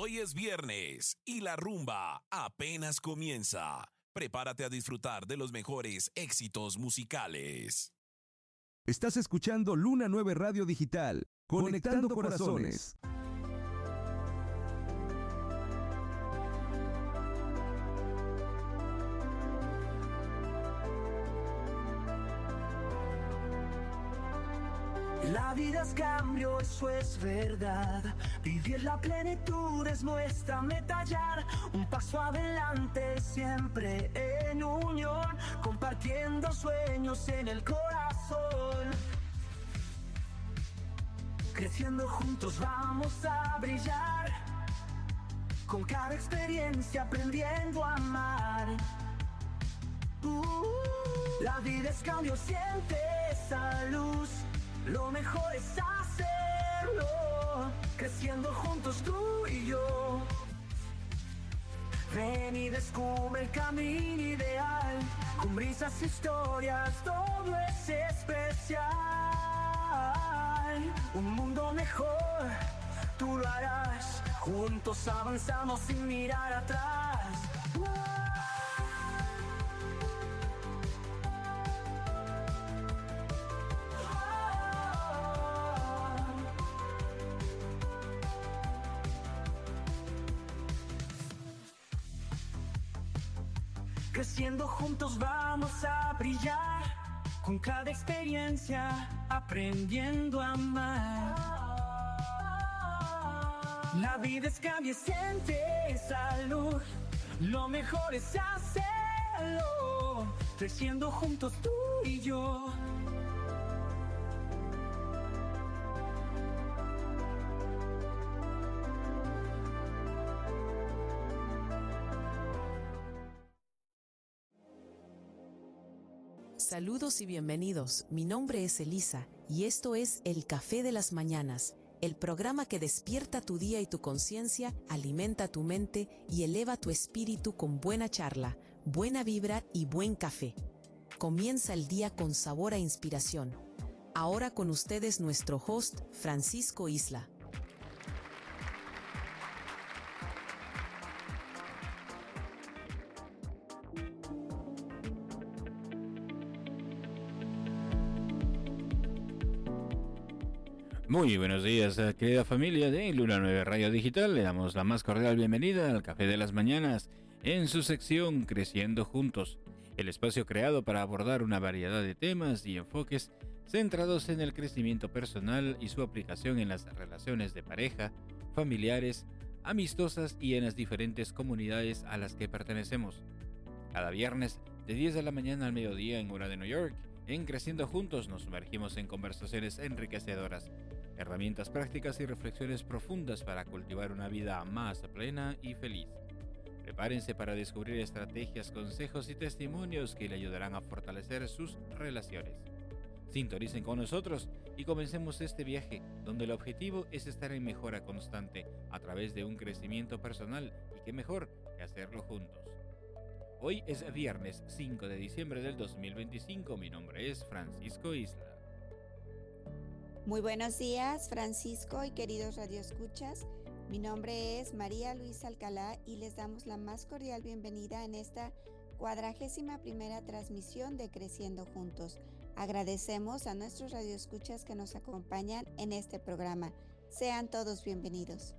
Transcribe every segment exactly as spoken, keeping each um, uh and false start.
Hoy es viernes y la rumba apenas comienza. Prepárate a disfrutar de los mejores éxitos musicales. Estás escuchando Luna nueve Radio Digital, conectando, conectando corazones. La vida es cambio, eso es verdad. Vivir la plenitud es nuestra meta hallar. Un paso adelante siempre en unión, compartiendo sueños en el corazón. Creciendo juntos vamos a brillar, con cada experiencia aprendiendo a amar. Uh, la vida es cambio, siente esa luz. Lo mejor es hacerlo, creciendo juntos tú y yo. Ven y descubre el camino ideal, con brisas, historias, todo es especial. Un mundo mejor, tú lo harás, juntos avanzamos sin mirar atrás. Creciendo juntos vamos a brillar, con cada experiencia aprendiendo a amar. La vida es cambio, siente esa luz. Lo mejor es hacerlo, creciendo juntos tú y yo. Saludos y bienvenidos, mi nombre es Elisa y esto es El Café de las Mañanas, el programa que despierta tu día y tu conciencia, alimenta tu mente y eleva tu espíritu con buena charla, buena vibra y buen café. Comienza el día con sabor a inspiración. Ahora con ustedes nuestro host, Francisco Isla. Muy buenos días, querida familia de Luna nueve Radio Digital. Le damos la más cordial bienvenida al Café de las Mañanas en su sección Creciendo Juntos, el espacio creado para abordar una variedad de temas y enfoques centrados en el crecimiento personal y su aplicación en las relaciones de pareja, familiares, amistosas y en las diferentes comunidades a las que pertenecemos. Cada viernes de diez de la mañana al mediodía en hora de New York, en Creciendo Juntos nos sumergimos en conversaciones enriquecedoras, herramientas prácticas y reflexiones profundas para cultivar una vida más plena y feliz. Prepárense para descubrir estrategias, consejos y testimonios que le ayudarán a fortalecer sus relaciones. Sintonicen con nosotros y comencemos este viaje, donde el objetivo es estar en mejora constante a través de un crecimiento personal, y qué mejor que hacerlo juntos. Hoy es viernes cinco de diciembre del dos mil veinticinco. Mi nombre es Francisco Isla. Muy buenos días, Francisco y queridos radioescuchas. Mi nombre es María Luisa Alcalá y les damos la más cordial bienvenida en esta cuadragésima primera transmisión de Creciendo Juntos. Agradecemos a nuestros radioescuchas que nos acompañan en este programa. Sean todos bienvenidos.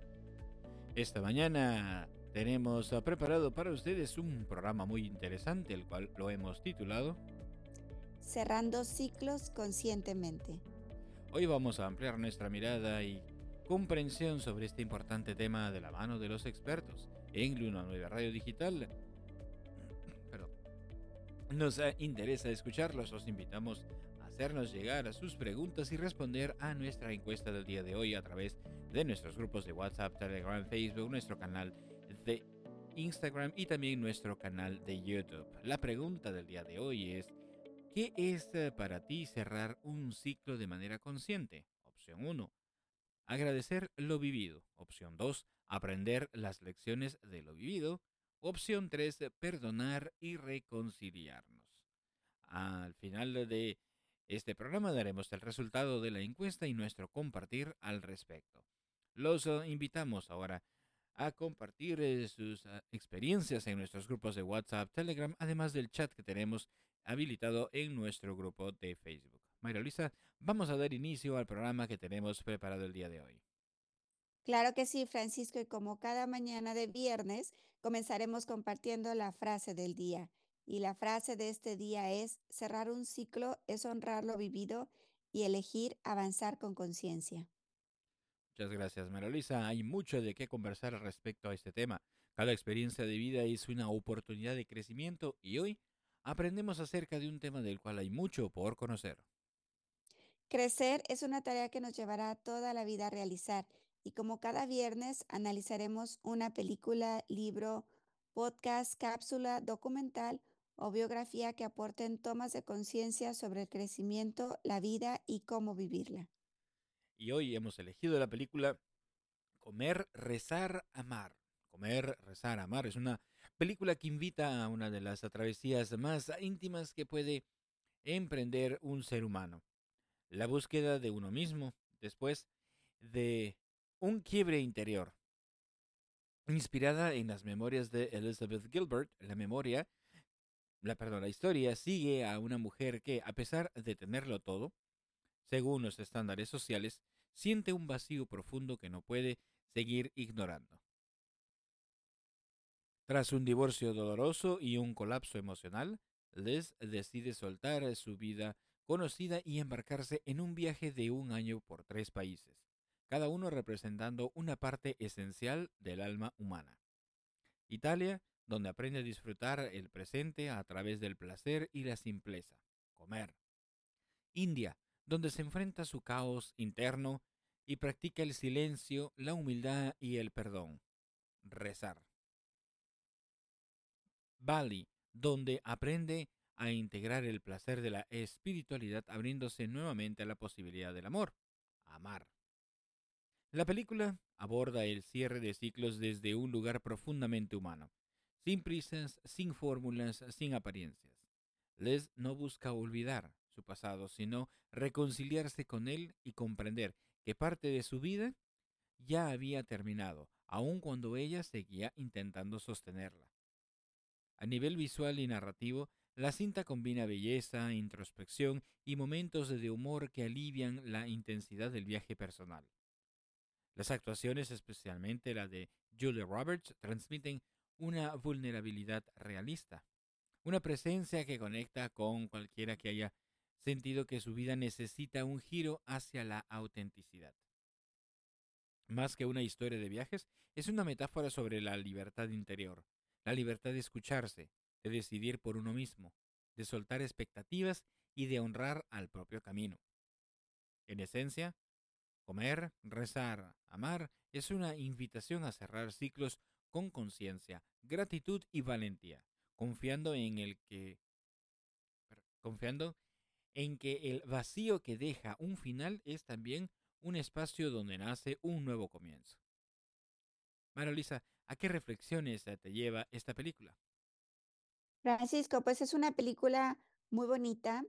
Esta mañana tenemos preparado para ustedes un programa muy interesante, el cual lo hemos titulado Cerrando ciclos conscientemente. Hoy vamos a ampliar nuestra mirada y comprensión sobre este importante tema de la mano de los expertos en Luna nueve Radio Digital. Perdón. Nos interesa escucharlos, los invitamos a hacernos llegar a sus preguntas y responder a nuestra encuesta del día de hoy a través de nuestros grupos de WhatsApp, Telegram, Facebook, nuestro canal de Instagram y también nuestro canal de YouTube. La pregunta del día de hoy es: ¿qué es para ti cerrar un ciclo de manera consciente? Opción uno, agradecer lo vivido. Opción dos, aprender las lecciones de lo vivido. Opción tres, perdonar y reconciliarnos. Al final de este programa daremos el resultado de la encuesta y nuestro compartir al respecto. Los invitamos ahora a compartir eh, sus ah, experiencias en nuestros grupos de WhatsApp, Telegram, además del chat que tenemos habilitado en nuestro grupo de Facebook. María Luisa, vamos a dar inicio al programa que tenemos preparado el día de hoy. Claro que sí, Francisco, y como cada mañana de viernes, comenzaremos compartiendo la frase del día. Y la frase de este día es, cerrar un ciclo es honrar lo vivido y elegir avanzar con conciencia. Muchas gracias, María Luisa. Hay mucho de qué conversar respecto a este tema. Cada experiencia de vida es una oportunidad de crecimiento y hoy aprendemos acerca de un tema del cual hay mucho por conocer. Crecer es una tarea que nos llevará toda la vida a realizar y como cada viernes analizaremos una película, libro, podcast, cápsula, documental o biografía que aporten tomas de conciencia sobre el crecimiento, la vida y cómo vivirla. Y hoy hemos elegido la película Comer, Rezar, Amar. Comer, Rezar, Amar es una película que invita a una de las travesías más íntimas que puede emprender un ser humano. La búsqueda de uno mismo después de un quiebre interior. Inspirada en las memorias de Elizabeth Gilbert, la memoria, la, perdón, la historia sigue a una mujer que, a pesar de tenerlo todo, según los estándares sociales, siente un vacío profundo que no puede seguir ignorando. Tras un divorcio doloroso y un colapso emocional, Liz decide soltar su vida conocida y embarcarse en un viaje de un año por tres países, cada uno representando una parte esencial del alma humana. Italia, donde aprende a disfrutar el presente a través del placer y la simpleza, comer. India, donde se enfrenta a su caos interno y practica el silencio, la humildad y el perdón, rezar. Bali, donde aprende a integrar el placer de la espiritualidad abriéndose nuevamente a la posibilidad del amor, amar. La película aborda el cierre de ciclos desde un lugar profundamente humano, sin prisas, sin fórmulas, sin apariencias. Les no busca olvidar su pasado, sino reconciliarse con él y comprender que parte de su vida ya había terminado, aun cuando ella seguía intentando sostenerla. A nivel visual y narrativo, la cinta combina belleza, introspección y momentos de humor que alivian la intensidad del viaje personal. Las actuaciones, especialmente la de Julia Roberts, transmiten una vulnerabilidad realista, una presencia que conecta con cualquiera que haya sentido que su vida necesita un giro hacia la autenticidad. Más que una historia de viajes, es una metáfora sobre la libertad interior, la libertad de escucharse, de decidir por uno mismo, de soltar expectativas y de honrar al propio camino. En esencia, comer, rezar, amar es una invitación a cerrar ciclos con conciencia, gratitud y valentía, confiando en el que confiando en que el vacío que deja un final es también un espacio donde nace un nuevo comienzo. María Luisa, ¿a qué reflexiones te lleva esta película? Francisco, pues es una película muy bonita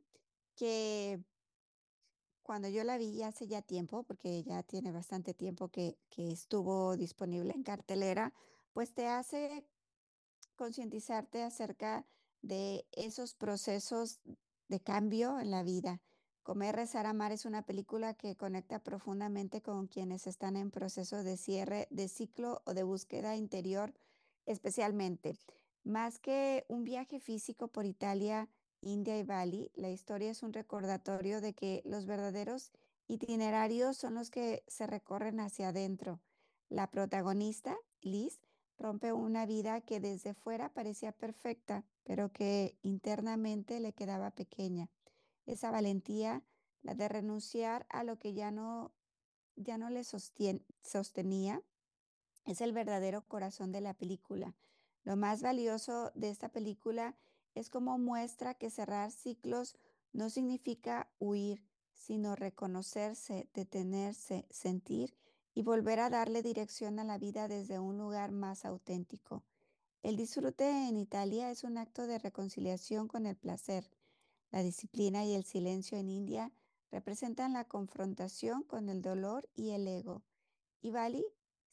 que cuando yo la vi hace ya tiempo, porque ya tiene bastante tiempo que, que estuvo disponible en cartelera, pues te hace concientizarte acerca de esos procesos de cambio en la vida. Comer, rezar, amar es una película que conecta profundamente con quienes están en proceso de cierre de ciclo o de búsqueda interior, especialmente. Más que un viaje físico por Italia, India y Bali, la historia es un recordatorio de que los verdaderos itinerarios son los que se recorren hacia adentro. La protagonista, Liz, rompe una vida que desde fuera parecía perfecta, pero que internamente le quedaba pequeña. Esa valentía, la de renunciar a lo que ya no, ya no le sostien- sostenía, es el verdadero corazón de la película. Lo más valioso de esta película es cómo muestra que cerrar ciclos no significa huir, sino reconocerse, detenerse, sentir y volver a darle dirección a la vida desde un lugar más auténtico. El disfrute en Italia es un acto de reconciliación con el placer. La disciplina y el silencio en India representan la confrontación con el dolor y el ego. Y Bali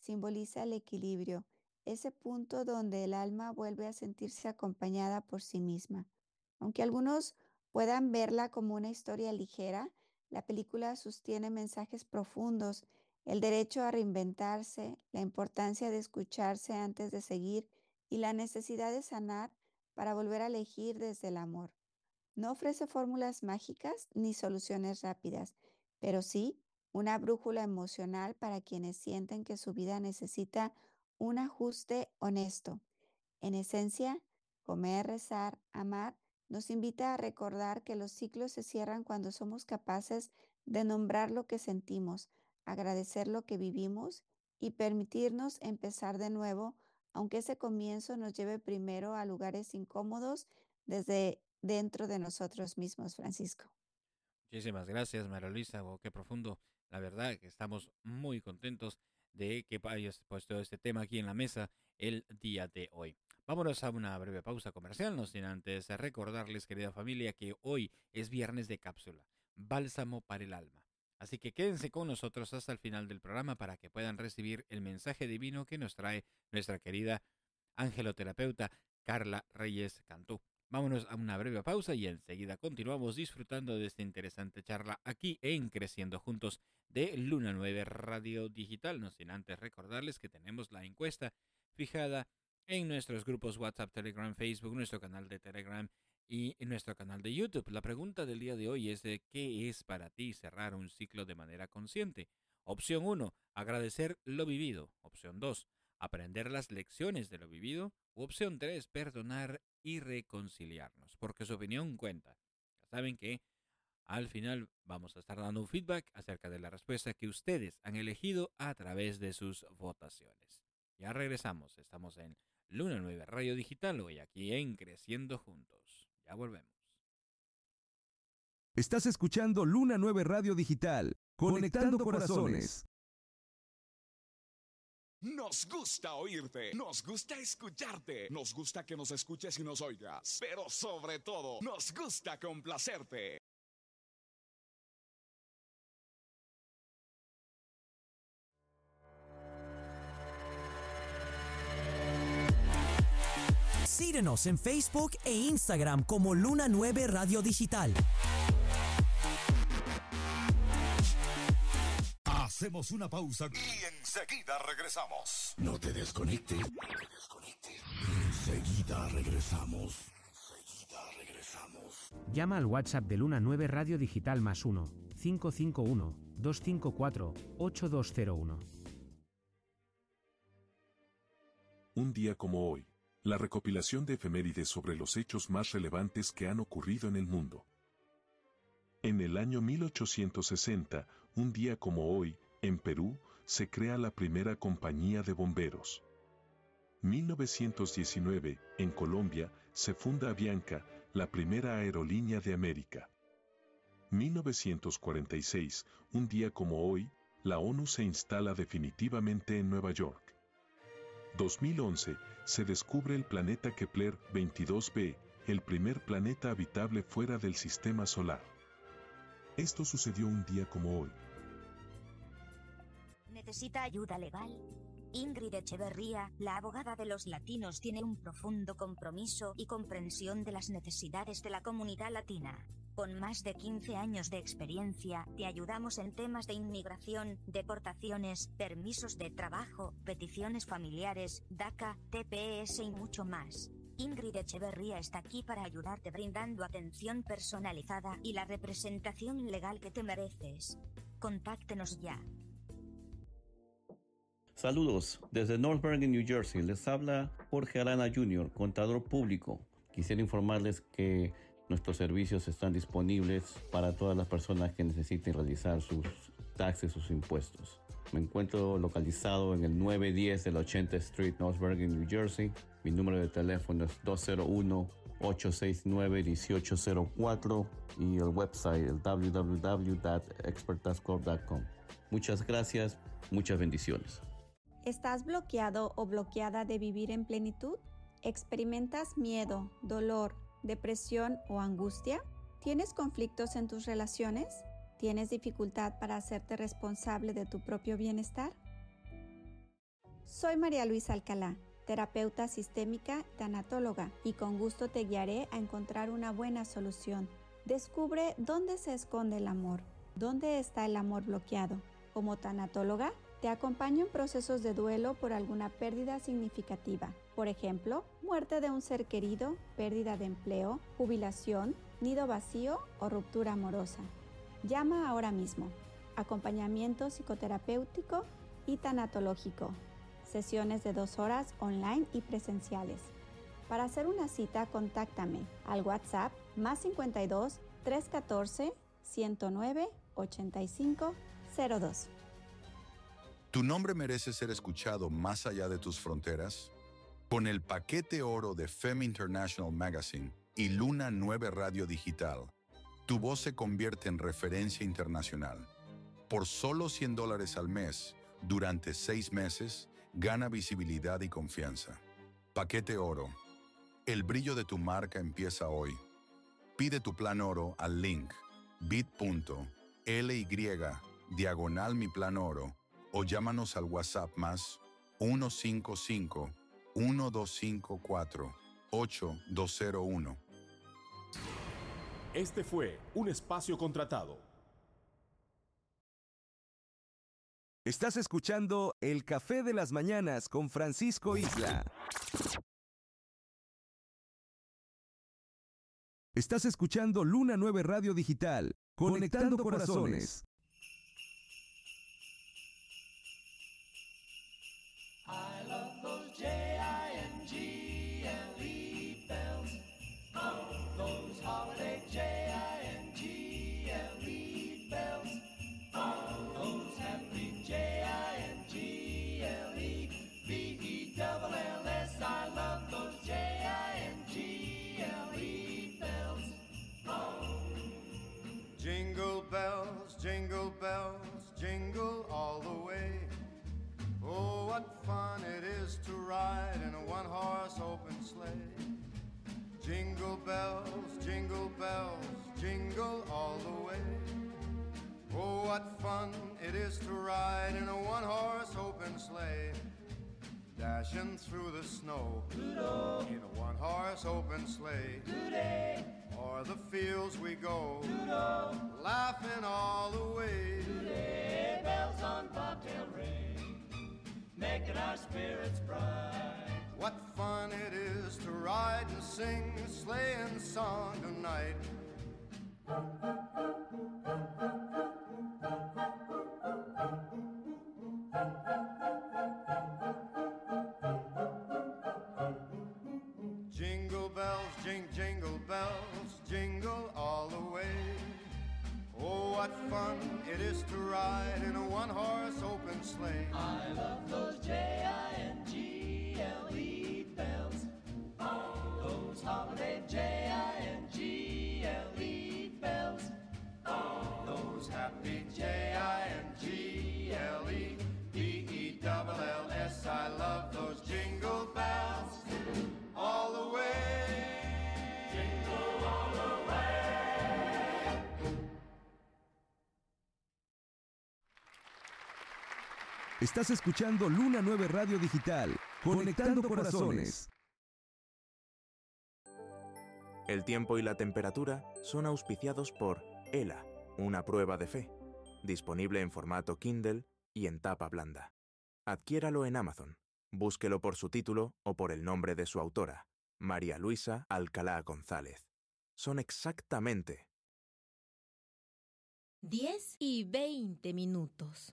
simboliza el equilibrio, ese punto donde el alma vuelve a sentirse acompañada por sí misma. Aunque algunos puedan verla como una historia ligera, la película sostiene mensajes profundos, el derecho a reinventarse, la importancia de escucharse antes de seguir y la necesidad de sanar para volver a elegir desde el amor. No ofrece fórmulas mágicas ni soluciones rápidas, pero sí una brújula emocional para quienes sienten que su vida necesita un ajuste honesto. En esencia, comer, rezar, amar, nos invita a recordar que los ciclos se cierran cuando somos capaces de nombrar lo que sentimos, agradecer lo que vivimos y permitirnos empezar de nuevo, aunque ese comienzo nos lleve primero a lugares incómodos desde dentro de nosotros mismos, Francisco. Muchísimas gracias, María Luisa. Oh, qué profundo. La verdad que estamos muy contentos de que hayas puesto este tema aquí en la mesa el día de hoy. Vámonos a una breve pausa comercial, no sin antes recordarles, querida familia, que hoy es viernes de cápsula, bálsamo para el alma. Así que quédense con nosotros hasta el final del programa para que puedan recibir el mensaje divino que nos trae nuestra querida angeloterapeuta Carla Reyes Cantú. Vámonos a una breve pausa y enseguida continuamos disfrutando de esta interesante charla aquí en Creciendo Juntos de Luna nueve Radio Digital. No sin antes recordarles que tenemos la encuesta fijada en nuestros grupos WhatsApp, Telegram, Facebook, nuestro canal de Telegram y en nuestro canal de YouTube. La pregunta del día de hoy es de ¿qué es para ti cerrar un ciclo de manera consciente? Opción uno, agradecer lo vivido. Opción dos, aprender las lecciones de lo vivido. U opción tres, perdonar y reconciliarnos, porque su opinión cuenta. Ya saben que al final vamos a estar dando un feedback acerca de la respuesta que ustedes han elegido a través de sus votaciones. Ya regresamos, estamos en Luna nueve Radio Digital, hoy aquí en Creciendo Juntos. Ya volvemos. Estás escuchando Luna nueve Radio Digital, conectando corazones. Nos gusta oírte, nos gusta escucharte, nos gusta que nos escuches y nos oigas, pero sobre todo, nos gusta complacerte. Síguenos en Facebook e Instagram como Luna nueve Radio Digital. Hacemos una pausa y enseguida regresamos. No te desconectes. No te desconectes. Enseguida regresamos. Enseguida regresamos. Llama al WhatsApp de Luna nueve Radio Digital más uno, cinco cinco uno, dos cinco cuatro, ocho dos cero uno. Un día como hoy, la recopilación de efemérides sobre los hechos más relevantes que han ocurrido en el mundo. En el año mil ochocientos sesenta, un día como hoy, en Perú, se crea la primera compañía de bomberos. mil novecientos diecinueve, en Colombia, se funda Avianca, la primera aerolínea de América. mil novecientos cuarenta y seis, un día como hoy, la ONU se instala definitivamente en Nueva York. dos mil once, se descubre el planeta Kepler veintidós b, el primer planeta habitable fuera del sistema solar. Esto sucedió un día como hoy. ¿Necesita ayuda legal? Ingrid Echeverría, la abogada de los latinos, tiene un profundo compromiso y comprensión de las necesidades de la comunidad latina. Con más de quince años de experiencia, te ayudamos en temas de inmigración, deportaciones, permisos de trabajo, peticiones familiares, DACA, T P S y mucho más. Ingrid Echeverría está aquí para ayudarte brindando atención personalizada y la representación legal que te mereces. Contáctenos ya. Saludos, desde North Bergen, New Jersey, les habla Jorge Arana junior, contador público. Quisiera informarles que nuestros servicios están disponibles para todas las personas que necesiten realizar sus taxes, sus impuestos. Me encuentro localizado en el nueve diez de la ochenta Street, North Bergen, New Jersey. Mi número de teléfono es dos cero uno, ocho seis nueve, uno ocho cero cuatro y el website el w w w punto expert tax corp punto com. Muchas gracias, muchas bendiciones. ¿Estás bloqueado o bloqueada de vivir en plenitud? ¿Experimentas miedo, dolor, depresión o angustia? ¿Tienes conflictos en tus relaciones? ¿Tienes dificultad para hacerte responsable de tu propio bienestar? Soy María Luisa Alcalá, terapeuta sistémica, tanatóloga, y con gusto te guiaré a encontrar una buena solución. Descubre dónde se esconde el amor, dónde está el amor bloqueado. Como tanatóloga, te acompaño en procesos de duelo por alguna pérdida significativa. Por ejemplo, muerte de un ser querido, pérdida de empleo, jubilación, nido vacío o ruptura amorosa. Llama ahora mismo. Acompañamiento psicoterapéutico y tanatológico. Sesiones de dos horas online y presenciales. Para hacer una cita, contáctame al WhatsApp más cincuenta y dos, trescientos catorce, ciento nueve, ochenta y cinco cero dos. ¿Tu nombre merece ser escuchado más allá de tus fronteras? Con el paquete oro de Femme International Magazine y Luna nueve Radio Digital, tu voz se convierte en referencia internacional. Por solo cien dólares al mes, durante seis meses, gana visibilidad y confianza. Paquete oro. El brillo de tu marca empieza hoy. Pide tu plan oro al link bit.ly diagonal mi plan oro o llámanos al WhatsApp más uno cinco cinco, uno dos cinco cuatro, ocho dos cero uno. Este fue un espacio contratado. Estás escuchando El Café de las Mañanas con Francisco Isla. Estás escuchando Luna nueve Radio Digital, conectando corazones. I love those J I N G L E bells. Oh, those holiday J I N G L E bells. Oh, those happy J I N G L E B E L L S. I love those J I N G L E bells. Oh. Jingle bells, jingle bells, jingle all the way. Oh, what fun it is to ride in a one-horse open sleigh. Jingle bells, jingle bells, jingle all the way. Oh, what fun it is to ride in a one-horse open sleigh. Dashing through the snow Doodle. In a one-horse open sleigh. Today. O'er the fields we go Doodle. Laughing all the way. Today, bells on bobtail ring, making our spirits bright. What fun it is to ride and sing a sleighing song tonight. Jingle bells, jing, jingle bells, jingle all the way. Oh, what fun it is to ride in a one-horse open sleigh. I love those J I N G L E bells. Oh, those holiday J I N G L E bells. Oh, those happy J I N G L E B E L L S. I love those jingle bells all the way. Jingle all the way. Estás escuchando Luna nueve Radio Digital, conectando corazones. El tiempo y la temperatura son auspiciados por ELA, una prueba de fe, disponible en formato Kindle y en tapa blanda. Adquiéralo en Amazon. Búsquelo por su título o por el nombre de su autora, María Luisa Alcalá González. Son exactamente diez y veinte minutos.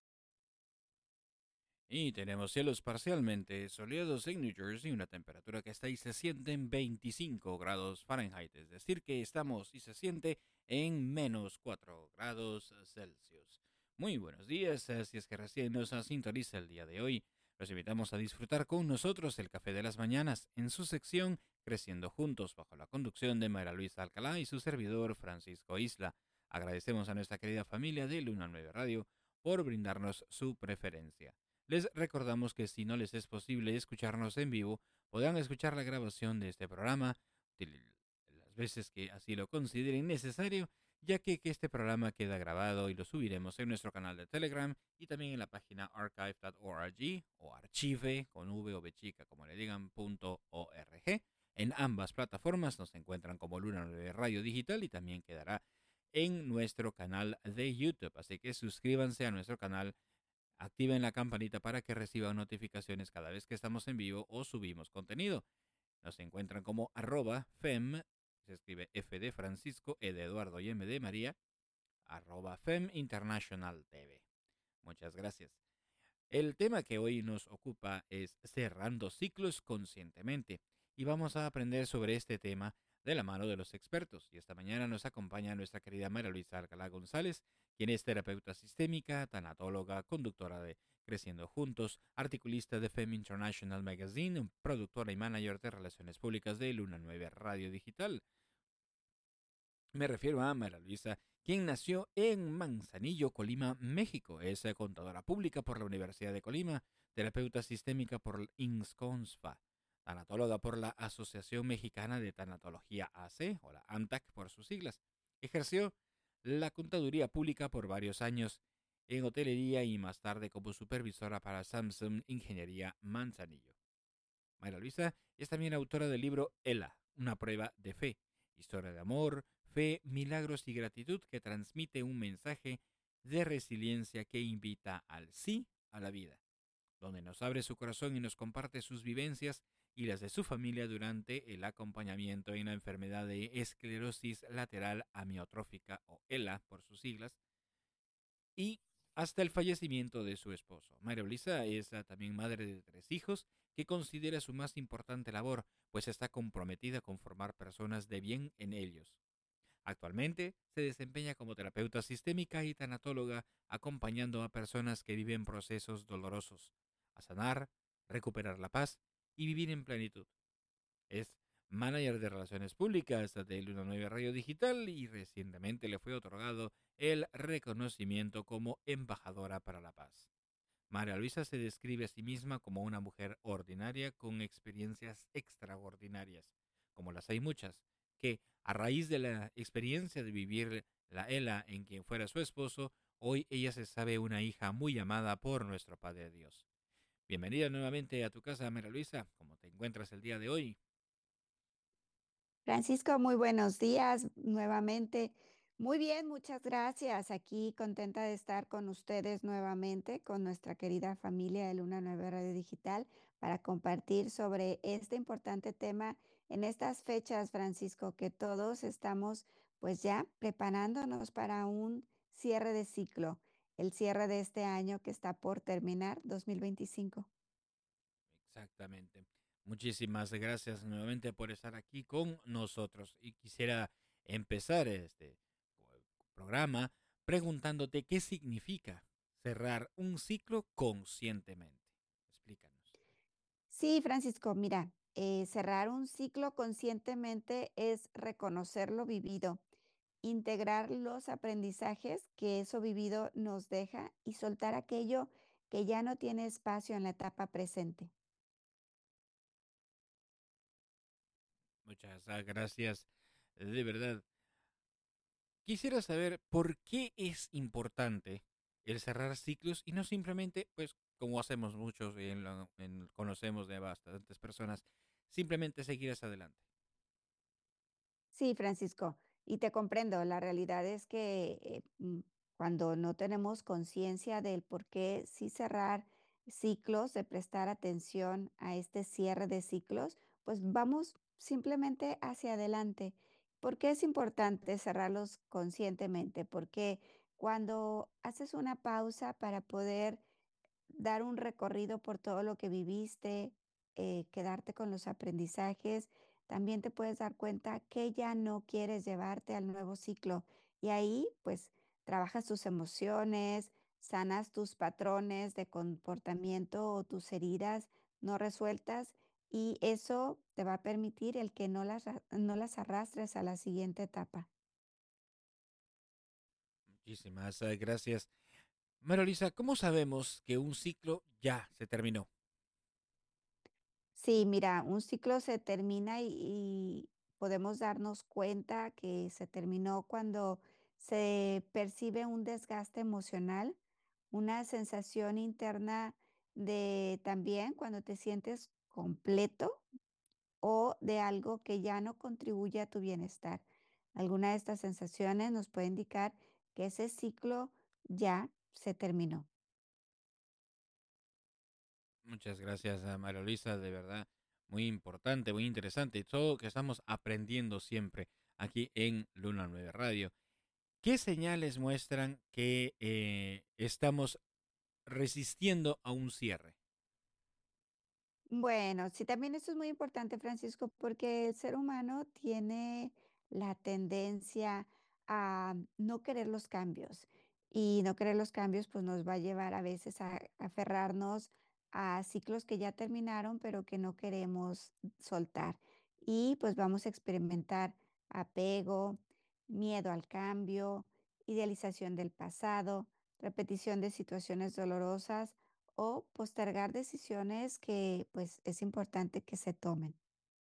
Y tenemos cielos parcialmente soleados en New Jersey, una temperatura que está y se siente en veinticinco grados Fahrenheit, es decir, que estamos y se siente en menos cuatro grados Celsius. Muy buenos días, si es que recién nos sintoniza el día de hoy. Los invitamos a disfrutar con nosotros el Café de las Mañanas en su sección Creciendo Juntos, bajo la conducción de María Luisa Alcalá y su servidor Francisco Isla. Agradecemos a nuestra querida familia de Luna nueve Radio por brindarnos su preferencia. Les recordamos que si no les es posible escucharnos en vivo, podrán escuchar la grabación de este programa las veces que así lo consideren necesario, ya que, que este programa queda grabado y lo subiremos en nuestro canal de Telegram y también en la página archive punto org o archive con V o B chica, como le digan, punto org. En ambas plataformas nos encuentran como Luna nueve Radio Digital y también quedará en nuestro canal de YouTube. Así que suscríbanse a nuestro canal, activen la campanita para que reciban notificaciones cada vez que estamos en vivo o subimos contenido. Nos encuentran como arroba fem, se escribe F de Francisco, E de Eduardo y M de María, arroba Fem International T V. Muchas gracias. El tema que hoy nos ocupa es cerrando ciclos conscientemente y vamos a aprender sobre este tema de la mano de los expertos. Y esta mañana nos acompaña nuestra querida María Luisa Alcalá González, quien es terapeuta sistémica, tanatóloga, conductora de Creciendo Juntos, articulista de Fem International Magazine, productora y manager de relaciones públicas de Luna nueve Radio Digital. Me refiero a María Luisa, quien nació en Manzanillo, Colima, México. Es contadora pública por la Universidad de Colima, terapeuta sistémica por INSCONSFA, tanatóloga por la Asociación Mexicana de Tanatología A C, o la ANTAC por sus siglas. Ejerció la contaduría pública por varios años en hotelería y más tarde como supervisora para Samsung Ingeniería Manzanillo. María Luisa es también autora del libro ELA, una prueba de fe, historia de amor, fe, milagros y gratitud que transmite un mensaje de resiliencia que invita al sí a la vida, donde nos abre su corazón y nos comparte sus vivencias y las de su familia durante el acompañamiento en la enfermedad de esclerosis lateral amiotrófica o ELA por sus siglas, y hasta el fallecimiento de su esposo. María Luisa es también madre de tres hijos que considera su más importante labor, pues está comprometida con formar personas de bien en ellos. Actualmente se desempeña como terapeuta sistémica y tanatóloga, acompañando a personas que viven procesos dolorosos, a sanar, recuperar la paz y vivir en plenitud. Es manager de relaciones públicas de Luna nueve Radio Digital y recientemente le fue otorgado el reconocimiento como embajadora para la paz. María Luisa se describe a sí misma como una mujer ordinaria con experiencias extraordinarias, como las hay muchas, que a raíz de la experiencia de vivir la ELA en quien fuera su esposo, hoy ella se sabe una hija muy amada por nuestro Padre Dios. Bienvenida nuevamente a tu casa, María Luisa. ¿Cómo te encuentras el día de hoy? Francisco, muy buenos días nuevamente. Muy bien, muchas gracias. Aquí contenta de estar con ustedes nuevamente, con nuestra querida familia de Luna nueve Radio Digital, para compartir sobre este importante tema en estas fechas, Francisco, que todos estamos pues ya preparándonos para un cierre de ciclo, el cierre de este año que está por terminar, dos mil veinticinco. Exactamente. Muchísimas gracias nuevamente por estar aquí con nosotros. Y quisiera empezar este programa preguntándote qué significa cerrar un ciclo conscientemente. Explícanos. Sí, Francisco, mira, eh, cerrar un ciclo conscientemente es reconocer lo vivido, integrar los aprendizajes que eso vivido nos deja y soltar aquello que ya no tiene espacio en la etapa presente. Muchas gracias, de verdad. Quisiera saber por qué es importante el cerrar ciclos y no simplemente, pues, como hacemos muchos y en lo- en- conocemos de bastantes personas, simplemente seguir hacia adelante. Sí, Francisco, y te comprendo. La realidad es que eh, mm, cuando no tenemos conciencia del por qué sí cerrar ciclos, de prestar atención a este cierre de ciclos, pues vamos simplemente hacia adelante. ¿Por qué es importante cerrarlos conscientemente? Porque cuando haces una pausa para poder dar un recorrido por todo lo que viviste, eh, quedarte con los aprendizajes, también te puedes dar cuenta que ya no quieres llevarte al nuevo ciclo. Y ahí, pues, trabajas tus emociones, sanas tus patrones de comportamiento o tus heridas no resueltas, y eso te va a permitir el que no las, ra- no las arrastres a la siguiente etapa. Muchísimas eh, gracias. María Luisa, ¿cómo sabemos que un ciclo ya se terminó? Sí, mira, un ciclo se termina y, y podemos darnos cuenta que se terminó cuando se percibe un desgaste emocional, una sensación interna de también cuando te sientes completo o de algo que ya no contribuye a tu bienestar. Alguna de estas sensaciones nos puede indicar que ese ciclo ya se terminó. Muchas gracias a María Luisa, de verdad, muy importante, muy interesante, y todo que estamos aprendiendo siempre aquí en Luna nueve Radio. ¿Qué señales muestran que eh, estamos resistiendo a un cierre? Bueno, sí, también esto es muy importante, Francisco, porque el ser humano tiene la tendencia a no querer los cambios y no querer los cambios pues nos va a llevar a veces a a aferrarnos a ciclos que ya terminaron, pero que no queremos soltar. Y pues vamos a experimentar apego, miedo al cambio, idealización del pasado, repetición de situaciones dolorosas o postergar decisiones que, pues, es importante que se tomen.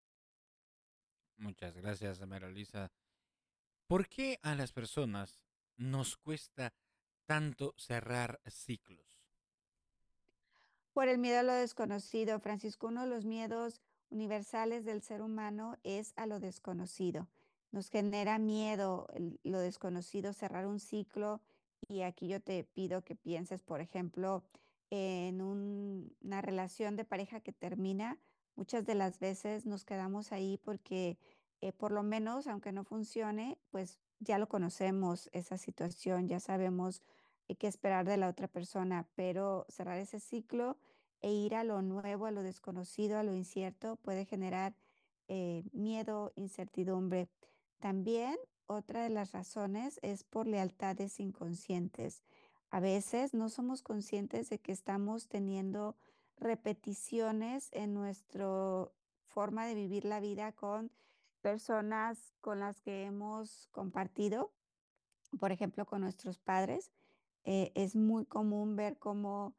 Muchas gracias, María Luisa. ¿Por qué a las personas nos cuesta tanto cerrar ciclos? Por el miedo a lo desconocido, Francisco, uno de los miedos universales del ser humano es a lo desconocido. Nos genera miedo el- lo desconocido, cerrar un ciclo. Y aquí yo te pido que pienses, por ejemplo, en un- una relación de pareja que termina. Muchas de las veces nos quedamos ahí porque, eh, por lo menos, aunque no funcione, pues ya lo conocemos, esa situación, ya sabemos eh, qué esperar de la otra persona, pero cerrar ese ciclo e ir a lo nuevo, a lo desconocido, a lo incierto, puede generar eh, miedo, incertidumbre. También otra de las razones es por lealtades inconscientes. A veces no somos conscientes de que estamos teniendo repeticiones en nuestra forma de vivir la vida con personas con las que hemos compartido, por ejemplo, con nuestros padres. Eh, es muy común ver cómo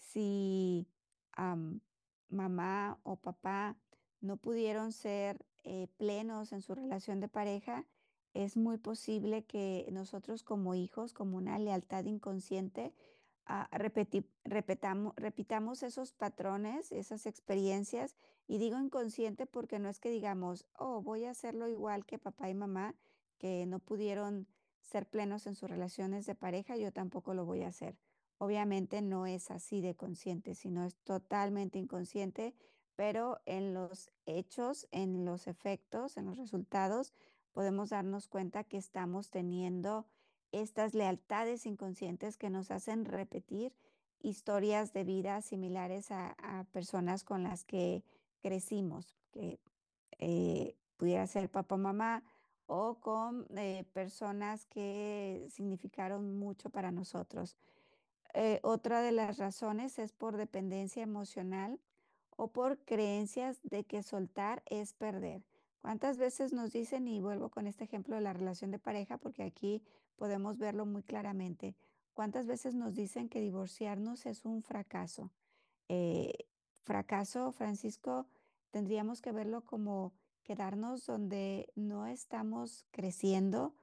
si am, mamá o papá no pudieron ser eh, plenos en su relación de pareja, es muy posible que nosotros como hijos, como una lealtad inconsciente, ah, repeti- repetamo- repitamos esos patrones, esas experiencias. Y digo inconsciente porque no es que digamos, oh, voy a hacerlo igual que papá y mamá, que no pudieron ser plenos en sus relaciones de pareja, yo tampoco lo voy a hacer. Obviamente no es así de consciente, sino es totalmente inconsciente, pero en los hechos, en los efectos, en los resultados, podemos darnos cuenta que estamos teniendo estas lealtades inconscientes que nos hacen repetir historias de vida similares a, a personas con las que crecimos, que eh, pudiera ser papá, mamá o con eh, personas que significaron mucho para nosotros. Eh, otra de las razones es por dependencia emocional o por creencias de que soltar es perder. ¿Cuántas veces nos dicen, y vuelvo con este ejemplo de la relación de pareja, porque aquí podemos verlo muy claramente, cuántas veces nos dicen que divorciarnos es un fracaso? Eh, Fracaso, Francisco, tendríamos que verlo como quedarnos donde no estamos creciendo,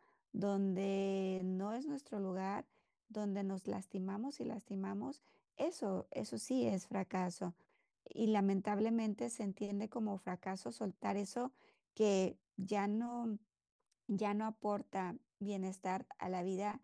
donde no es nuestro lugar, donde nos lastimamos y lastimamos. Eso, eso sí es fracaso. Y lamentablemente se entiende como fracaso soltar eso que ya no, ya no aporta bienestar a la vida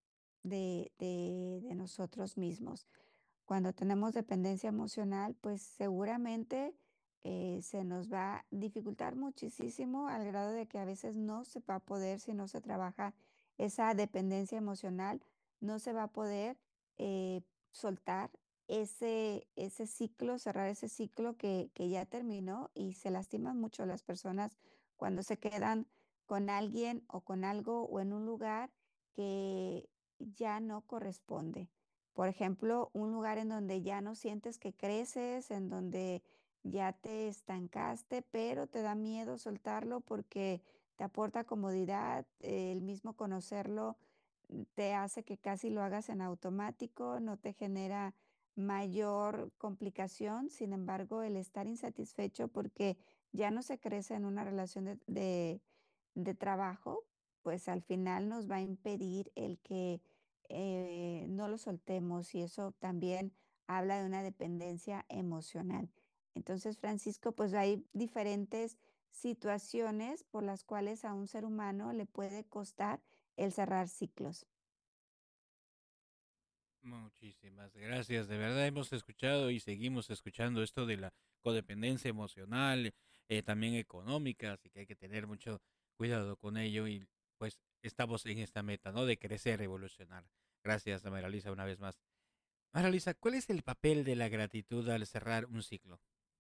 de, de de nosotros mismos. Cuando tenemos dependencia emocional, pues seguramente eh, se nos va a dificultar muchísimo al grado de que a veces no se va a poder, si no se trabaja esa dependencia emocional, no se va a poder eh, soltar ese, ese ciclo, cerrar ese ciclo que, que ya terminó y se lastiman mucho las personas cuando se quedan con alguien o con algo o en un lugar que ya no corresponde. Por ejemplo, un lugar en donde ya no sientes que creces, en donde ya te estancaste, pero te da miedo soltarlo porque te aporta comodidad, eh, el mismo conocerlo mm, te hace que casi lo hagas en automático, no te genera mayor complicación. Sin embargo, el estar insatisfecho porque ya no se crece en una relación de, de de trabajo, pues al final nos va a impedir el que eh, no lo soltemos y eso también habla de una dependencia emocional. Entonces, Francisco, pues hay diferentes situaciones por las cuales a un ser humano le puede costar el cerrar ciclos. Muchísimas gracias. De verdad hemos escuchado y seguimos escuchando esto de la codependencia emocional, eh, también económica, así que hay que tener mucho cuidado con ello y pues estamos en esta meta, ¿no? De crecer, evolucionar. Gracias, María Luisa, una vez más. María Luisa, ¿cuál es el papel de la gratitud al cerrar un ciclo?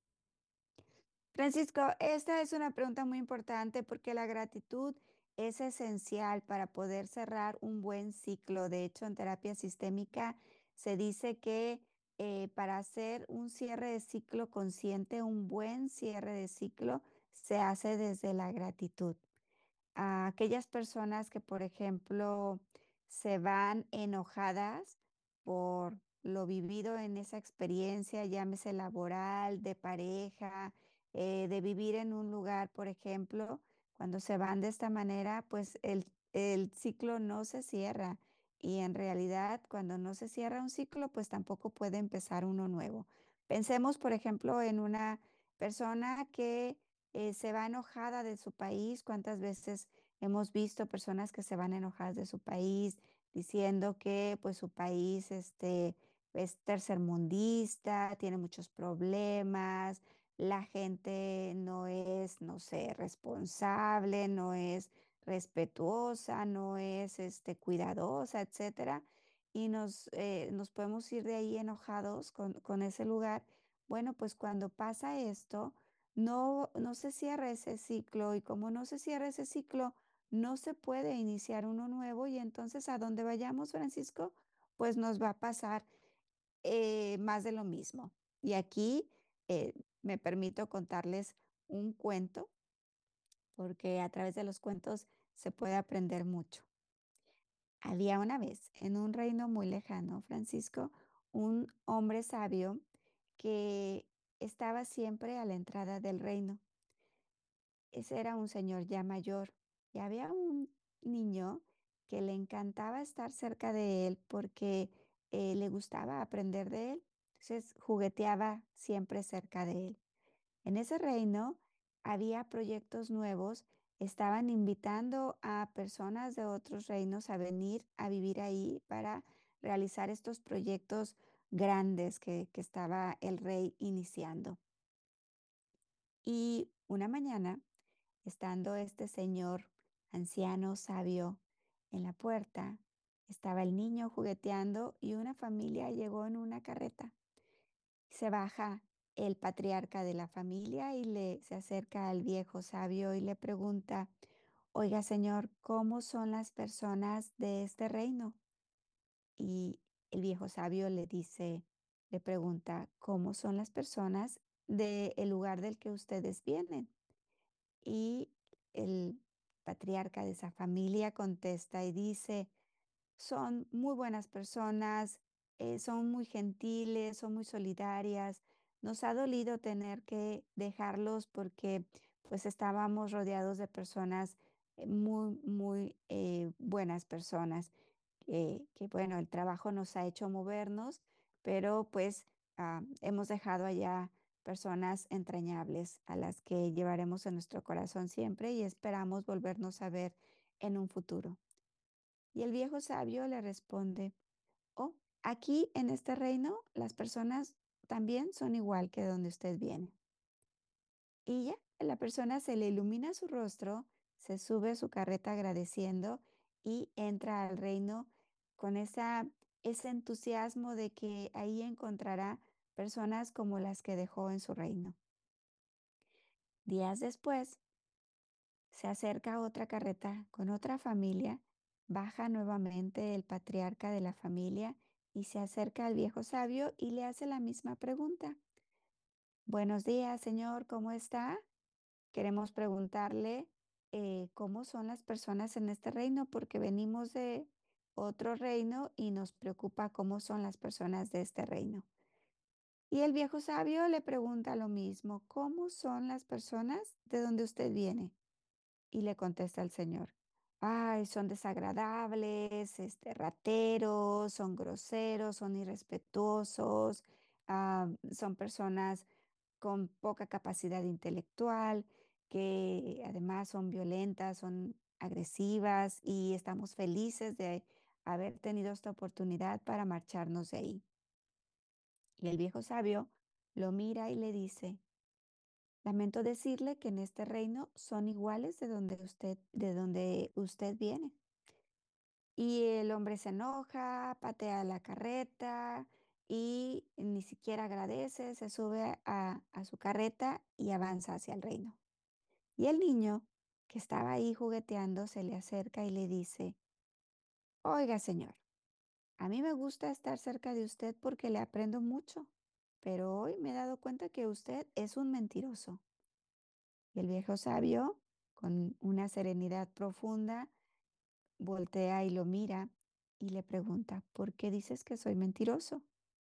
Francisco, esta es una pregunta muy importante porque la gratitud es esencial para poder cerrar un buen ciclo. De hecho, en terapia sistémica se dice que eh, para hacer un cierre de ciclo consciente, un buen cierre de ciclo, se hace desde la gratitud. A aquellas personas que, por ejemplo, se van enojadas por lo vivido en esa experiencia, llámese laboral, de pareja, eh, de vivir en un lugar, por ejemplo, cuando se van de esta manera, pues el, el ciclo no se cierra. Y en realidad, cuando no se cierra un ciclo, pues tampoco puede empezar uno nuevo. Pensemos, por ejemplo, en una persona que eh, se va enojada de su país. ¿Cuántas veces hemos visto personas que se van enojadas de su país diciendo que pues su país este, es tercermundista, tiene muchos problemas, la gente no es, no sé, responsable, no es respetuosa, no es este, cuidadosa, etcétera? Y nos, eh, nos podemos ir de ahí enojados con, con ese lugar. Bueno, pues cuando pasa esto, no, no se cierra ese ciclo y como no se cierra ese ciclo, no se puede iniciar uno nuevo y entonces a donde vayamos, Francisco, pues nos va a pasar eh, más de lo mismo. Y aquí eh, me permito contarles un cuento porque a través de los cuentos se puede aprender mucho. Había una vez en un reino muy lejano, Francisco, un hombre sabio que estaba siempre a la entrada del reino. Ese era un señor ya mayor y había un niño que le encantaba estar cerca de él porque eh, le gustaba aprender de él. Entonces jugueteaba siempre cerca de él. En ese reino había proyectos nuevos, estaban invitando a personas de otros reinos a venir a vivir ahí para realizar estos proyectos grandes que, que estaba el rey iniciando. Y una mañana, estando este señor anciano, sabio, en la puerta, estaba el niño jugueteando y una familia llegó en una carreta. Se baja el patriarca de la familia y le se acerca al viejo sabio y le pregunta, oiga, señor, ¿cómo son las personas de este reino? Y el viejo sabio le dice, le pregunta, ¿cómo son las personas del lugar del que ustedes vienen? Y el patriarca de esa familia contesta y dice, son muy buenas personas, eh, son muy gentiles, son muy solidarias. Nos ha dolido tener que dejarlos porque pues estábamos rodeados de personas eh, muy, muy eh, buenas personas. Que, que, bueno, el trabajo nos ha hecho movernos, pero pues ah, hemos dejado allá personas entrañables a las que llevaremos en nuestro corazón siempre y esperamos volvernos a ver en un futuro. Y el viejo sabio le responde, oh, aquí en este reino las personas también son igual que donde usted viene. Y ya, la persona se le ilumina su rostro, se sube a su carreta agradeciendo y entra al reino con esa, ese entusiasmo de que ahí encontrará personas como las que dejó en su reino. Días después, se acerca otra carreta con otra familia, baja nuevamente el patriarca de la familia y se acerca al viejo sabio y le hace la misma pregunta. Buenos días, señor, ¿cómo está? Queremos preguntarle eh, cómo son las personas en este reino porque venimos de otro reino y nos preocupa cómo son las personas de este reino. Y el viejo sabio le pregunta lo mismo, ¿cómo son las personas de donde usted viene? Y le contesta el Señor, ay, son desagradables, este, rateros, son groseros, son irrespetuosos, ah, son personas con poca capacidad intelectual, que además son violentas, son agresivas y estamos felices de haber tenido esta oportunidad para marcharnos de ahí. Y el viejo sabio lo mira y le dice, lamento decirle que en este reino son iguales de donde usted, de donde usted viene. Y el hombre se enoja, patea la carreta y ni siquiera agradece, se sube a, a su carreta y avanza hacia el reino. Y el niño, que estaba ahí jugueteando, se le acerca y le dice, oiga, señor, a mí me gusta estar cerca de usted porque le aprendo mucho, pero hoy me he dado cuenta que usted es un mentiroso. Y el viejo sabio, con una serenidad profunda, voltea y lo mira y le pregunta, ¿por qué dices que soy mentiroso?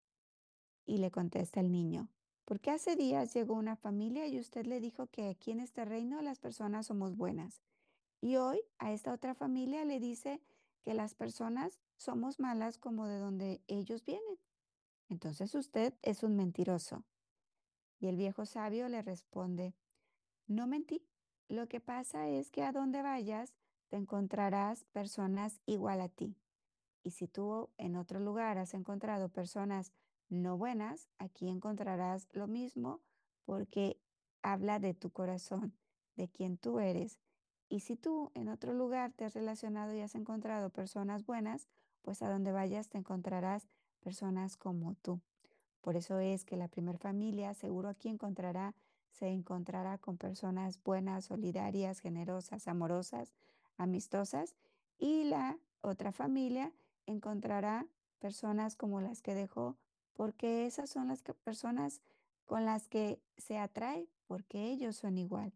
Y le contesta el niño, porque hace días llegó una familia y usted le dijo que aquí en este reino las personas somos buenas. Y hoy a esta otra familia le dice que las personas somos malas como de donde ellos vienen. Entonces usted es un mentiroso. Y el viejo sabio le responde, no mentí. Lo que pasa es que a donde vayas te encontrarás personas igual a ti. Y si tú en otro lugar has encontrado personas no buenas, aquí encontrarás lo mismo porque habla de tu corazón, de quién tú eres. Y si tú en otro lugar te has relacionado y has encontrado personas buenas, pues a donde vayas te encontrarás personas como tú. Por eso es que la primer familia seguro aquí encontrará, se encontrará con personas buenas, solidarias, generosas, amorosas, amistosas. Y la otra familia encontrará personas como las que dejó, porque esas son las que- personas con las que se atrae, porque ellos son igual.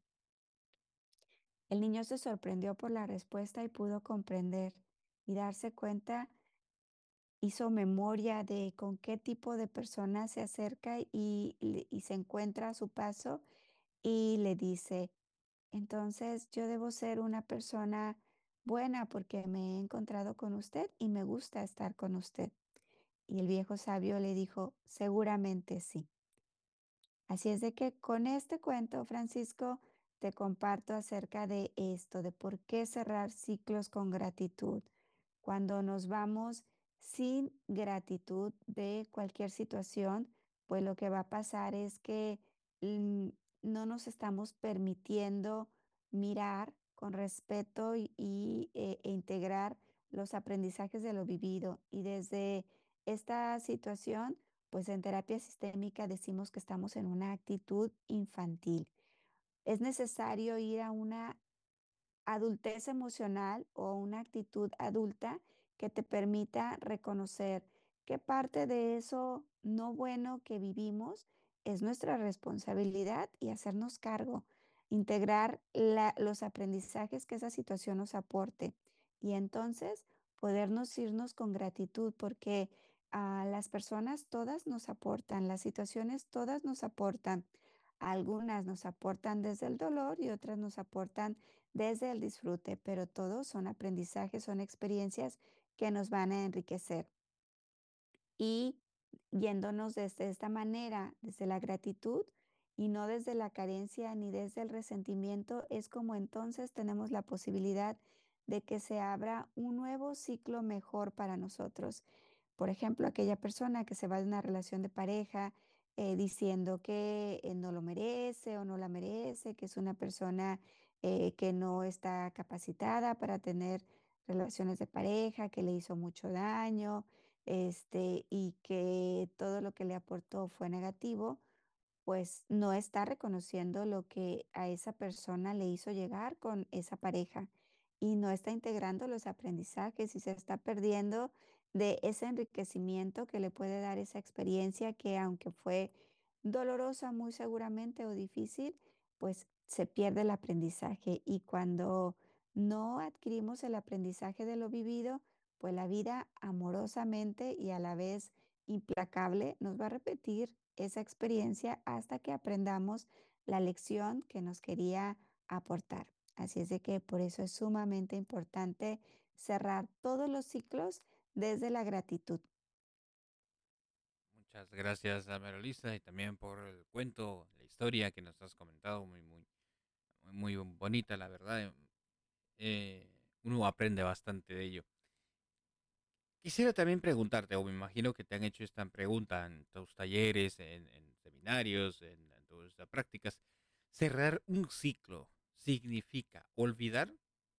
El niño se sorprendió por la respuesta y pudo comprender y darse cuenta, hizo memoria de con qué tipo de persona se acerca y, le- y se encuentra a su paso y le dice, entonces yo debo ser una persona buena porque me he encontrado con usted y me gusta estar con usted. Y el viejo sabio le dijo, seguramente sí. Así es de que con este cuento, Francisco, te comparto acerca de esto, de por qué cerrar ciclos con gratitud. Cuando nos vamos sin gratitud de cualquier situación, pues lo que va a pasar es que mm, no nos estamos permitiendo mirar con respeto y, y, eh, e integrar los aprendizajes de lo vivido. Y desde esta situación, pues en terapia sistémica decimos que estamos en una actitud infantil. Es necesario ir a una adultez emocional o una actitud adulta que te permita reconocer qué parte de eso no bueno que vivimos es nuestra responsabilidad y hacernos cargo, integrar la- los aprendizajes que esa situación nos aporte y entonces podernos irnos con gratitud porque a las personas todas nos aportan, las situaciones todas nos aportan. Algunas nos aportan desde el dolor y otras nos aportan desde el disfrute, pero todos son aprendizajes, son experiencias que nos van a enriquecer. Y yéndonos desde esta manera, desde la gratitud y no desde la carencia ni desde el resentimiento, es como entonces tenemos la posibilidad de que se abra un nuevo ciclo mejor para nosotros. Por ejemplo, aquella persona que se va de una relación de pareja eh, diciendo que eh, no lo merece o no la merece, que es una persona eh, que no está capacitada para tener relaciones de pareja, que le hizo mucho daño, este, y que todo lo que le aportó fue negativo, pues no está reconociendo lo que a esa persona le hizo llegar con esa pareja y no está integrando los aprendizajes y se está perdiendo de ese enriquecimiento que le puede dar esa experiencia que aunque fue dolorosa muy seguramente o difícil, pues se pierde el aprendizaje y cuando no adquirimos el aprendizaje de lo vivido, pues la vida amorosamente y a la vez implacable nos va a repetir esa experiencia hasta que aprendamos la lección que nos quería aportar. Así es de que por eso es sumamente importante cerrar todos los ciclos desde la gratitud. Muchas gracias a María Luisa y también por el cuento, la historia que nos has comentado, muy, muy, muy bonita, la verdad. Eh, uno aprende bastante de ello. Quisiera también preguntarte, o me imagino que te han hecho esta pregunta en tus talleres, en, en seminarios, en, en tus uh, prácticas. ¿Cerrar un ciclo significa olvidar?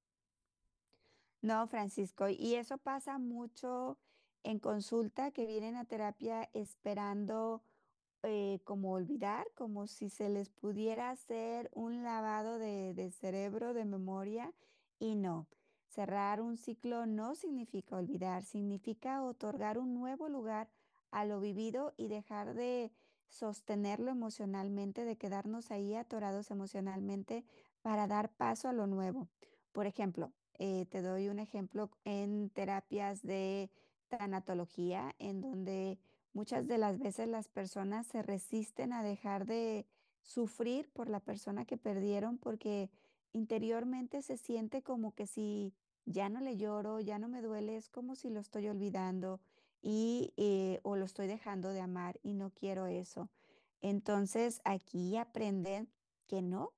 No, Francisco, y eso pasa mucho en consulta que vienen a terapia esperando eh, como olvidar, como si se les pudiera hacer un lavado de, de cerebro, de memoria, y no. Cerrar un ciclo no significa olvidar, significa otorgar un nuevo lugar a lo vivido y dejar de sostenerlo emocionalmente, de quedarnos ahí atorados emocionalmente para dar paso a lo nuevo. Por ejemplo, eh, te doy un ejemplo en terapias de tanatología, en donde muchas de las veces las personas se resisten a dejar de sufrir por la persona que perdieron porque interiormente se siente como que si ya no le lloro, ya no me duele, es como si lo estoy olvidando y eh, o lo estoy dejando de amar y no quiero eso. Entonces aquí aprenden que no,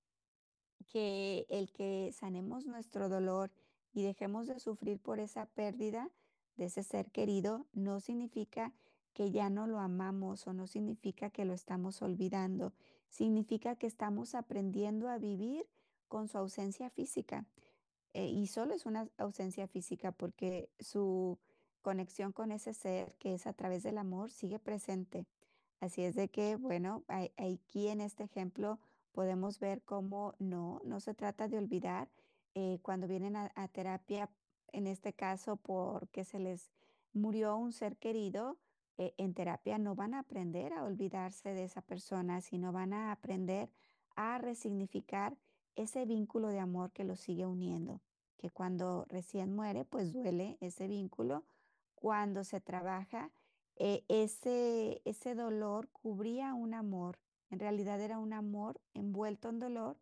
que el que sanemos nuestro dolor y dejemos de sufrir por esa pérdida de ese ser querido no significa que ya no lo amamos o no significa que lo estamos olvidando, significa que estamos aprendiendo a vivir con su ausencia física. Eh, y solo es una ausencia física porque su conexión con ese ser que es a través del amor sigue presente. Así es de que, bueno, ahí- aquí en este ejemplo podemos ver cómo no, no se trata de olvidar eh, cuando vienen a, a terapia, en este caso porque se les murió un ser querido, eh, en terapia no van a aprender a olvidarse de esa persona, sino van a aprender a resignificar ese vínculo de amor que los sigue uniendo, que cuando recién muere, pues duele ese vínculo. Cuando se trabaja, eh, ese, ese dolor cubría un amor. En realidad era un amor envuelto en dolor,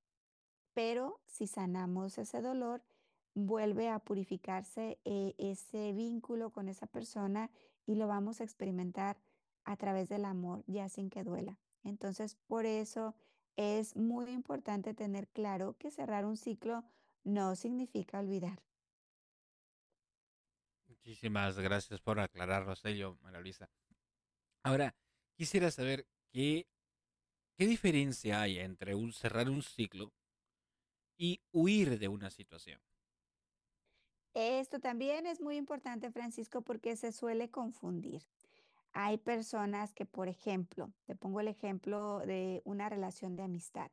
pero si sanamos ese dolor, vuelve a purificarse eh, ese vínculo con esa persona y lo vamos a experimentar a través del amor, ya sin que duela. Entonces, por eso es muy importante tener claro que cerrar un ciclo no significa olvidar. Muchísimas gracias por aclararnos ello, María Luisa. Ahora, quisiera saber qué, qué diferencia hay entre un cerrar un ciclo y huir de una situación. Esto también es muy importante, Francisco, porque se suele confundir. Hay personas que, por ejemplo, te pongo el ejemplo de una relación de amistad.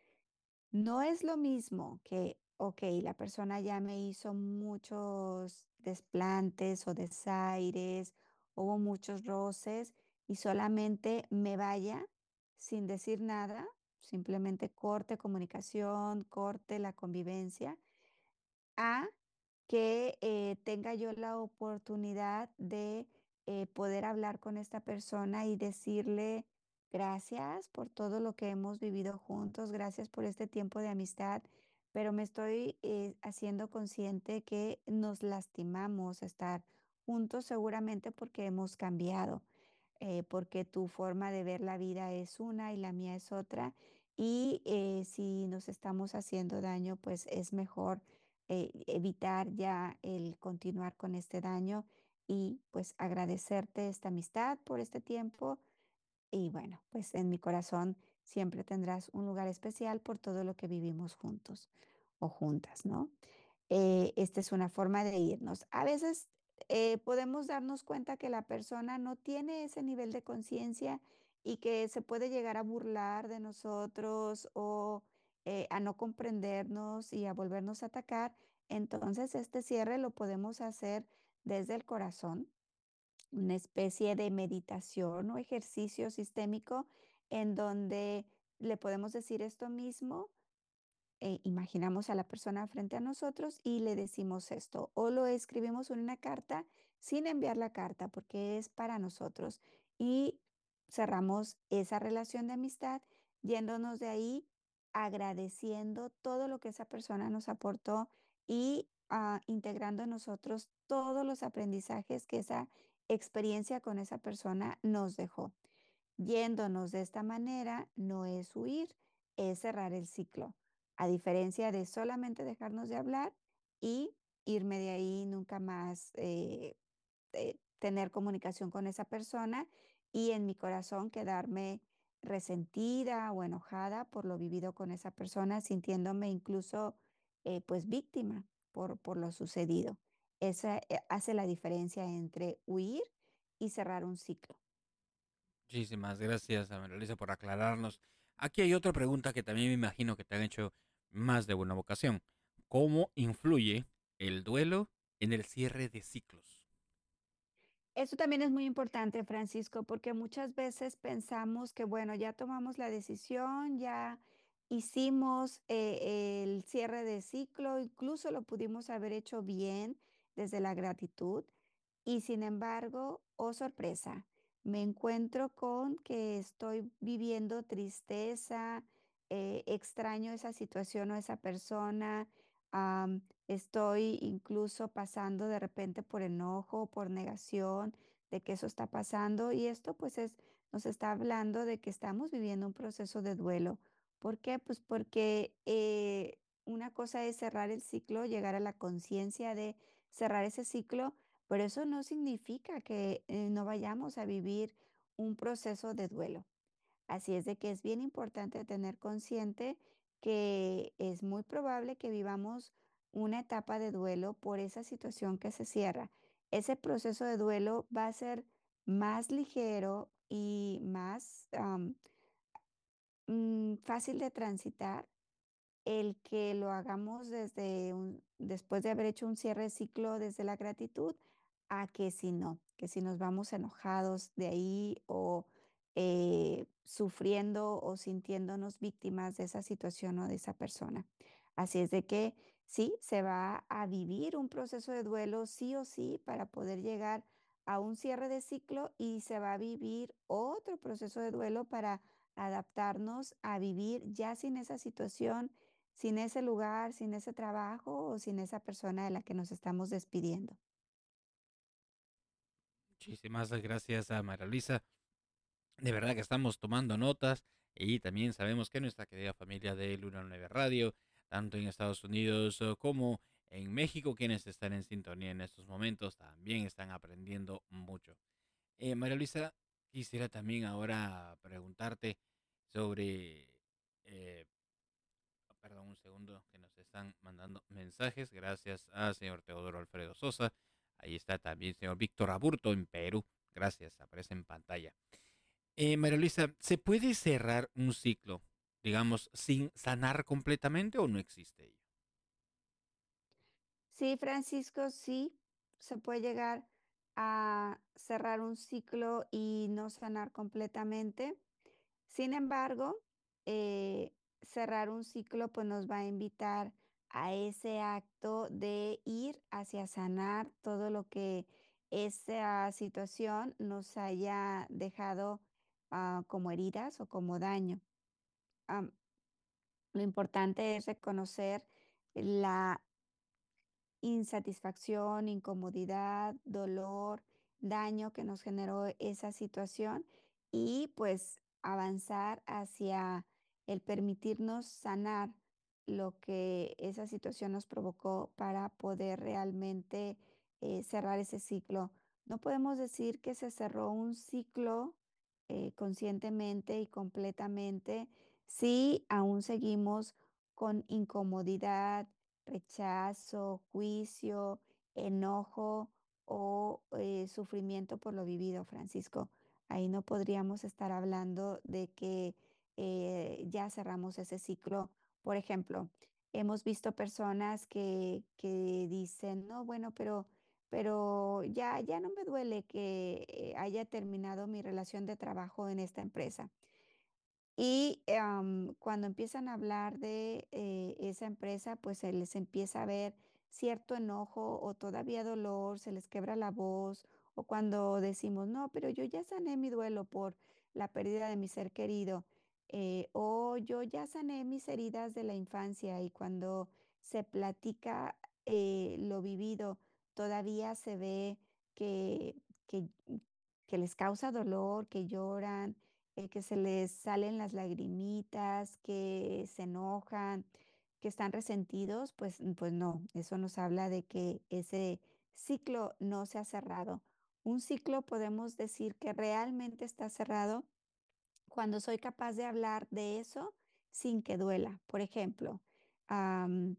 No es lo mismo que, ok, la persona ya me hizo muchos desplantes o desaires, hubo muchos roces y solamente me vaya sin decir nada, simplemente corte comunicación, corte la convivencia, a que eh, tenga yo la oportunidad de eh, poder hablar con esta persona y decirle gracias por todo lo que hemos vivido juntos, gracias por este tiempo de amistad, pero me estoy eh, haciendo consciente que nos lastimamos estar juntos seguramente porque hemos cambiado, eh, porque tu forma de ver la vida es una y la mía es otra, y eh, si nos estamos haciendo daño, pues es mejor eh, evitar ya el continuar con este daño y pues agradecerte esta amistad por este tiempo. Y bueno, pues en mi corazón siempre tendrás un lugar especial por todo lo que vivimos juntos o juntas, ¿no? Eh, esta es una forma de irnos. A veces eh, podemos darnos cuenta que la persona no tiene ese nivel de conciencia y que se puede llegar a burlar de nosotros o eh, a no comprendernos y a volvernos a atacar. Entonces, este cierre lo podemos hacer desde el corazón, una especie de meditación o ejercicio sistémico en donde le podemos decir esto mismo, eh, imaginamos a la persona frente a nosotros y le decimos esto, o lo escribimos en una carta sin enviar la carta porque es para nosotros y cerramos esa relación de amistad yéndonos de ahí agradeciendo todo lo que esa persona nos aportó y ah, integrando en nosotros todos los aprendizajes que esa experiencia con esa persona nos dejó. Yéndonos de esta manera no es huir, es cerrar el ciclo, a diferencia de solamente dejarnos de hablar y irme de ahí nunca más eh, eh, tener comunicación con esa persona y en mi corazón quedarme resentida o enojada por lo vivido con esa persona, sintiéndome incluso eh, pues víctima por, por lo sucedido. Esa eh, hace la diferencia entre huir y cerrar un ciclo. Muchísimas gracias a María Luisa por aclararnos. Aquí hay otra pregunta que también me imagino que te han hecho más de una ocasión. ¿Cómo influye el duelo en el cierre de ciclos? Eso también es muy importante, Francisco, porque muchas veces pensamos que, bueno, ya tomamos la decisión, ya hicimos eh, el cierre de ciclo, incluso lo pudimos haber hecho bien desde la gratitud, y sin embargo, oh sorpresa, me encuentro con que estoy viviendo tristeza, eh, extraño esa situación o esa persona, am, estoy incluso pasando de repente por enojo, por negación de que eso está pasando y esto pues es, nos está hablando de que estamos viviendo un proceso de duelo. ¿Por qué? Pues porque eh, una cosa es cerrar el ciclo, llegar a la conciencia de cerrar ese ciclo, pero eso no significa que eh, no vayamos a vivir un proceso de duelo. Así es de que es bien importante tener consciente que es muy probable que vivamos una etapa de duelo por esa situación que se cierra. Ese proceso de duelo va a ser más ligero y más am, mm, fácil de transitar el que lo hagamos desde un, después de haber hecho un cierre de ciclo desde la gratitud, a que si no, que si nos vamos enojados de ahí o eh, sufriendo o sintiéndonos víctimas de esa situación o de esa persona. Así es de que sí, se va a vivir un proceso de duelo sí o sí para poder llegar a un cierre de ciclo y se va a vivir otro proceso de duelo para adaptarnos a vivir ya sin esa situación, sin ese lugar, sin ese trabajo o sin esa persona de la que nos estamos despidiendo. Muchísimas gracias a María Luisa. De verdad que estamos tomando notas y también sabemos que nuestra querida familia de Luna Nueve Radio, tanto en Estados Unidos eh, como en México, quienes están en sintonía en estos momentos, también están aprendiendo mucho. Eh, María Luisa, quisiera también ahora preguntarte sobre, eh, perdón un segundo, que nos están mandando mensajes, gracias a señor Teodoro Alfredo Sosa. Ahí está también señor Víctor Aburto en Perú, gracias, aparece en pantalla. Eh, María Luisa, ¿se puede cerrar un ciclo, digamos, sin sanar completamente o no existe ello? Sí, Francisco, sí, se puede llegar a cerrar un ciclo y no sanar completamente. Sin embargo, eh, cerrar un ciclo pues nos va a invitar a ese acto de ir hacia sanar todo lo que esa situación nos haya dejado ah, como heridas o como daño. Am, lo importante es reconocer la insatisfacción, incomodidad, dolor, daño que nos generó esa situación y pues avanzar hacia el permitirnos sanar lo que esa situación nos provocó para poder realmente eh, cerrar ese ciclo. No podemos decir que se cerró un ciclo eh, conscientemente y completamente si aún seguimos con incomodidad, rechazo, juicio, enojo o eh, sufrimiento por lo vivido, Francisco. Ahí no podríamos estar hablando de que eh, ya cerramos ese ciclo. Por ejemplo, hemos visto personas que, que dicen, no, bueno, pero, pero ya, ya no me duele que eh, haya terminado mi relación de trabajo en esta empresa. Y am, cuando empiezan a hablar de eh, esa empresa, pues se les empieza a ver cierto enojo o todavía dolor, se les quebra la voz, o cuando decimos, no, pero yo ya sané mi duelo por la pérdida de mi ser querido. eh, o yo ya sané mis heridas de la infancia y cuando se platica eh, lo vivido, todavía se ve que, que, que les causa dolor, que lloran, eh, que se les salen las lagrimitas, que se enojan, que están resentidos, pues, pues no, eso nos habla de que ese ciclo no se ha cerrado. Un ciclo podemos decir que realmente está cerrado cuando soy capaz de hablar de eso sin que duela. Por ejemplo, am,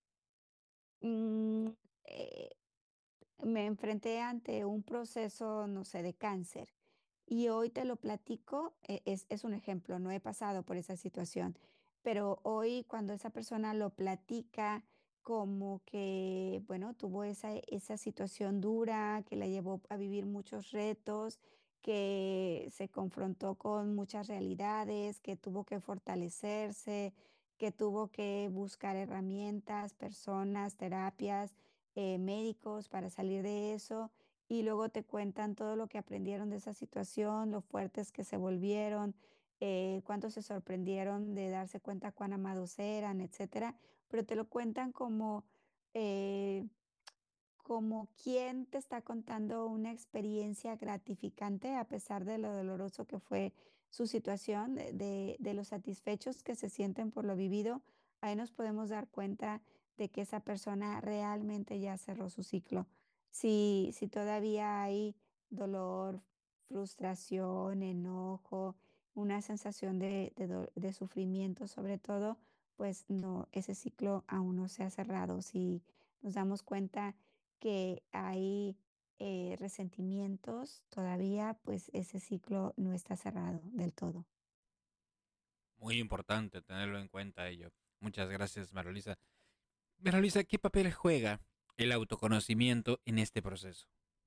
mm, eh, me enfrenté ante un proceso, no sé, de cáncer y hoy te lo platico, e- es, es un ejemplo, no he pasado por esa situación, pero hoy cuando esa persona lo platica como que, bueno, tuvo esa, esa situación dura que la llevó a vivir muchos retos, que se confrontó con muchas realidades, que tuvo que fortalecerse, que tuvo que buscar herramientas, personas, terapias, eh, médicos para salir de eso y luego te cuentan todo lo que aprendieron de esa situación, lo fuertes que se volvieron, eh, cuánto se sorprendieron de darse cuenta cuán amados eran, etcétera, pero te lo cuentan como, eh, como quien te está contando una experiencia gratificante a pesar de lo doloroso que fue su situación, de, de de los satisfechos que se sienten por lo vivido, ahí nos podemos dar cuenta de que esa persona realmente ya cerró su ciclo. Si, si todavía hay dolor, frustración, enojo, una sensación de, de do- de sufrimiento sobre todo, pues no, ese ciclo aún no se ha cerrado. Si nos damos cuenta que hay eh, resentimientos todavía, pues ese ciclo no está cerrado del todo. Muy importante tenerlo en cuenta ello. Muchas gracias, María Luisa. María Luisa, ¿qué papel juega el autoconocimiento en este proceso?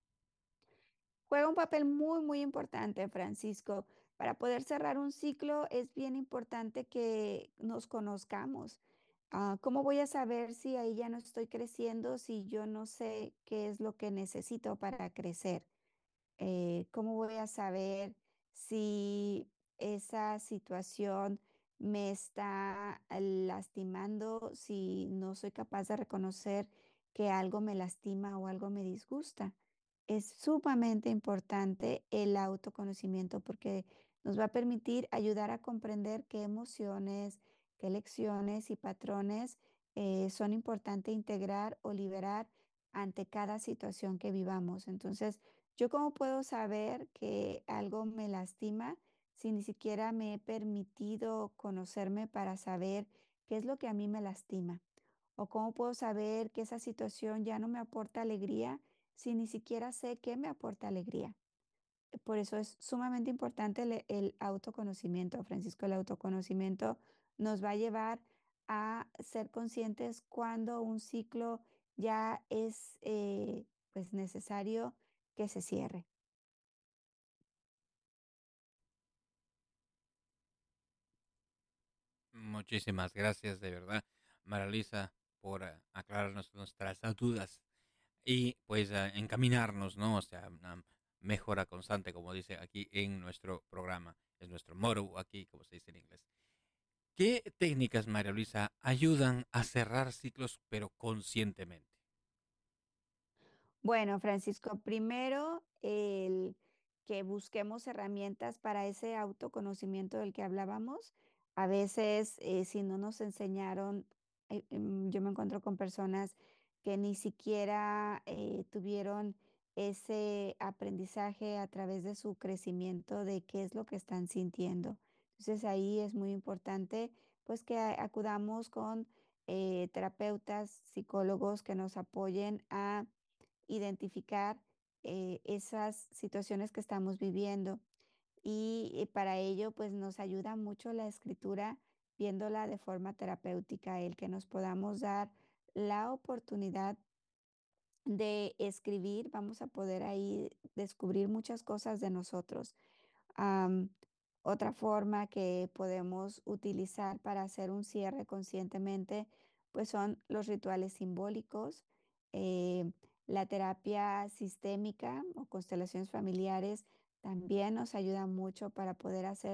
Juega un papel muy, muy importante, Francisco. Para poder cerrar un ciclo es bien importante que nos conozcamos. Ah, ¿cómo voy a saber si ahí ya no estoy creciendo si yo no sé qué es lo que necesito para crecer? Eh, ¿cómo voy a saber si esa situación me está lastimando, si no soy capaz de reconocer que algo me lastima o algo me disgusta? Es sumamente importante el autoconocimiento porque nos va a permitir ayudar a comprender qué emociones, qué lecciones y patrones eh, son importantes integrar o liberar ante cada situación que vivamos. Entonces, ¿yo cómo puedo saber que algo me lastima si ni siquiera me he permitido conocerme para saber qué es lo que a mí me lastima? ¿O cómo puedo saber que esa situación ya no me aporta alegría si ni siquiera sé qué me aporta alegría? Por eso es sumamente importante el, el autoconocimiento, Francisco. El autoconocimiento nos va a llevar a ser conscientes cuando un ciclo ya es eh, pues necesario que se cierre. Muchísimas gracias, de verdad, María Luisa, por eh, aclararnos nuestras dudas y pues eh, encaminarnos, ¿no? O sea, una mejora constante, como dice aquí en nuestro programa. Es nuestro motto aquí, como se dice en inglés. ¿Qué técnicas, María Luisa, ayudan a cerrar ciclos pero conscientemente? Bueno, Francisco, primero el que busquemos herramientas para ese autoconocimiento del que hablábamos. A veces, eh, si no nos enseñaron, eh, em, yo me encuentro con personas que ni siquiera eh, tuvieron ese aprendizaje a través de su crecimiento de qué es lo que están sintiendo. Entonces ahí es muy importante pues que a- acudamos con eh, terapeutas, psicólogos que nos apoyen a identificar eh, esas situaciones que estamos viviendo. Y eh, para ello, pues nos ayuda mucho la escritura, viéndola de forma terapéutica, el que nos podamos dar la oportunidad de escribir, vamos a poder ahí descubrir muchas cosas de nosotros. Am, Otra forma que podemos utilizar para hacer un cierre conscientemente, pues son los rituales simbólicos, eh, la terapia sistémica o constelaciones familiares también nos ayuda mucho para poder hacer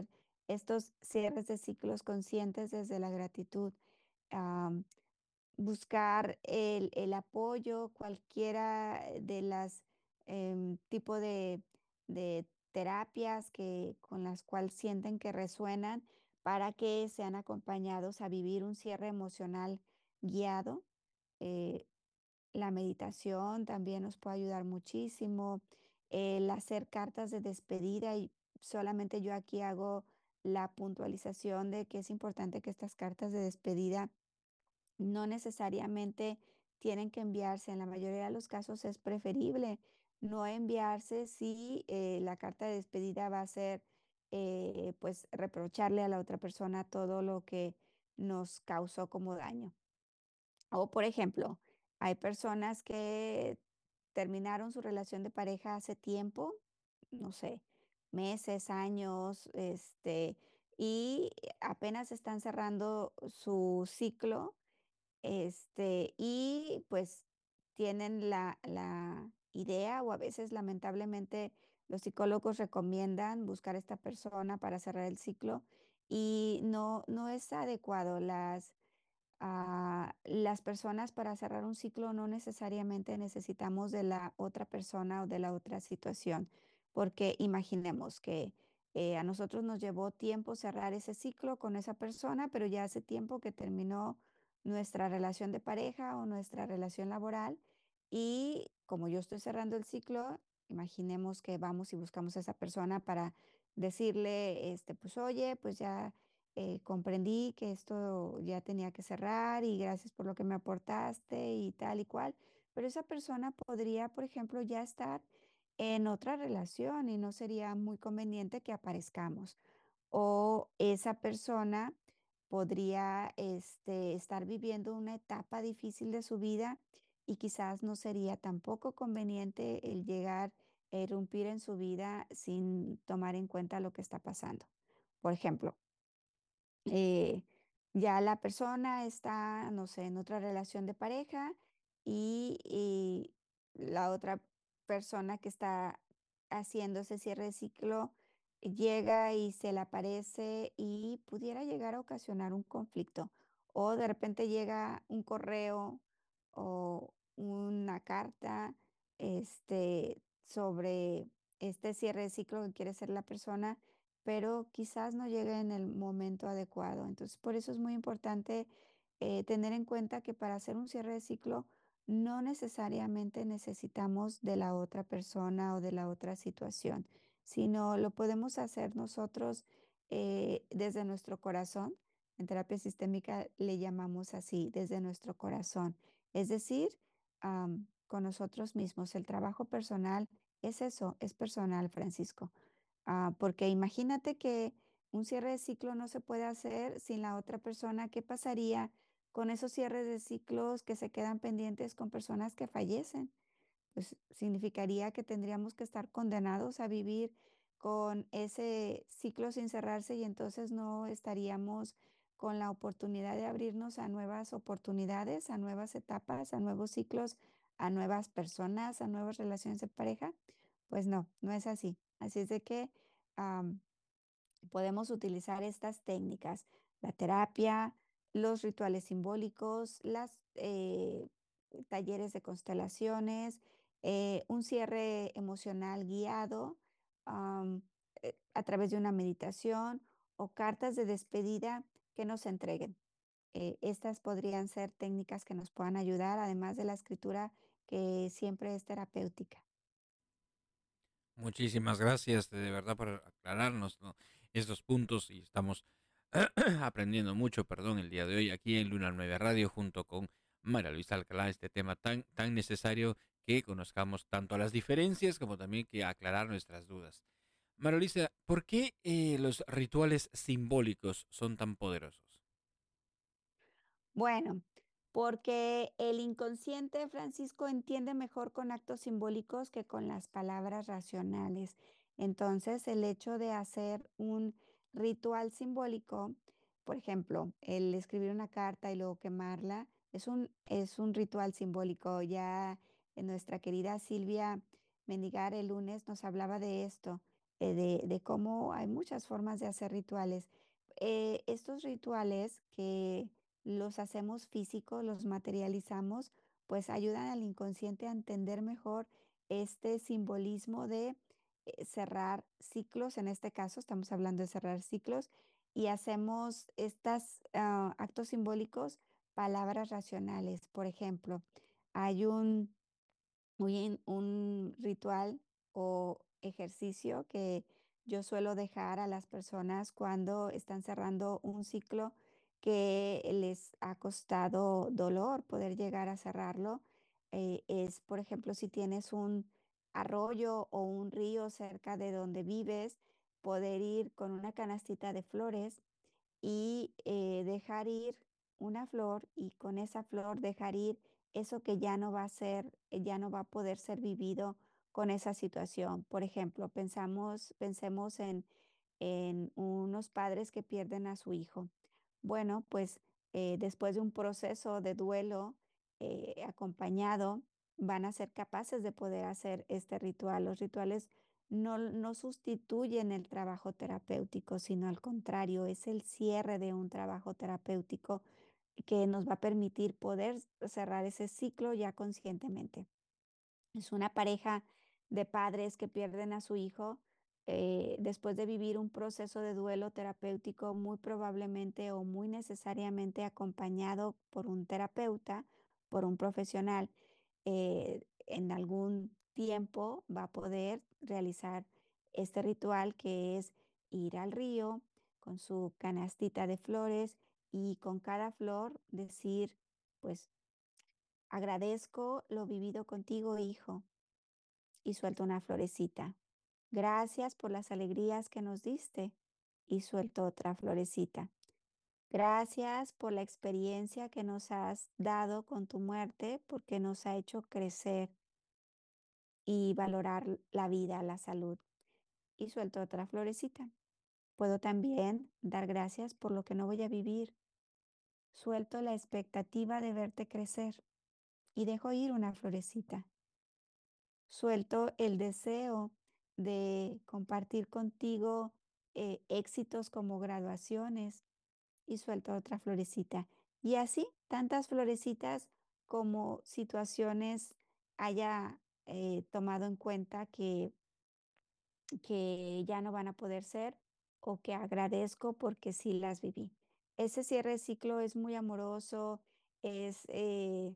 estos cierres de ciclos conscientes desde la gratitud. Am, buscar el, el apoyo, cualquiera de las em, tipo de, de terapias que, con las cuales sienten que resuenan para que sean acompañados a vivir un cierre emocional guiado. Eh, la meditación también nos puede ayudar muchísimo. El hacer cartas de despedida y solamente yo aquí hago la puntualización de que es importante que estas cartas de despedida no necesariamente tienen que enviarse. En la mayoría de los casos es preferible no enviarse si eh, la carta de despedida va a ser eh, pues reprocharle a la otra persona todo lo que nos causó como daño. O por ejemplo, hay personas que terminaron su relación de pareja hace tiempo, no sé, meses, años, este, y apenas están cerrando su ciclo, este, y pues tienen la, la idea o a veces lamentablemente los psicólogos recomiendan buscar a esta persona para cerrar el ciclo y no, no es adecuado. Las a las personas para cerrar un ciclo no necesariamente necesitamos de la otra persona o de la otra situación, porque imaginemos que eh, a nosotros nos llevó tiempo cerrar ese ciclo con esa persona, pero ya hace tiempo que terminó nuestra relación de pareja o nuestra relación laboral y como yo estoy cerrando el ciclo, imaginemos que vamos y buscamos a esa persona para decirle, este, pues oye, pues ya eh, comprendí que esto ya tenía que cerrar y gracias por lo que me aportaste y tal y cual, pero esa persona podría, por ejemplo, ya estar en otra relación y no sería muy conveniente que aparezcamos. O esa persona podría este, estar viviendo una etapa difícil de su vida y quizás no sería tampoco conveniente el llegar a irrumpir en su vida sin tomar en cuenta lo que está pasando. Por ejemplo, eh, ya la persona está, no sé, en otra relación de pareja y, y la otra persona que está haciendo ese cierre de ciclo llega y se le aparece y pudiera llegar a ocasionar un conflicto. O de repente llega un correo o una carta este, sobre este cierre de ciclo que quiere hacer la persona pero quizás no llegue en el momento adecuado. Entonces, por eso es muy importante eh, tener en cuenta que para hacer un cierre de ciclo no necesariamente necesitamos de la otra persona o de la otra situación, sino lo podemos hacer nosotros eh, desde nuestro corazón. En terapia sistémica le llamamos así, desde nuestro corazón. Es decir, am, con nosotros mismos. El trabajo personal es eso, es personal, Francisco. Ah, porque imagínate que un cierre de ciclo no se puede hacer sin la otra persona. ¿Qué pasaría con esos cierres de ciclos que se quedan pendientes con personas que fallecen? Pues significaría que tendríamos que estar condenados a vivir con ese ciclo sin cerrarse y entonces no estaríamos con la oportunidad de abrirnos a nuevas oportunidades, a nuevas etapas, a nuevos ciclos, a nuevas personas, a nuevas relaciones de pareja. Pues no, no es así. Así es de que am, podemos utilizar estas técnicas, la terapia, los rituales simbólicos, las eh, talleres de constelaciones, eh, un cierre emocional guiado am, eh, a través de una meditación o cartas de despedida que nos entreguen. Eh, estas podrían ser técnicas que nos puedan ayudar, además de la escritura que siempre es terapéutica. Muchísimas gracias de verdad por aclararnos, ¿no?, estos puntos y estamos aprendiendo mucho, perdón, el día de hoy aquí en Luna nueve Radio junto con María Luisa Alcalá, este tema tan, tan necesario que conozcamos tanto las diferencias como también que aclarar nuestras dudas. María Luisa, ¿por qué eh, los rituales simbólicos son tan poderosos? Bueno, porque el inconsciente, Francisco, entiende mejor con actos simbólicos que con las palabras racionales. Entonces, el hecho de hacer un ritual simbólico, por ejemplo, el escribir una carta y luego quemarla, es un, es un ritual simbólico. Ya eh, nuestra querida Silvia Mendigar el lunes nos hablaba de esto. eh, de, de cómo hay muchas formas de hacer rituales. Eh, estos rituales que los hacemos físicos, los materializamos, pues ayudan al inconsciente a entender mejor este simbolismo de eh, cerrar ciclos. En este caso, estamos hablando de cerrar ciclos y hacemos estos actos simbólicos, palabras racionales. Por ejemplo, hay un muy en- un ritual o ejercicio que yo suelo dejar a las personas cuando están cerrando un ciclo que les ha costado dolor poder llegar a cerrarlo. Eh, es, por ejemplo, si tienes un arroyo o un río cerca de donde vives, poder ir con una canastita de flores y eh, dejar ir una flor y con esa flor dejar ir eso que ya no va a ser, eh, ya no va a poder ser vivido con esa situación. Por ejemplo, pensamos, pensemos en, en unos padres que pierden a su hijo. Bueno, pues eh, después de un proceso de duelo eh, acompañado, van a ser capaces de poder hacer este ritual. Los rituales no, no sustituyen el trabajo terapéutico, sino al contrario, es el cierre de un trabajo terapéutico que nos va a permitir poder cerrar ese ciclo ya conscientemente. Es una pareja de padres que pierden a su hijo eh, después de vivir un proceso de duelo terapéutico, muy probablemente o muy necesariamente acompañado por un terapeuta, por un profesional. Eh, en algún tiempo va a poder realizar este ritual que es ir al río con su canastita de flores y con cada flor decir, pues agradezco lo vivido contigo, hijo, y suelto una florecita. Gracias por las alegrías que nos diste, y suelto otra florecita. Gracias por la experiencia que nos has dado con tu muerte, porque nos ha hecho crecer y valorar la vida, la salud. Y suelto otra florecita. Puedo también dar gracias por lo que no voy a vivir. Suelto la expectativa de verte crecer y dejo ir una florecita. Suelto el deseo de compartir contigo eh, éxitos como graduaciones y suelto otra florecita. Y así, tantas florecitas como situaciones haya eh, tomado en cuenta que, que ya no van a poder ser o que agradezco porque sí las viví. Ese cierre de ciclo es muy amoroso, es eh,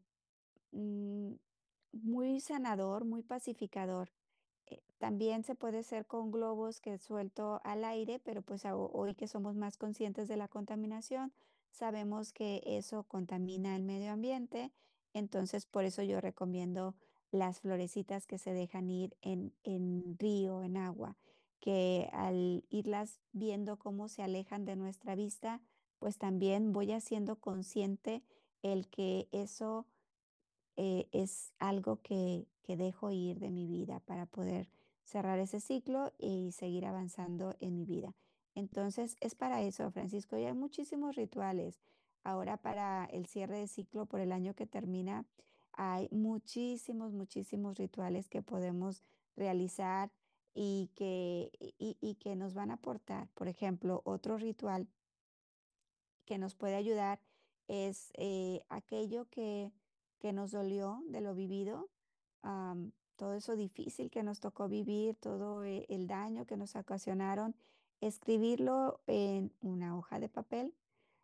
mm, muy sanador, muy pacificador. Eh, también se puede hacer con globos que suelto al aire, pero pues a- hoy que somos más conscientes de la contaminación, sabemos que eso contamina el medio ambiente. Entonces, por eso yo recomiendo las florecitas que se dejan ir en, en río, en agua, que al irlas viendo cómo se alejan de nuestra vista, pues también voy haciendo consciente el que eso eh, es algo que, que dejo ir de mi vida para poder cerrar ese ciclo y seguir avanzando en mi vida. Entonces, es para eso, Francisco, y hay muchísimos rituales. Ahora para el cierre de ciclo por el año que termina, hay muchísimos, muchísimos rituales que podemos realizar y que, y, y que nos van a aportar. Por ejemplo, otro ritual que nos puede ayudar es eh, aquello que, que nos dolió de lo vivido, am, todo eso difícil que nos tocó vivir, todo eh, el daño que nos ocasionaron, escribirlo en una hoja de papel,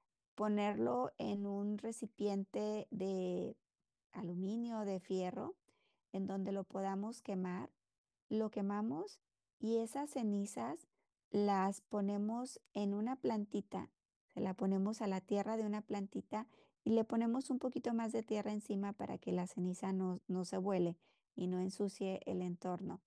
ponerlo en un recipiente de aluminio, de fierro, en donde lo podamos quemar. Lo quemamos y esas cenizas las ponemos en una plantita, se la ponemos a la tierra de una plantita y le ponemos un poquito más de tierra encima para que la ceniza no, no se vuele y no ensucie el entorno.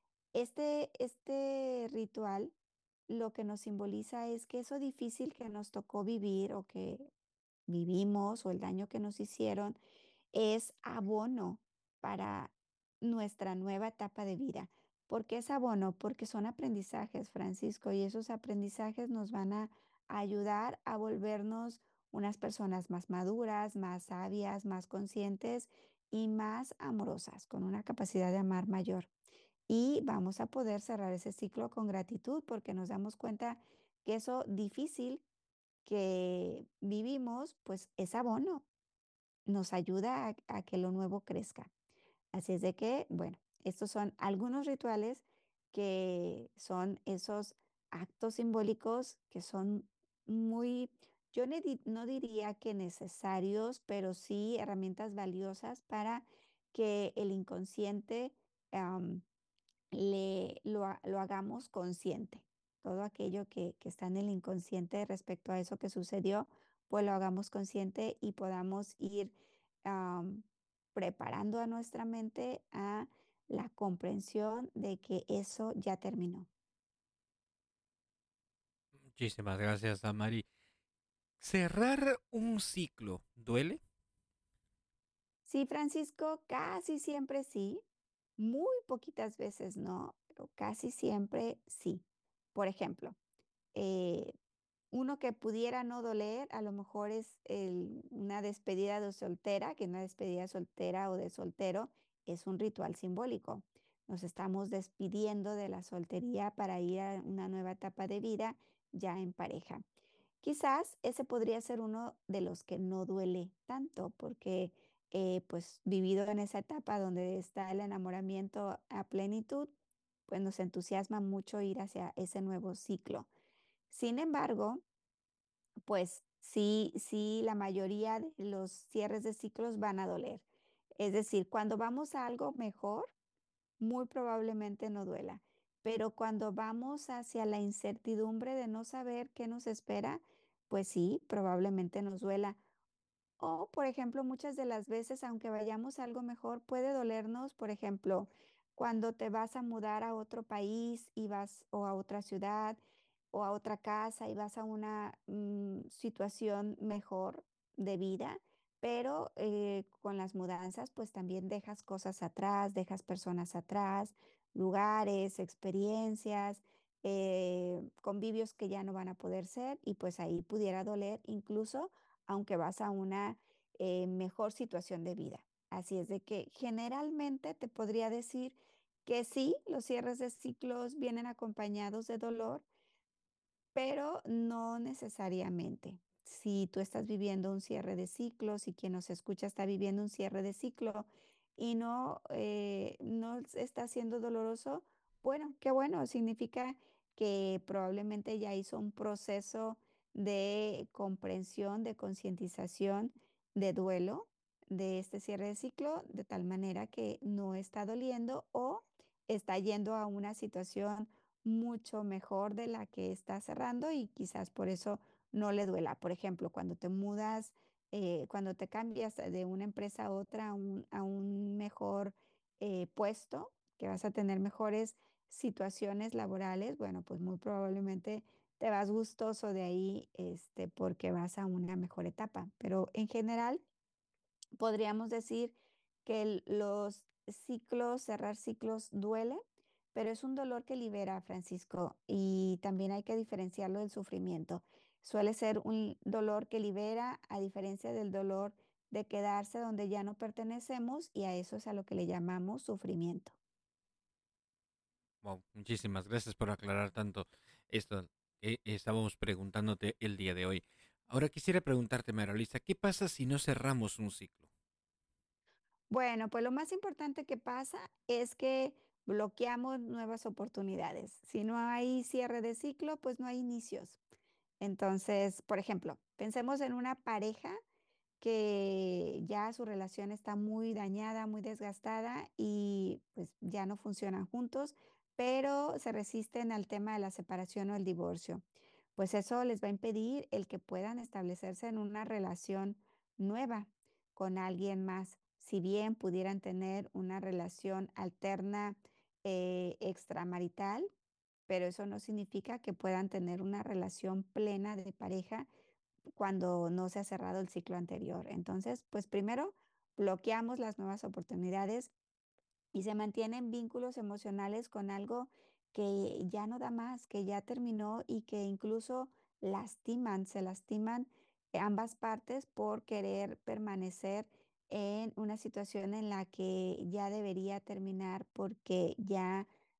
Este, este ritual lo que nos simboliza es que eso difícil que nos tocó vivir o que vivimos o el daño que nos hicieron es abono para nuestra nueva etapa de vida. ¿Por qué es abono? Porque son aprendizajes, Francisco, y esos aprendizajes nos van a ayudar a volvernos unas personas más maduras, más sabias, más conscientes y más amorosas, con una capacidad de amar mayor. y vamos a poder cerrar ese ciclo con gratitud porque nos damos cuenta que eso difícil que vivimos, pues es abono, nos ayuda a, a que lo nuevo crezca. Así es de que, bueno, estos son algunos rituales que son esos actos simbólicos que son muy, yo ne- di- no diría que necesarios, pero sí herramientas valiosas para que el inconsciente am, le, lo, ha- lo hagamos consciente. Todo aquello que, que está en el inconsciente respecto a eso que sucedió, pues lo hagamos consciente y podamos ir am, preparando a nuestra mente a la comprensión de que eso ya terminó. Muchísimas gracias, Amari. ¿Cerrar un ciclo duele? Sí, Francisco, casi siempre sí. Muy poquitas veces no, pero casi siempre sí. Por ejemplo, eh, uno que pudiera no doler, a lo mejor es el- una despedida de soltera, que una despedida soltera o de soltero es un ritual simbólico. Nos estamos despidiendo de la soltería para ir a una nueva etapa de vida ya en pareja. Quizás ese podría ser uno de los que no duele tanto porque eh, pues vivido en esa etapa donde está el enamoramiento a plenitud, pues nos entusiasma mucho ir hacia ese nuevo ciclo. Sin embargo, pues sí, sí, la mayoría de los cierres de ciclos van a doler. Es decir, cuando vamos a algo mejor, muy probablemente no duela, pero cuando vamos hacia la incertidumbre de no saber qué nos espera, pues sí, probablemente nos duela. O, por ejemplo, muchas de las veces, aunque vayamos a algo mejor, puede dolernos, por ejemplo, cuando te vas a mudar a otro país y vas o a otra ciudad o a otra casa y vas a una mm, situación mejor de vida, pero eh, con las mudanzas, pues también dejas cosas atrás, dejas personas atrás, lugares, experiencias, eh, convivios que ya no van a poder ser y pues ahí pudiera doler incluso aunque vas a una eh, mejor situación de vida. Así es de que generalmente te podría decir que sí, los cierres de ciclos vienen acompañados de dolor, pero no necesariamente. Si tú estás viviendo un cierre de ciclo, si quien nos escucha está viviendo un cierre de ciclo y no, eh, no está siendo doloroso, bueno, qué bueno, significa que probablemente ya hizo un proceso de comprensión, de concientización, de duelo de este cierre de ciclo, de tal manera que no está doliendo o está yendo a una situación mucho mejor de la que está cerrando y quizás por eso no le duela. Por ejemplo, cuando te mudas, eh, cuando te cambias de una empresa a otra, a un, a un mejor eh, puesto, que vas a tener mejores situaciones laborales, bueno, pues muy probablemente te vas gustoso de ahí, este, porque vas a una mejor etapa. Pero en general, podríamos decir que el- los ciclos, cerrar ciclos duele, pero es un dolor que libera, Francisco, y también hay que diferenciarlo del sufrimiento. Suele ser un dolor que libera, a diferencia del dolor de quedarse donde ya no pertenecemos, y a eso es a lo que le llamamos sufrimiento. Wow, muchísimas gracias por aclarar tanto esto que estábamos preguntándote el día de hoy. Ahora quisiera preguntarte, María Luisa, ¿qué pasa si no cerramos un ciclo? Bueno, pues lo más importante que pasa es que bloqueamos nuevas oportunidades. Si no hay cierre de ciclo, pues no hay inicios. Entonces, por ejemplo, pensemos en una pareja que ya su relación está muy dañada, muy desgastada y pues ya no funcionan juntos, pero se resisten al tema de la separación o el divorcio. Pues eso les va a impedir el que puedan establecerse en una relación nueva con alguien más. Si bien pudieran tener una relación alterna eh, extramarital, pero eso no significa que puedan tener una relación plena de pareja cuando no se ha cerrado el ciclo anterior. Entonces, pues primero bloqueamos las nuevas oportunidades y se mantienen vínculos emocionales con algo que ya no da más, que ya terminó y que incluso lastiman, se lastiman ambas partes por querer permanecer en una situación en la que ya debería terminar porque ya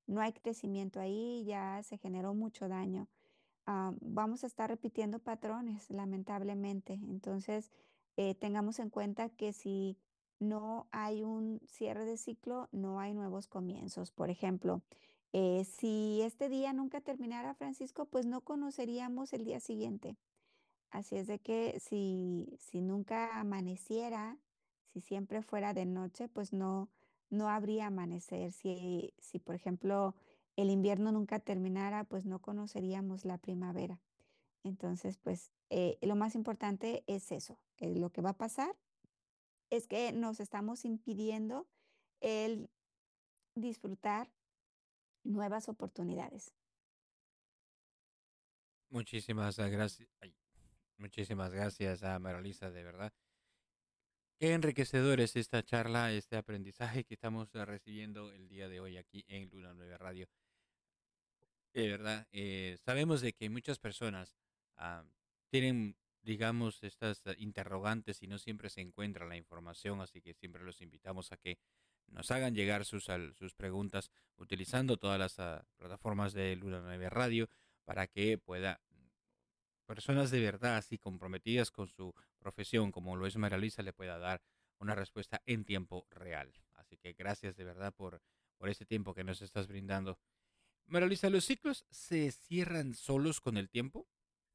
no hay crecimiento ahí, ya se generó mucho daño. Ah, vamos a estar repitiendo patrones, lamentablemente. Entonces, eh, tengamos en cuenta que si no hay un cierre de ciclo, no hay nuevos comienzos. Por ejemplo, eh, si este día nunca terminara, Francisco, pues no conoceríamos el día siguiente. Así es de que si, si nunca amaneciera, si siempre fuera de noche, pues no, no habría amanecer. Si, si, por ejemplo, el invierno nunca terminara, pues no conoceríamos la primavera. Entonces, pues eh, lo más importante es eso. Eh, lo que va a pasar es que nos estamos impidiendo el disfrutar nuevas oportunidades. Muchísimas gracias. Muchísimas gracias a Maralisa, de verdad. Qué enriquecedor es esta charla, este aprendizaje que estamos eh, recibiendo el día de hoy aquí en Luna Nueva Radio. De verdad, eh, sabemos de que muchas personas ah, tienen, digamos, estas eh, interrogantes y no siempre se encuentra la información, así que siempre los invitamos a que nos hagan llegar sus, al- sus preguntas utilizando todas las ah, plataformas de Luna Nueva Radio para que pueda personas de verdad así comprometidas con su profesión, como lo es Maralisa, le pueda dar una respuesta en tiempo real. Así que gracias de verdad por, por este tiempo que nos estás brindando. Maralisa, ¿los ciclos se cierran solos con el tiempo?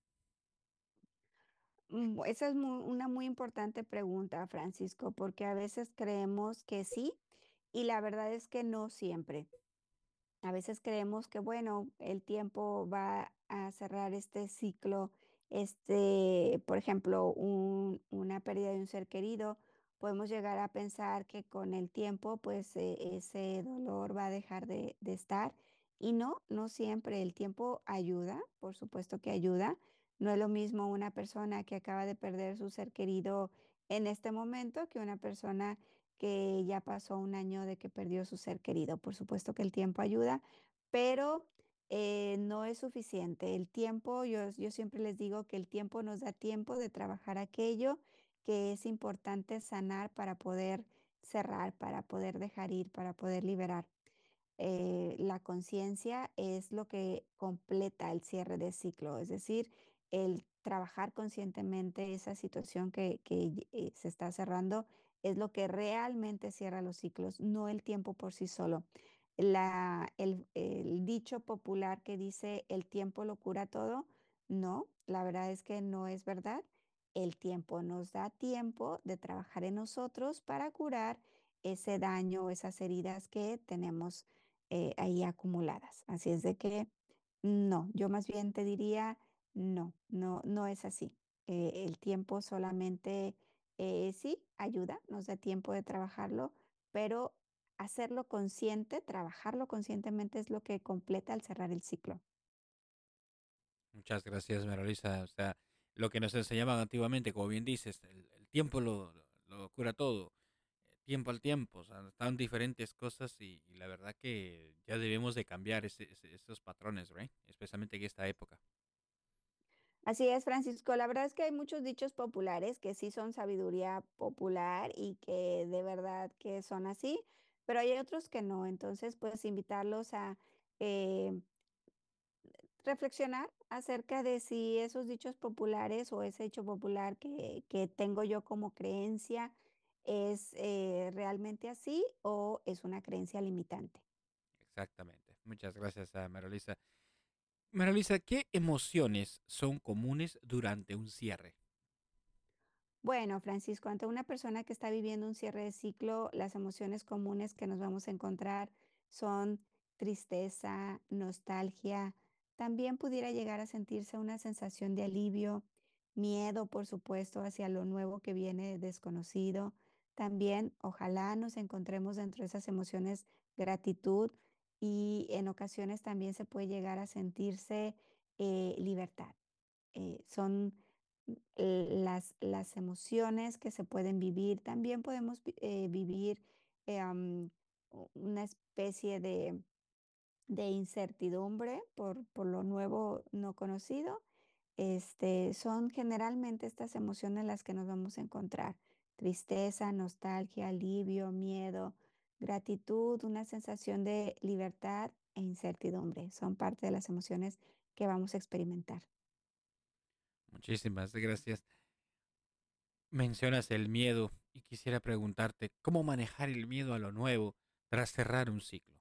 Mm, Esa es mu- una muy importante pregunta, Francisco, porque a veces creemos que sí y la verdad es que no siempre. A veces creemos que, bueno, el tiempo va a cerrar este ciclo, este, por ejemplo, un- una pérdida de un ser querido. Podemos llegar a pensar que con el tiempo, pues eh, ese dolor va a dejar de, de estar. Y no, no siempre. El tiempo ayuda, por supuesto que ayuda. No es lo mismo una persona que acaba de perder su ser querido en este momento que una persona que ya pasó un año de que perdió su ser querido. Por supuesto que el tiempo ayuda, pero eh, no es suficiente. El tiempo, yo, yo siempre les digo que el tiempo nos da tiempo de trabajar aquello que es importante sanar para poder cerrar, para poder dejar ir, para poder liberar. Eh, la conciencia es lo que completa el cierre de ciclo, es decir, el trabajar conscientemente esa situación que, que, eh, se está cerrando es lo que realmente cierra los ciclos, no el tiempo por sí solo. La, el, el dicho popular que dice el tiempo lo cura todo, no, la verdad es que no es verdad. El tiempo nos da tiempo de trabajar en nosotros para curar ese daño, esas heridas que tenemos eh, ahí acumuladas. Así es de que no, yo más bien te diría, no, no, no es así. Eh, el tiempo solamente eh, sí ayuda, nos da tiempo de trabajarlo, pero hacerlo consciente, trabajarlo conscientemente es lo que completa al cerrar el ciclo. Muchas gracias, Maralisa. O sea, lo que nos enseñaban antiguamente, como bien dices, el, el tiempo lo, lo- lo cura todo. eh, Tiempo al tiempo, o sea, están diferentes cosas y, y la verdad que ya debemos de cambiar ese- ese- esos patrones, ¿right? Especialmente en esta época. Así es, Francisco. La verdad es que hay muchos dichos populares que sí son sabiduría popular y que de verdad que son así, pero hay otros que no. Entonces, pues invitarlos a eh, reflexionar acerca de si esos dichos populares o ese hecho popular que, que tengo yo como creencia es eh, realmente así o es una creencia limitante. Exactamente. Muchas gracias a Maralisa. Maralisa, ¿qué emociones son comunes durante un cierre? Bueno, Francisco, ante una persona que está viviendo un cierre de ciclo, las emociones comunes que nos vamos a encontrar son tristeza, nostalgia, también pudiera llegar a sentirse una sensación de alivio, miedo, por supuesto, hacia lo nuevo que viene desconocido. También, ojalá nos encontremos dentro de esas emociones gratitud y en ocasiones también se puede llegar a sentirse eh, libertad. Eh, son eh, las, las emociones que se pueden vivir. También podemos vi- eh, vivir eh, am, u- una especie de, de incertidumbre por, por lo nuevo no conocido. Este, son generalmente estas emociones las que nos vamos a encontrar. Tristeza, nostalgia, alivio, miedo, gratitud, una sensación de libertad e incertidumbre. Son parte de las emociones que vamos a experimentar. Muchísimas gracias. Mencionas el miedo y quisiera preguntarte, ¿cómo manejar el miedo a lo nuevo tras cerrar un ciclo?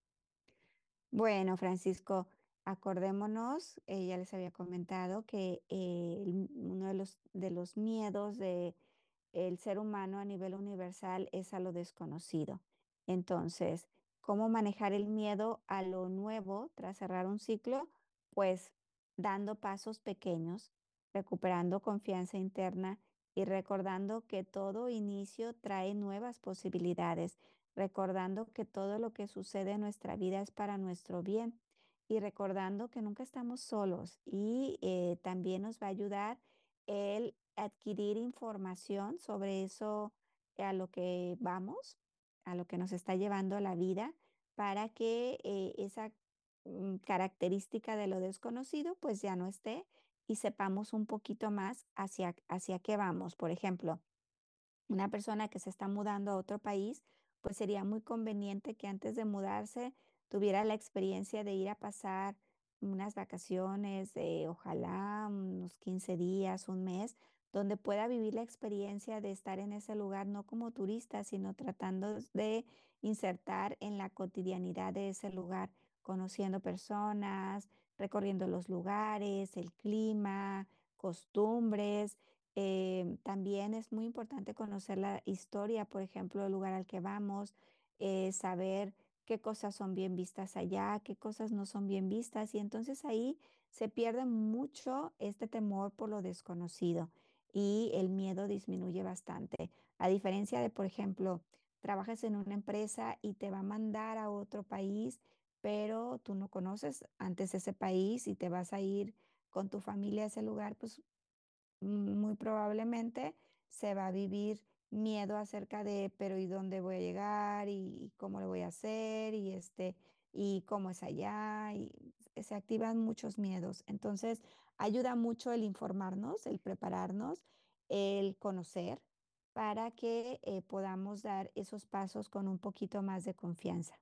Bueno, Francisco, acordémonos, eh, ya les había comentado que eh, el- uno de los, de los miedos de el ser humano a nivel universal es a lo desconocido. Entonces, ¿cómo manejar el miedo a lo nuevo tras cerrar un ciclo? Pues dando pasos pequeños, recuperando confianza interna y recordando que todo inicio trae nuevas posibilidades, recordando que todo lo que sucede en nuestra vida es para nuestro bien y recordando que nunca estamos solos y eh, también nos va a ayudar el adquirir información sobre eso a lo que vamos, a lo que nos está llevando la vida, para que eh, esa mm, característica de lo desconocido pues ya no esté y sepamos un poquito más hacia, hacia qué vamos. Por ejemplo, una persona que se está mudando a otro país, pues sería muy conveniente que antes de mudarse tuviera la experiencia de ir a pasar unas vacaciones, de ojalá unos quince días, un mes, donde pueda vivir la experiencia de estar en ese lugar no como turista, sino tratando de insertar en la cotidianidad de ese lugar, conociendo personas, recorriendo los lugares, el clima, costumbres. Eh, también es muy importante conocer la historia, por ejemplo, del lugar al que vamos, eh, saber qué cosas son bien vistas allá, qué cosas no son bien vistas. Y entonces ahí se pierde mucho este temor por lo desconocido y el miedo disminuye bastante. A diferencia de, por ejemplo, trabajas en una empresa y te va a mandar a otro país, pero tú no conoces antes ese país y te vas a ir con tu familia a ese lugar, pues mm, muy probablemente se va a vivir miedo acerca de, pero ¿y dónde voy a llegar? ¿Y cómo lo voy a hacer? Y este, ¿y cómo es allá? Y se activan muchos miedos. Entonces, ayuda mucho el informarnos, el prepararnos, el conocer para que eh, podamos dar esos pasos con un poquito más de confianza.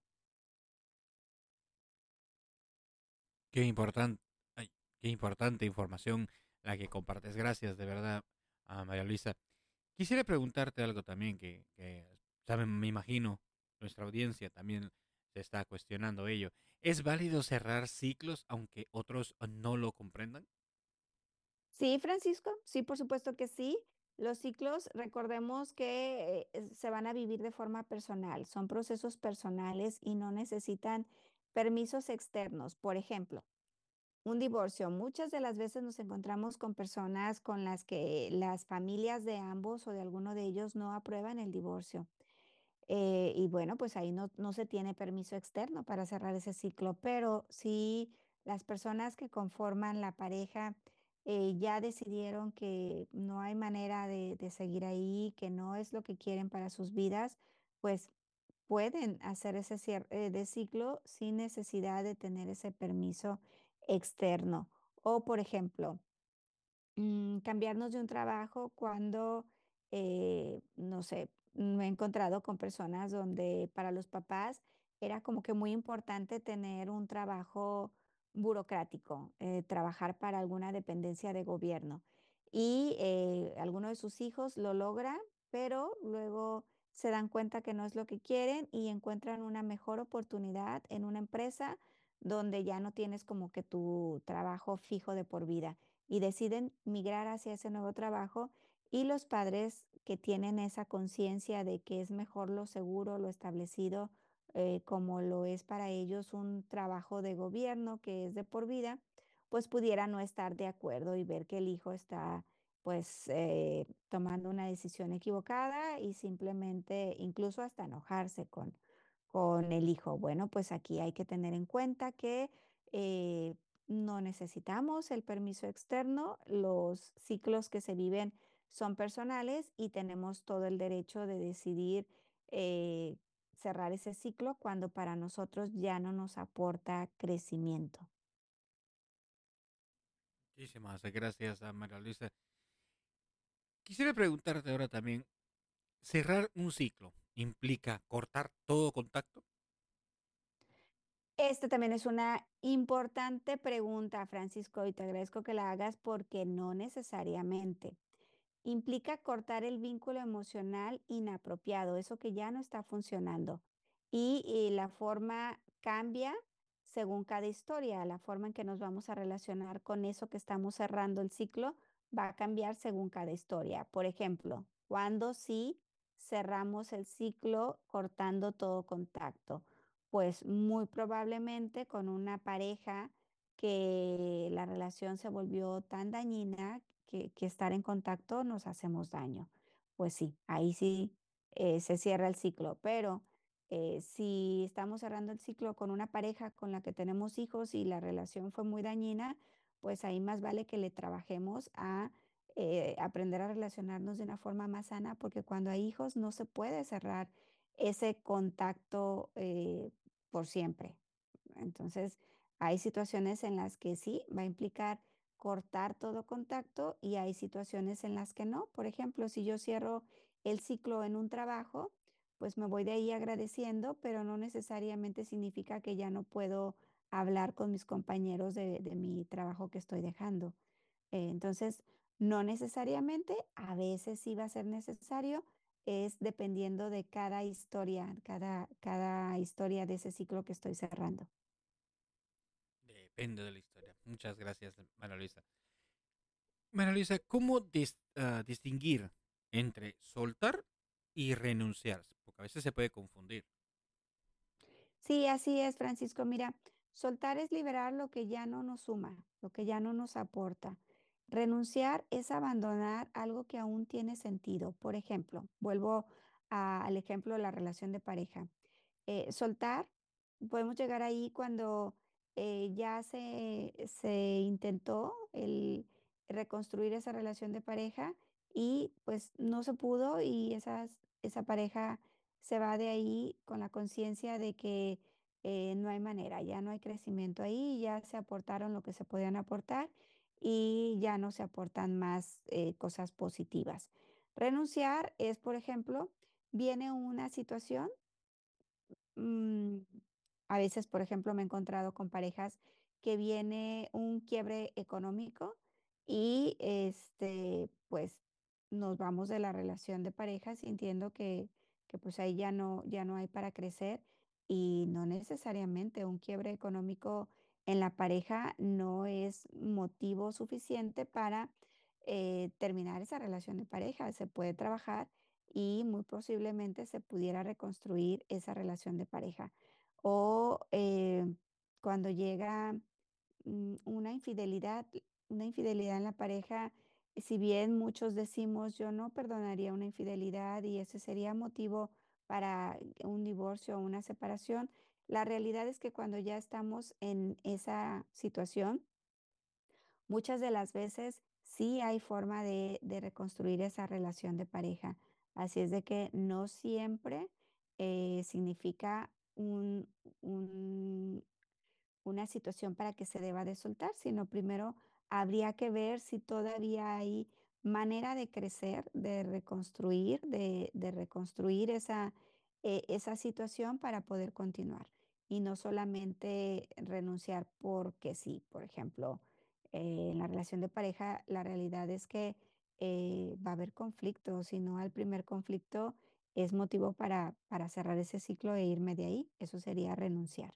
Qué importante, qué importante información la que compartes. Gracias, de verdad, a María Luisa. Quisiera preguntarte algo también que, que saben, me imagino, nuestra audiencia también se está cuestionando ello. ¿Es válido cerrar ciclos aunque otros no lo comprendan? Sí, Francisco, sí, por supuesto que sí. Los ciclos, recordemos que eh, es- se van a vivir de forma personal, son procesos personales y no necesitan permisos externos. Por ejemplo, un divorcio. Muchas de las veces nos encontramos con personas con las que las familias de ambos o de alguno de ellos no aprueban el divorcio. Eh, y bueno, pues ahí no, no se tiene permiso externo para cerrar ese ciclo, pero si las personas que conforman la pareja eh, ya decidieron que no hay manera de, de seguir ahí, que no es lo que quieren para sus vidas, pues pueden hacer ese cierre de ciclo sin necesidad de tener ese permiso externo. O, por ejemplo, mm, cambiarnos de un trabajo cuando, eh, no sé, me he encontrado con personas donde para los papás era como que muy importante tener un trabajo burocrático, eh, trabajar para alguna dependencia de gobierno. Y eh, alguno de sus hijos lo logra, pero luego se dan cuenta que no es lo que quieren y encuentran una mejor oportunidad en una empresa donde ya no tienes como que tu trabajo fijo de por vida y deciden migrar hacia ese nuevo trabajo y los padres que tienen esa conciencia de que es mejor lo seguro, lo establecido, eh, como lo es para ellos un trabajo de gobierno que es de por vida, pues pudiera no estar de acuerdo y ver que el hijo está pues eh, tomando una decisión equivocada y simplemente incluso hasta enojarse con, con el hijo. Bueno, pues aquí hay que tener en cuenta que eh, no necesitamos el permiso externo, los ciclos que se viven son personales y tenemos todo el derecho de decidir eh, cerrar ese ciclo cuando para nosotros ya no nos aporta crecimiento. Muchísimas gracias a María Luisa. Quisiera preguntarte ahora también, ¿cerrar un ciclo implica cortar todo contacto? Esta también es una importante pregunta, Francisco, y te agradezco que la hagas porque no necesariamente. Implica cortar el vínculo emocional inapropiado, eso que ya no está funcionando. Y, y la forma cambia según cada historia, la forma en que nos vamos a relacionar con eso que estamos cerrando el ciclo va a cambiar según cada historia. Por ejemplo, cuando sí cerramos el ciclo cortando todo contacto, pues muy probablemente con una pareja que la relación se volvió tan dañina que, que estar en contacto nos hacemos daño. Pues sí, ahí sí eh, se cierra el ciclo, pero eh, si estamos cerrando el ciclo con una pareja con la que tenemos hijos y la relación fue muy dañina, pues ahí más vale que le trabajemos a eh, aprender a relacionarnos de una forma más sana, porque cuando hay hijos no se puede cerrar ese contacto eh, por siempre. Entonces, hay situaciones en las que sí va a implicar cortar todo contacto y hay situaciones en las que no. Por ejemplo, si yo cierro el ciclo en un trabajo, pues me voy de ahí agradeciendo, pero no necesariamente significa que ya no puedo hablar con mis compañeros de, de mi trabajo que estoy dejando. Eh, entonces, no necesariamente, a veces sí va a ser necesario, es dependiendo de cada historia, cada, cada historia de ese ciclo que estoy cerrando. Depende de la historia. Muchas gracias, María Luisa. María Luisa, ¿cómo dis- ah, distinguir entre soltar y renunciar? Porque a veces se puede confundir. Sí, así es, Francisco. Mira, soltar es liberar lo que ya no nos suma, lo que ya no nos aporta. Renunciar es abandonar algo que aún tiene sentido. Por ejemplo, vuelvo a- al ejemplo de la relación de pareja. Eh, soltar, podemos llegar ahí cuando eh, ya se, se intentó el reconstruir esa relación de pareja y pues no se pudo y esas, esa pareja se va de ahí con la conciencia de que eh, no hay manera, ya no hay crecimiento ahí, ya se aportaron lo que se podían aportar y ya no se aportan más eh, cosas positivas. Renunciar es, por ejemplo, viene una situación. Mm, a veces, por ejemplo, me he encontrado con parejas que viene un quiebre económico y este, pues nos vamos de la relación de pareja sintiendo que, que pues ahí ya no, ya no hay para crecer y no necesariamente un quiebre económico en la pareja no es motivo suficiente para eh, terminar esa relación de pareja. Se puede trabajar y muy posiblemente se pudiera reconstruir esa relación de pareja. O eh, cuando llega mm, una infidelidad, una infidelidad en la pareja, si bien muchos decimos yo no perdonaría una infidelidad y ese sería motivo para un divorcio o una separación, la realidad es que cuando ya estamos en esa situación, muchas de las veces sí hay forma de, de reconstruir esa relación de pareja. Así es de que no siempre eh, significa un, un- una situación para que se deba de soltar, sino primero habría que ver si todavía hay manera de crecer, de reconstruir, de, de reconstruir esa, eh, esa situación para poder continuar y no solamente renunciar porque sí. Por ejemplo, eh, en la relación de pareja, la realidad es que eh, va a haber conflictos, si no al primer conflicto es motivo para, para cerrar ese ciclo e irme de ahí. Eso sería renunciar.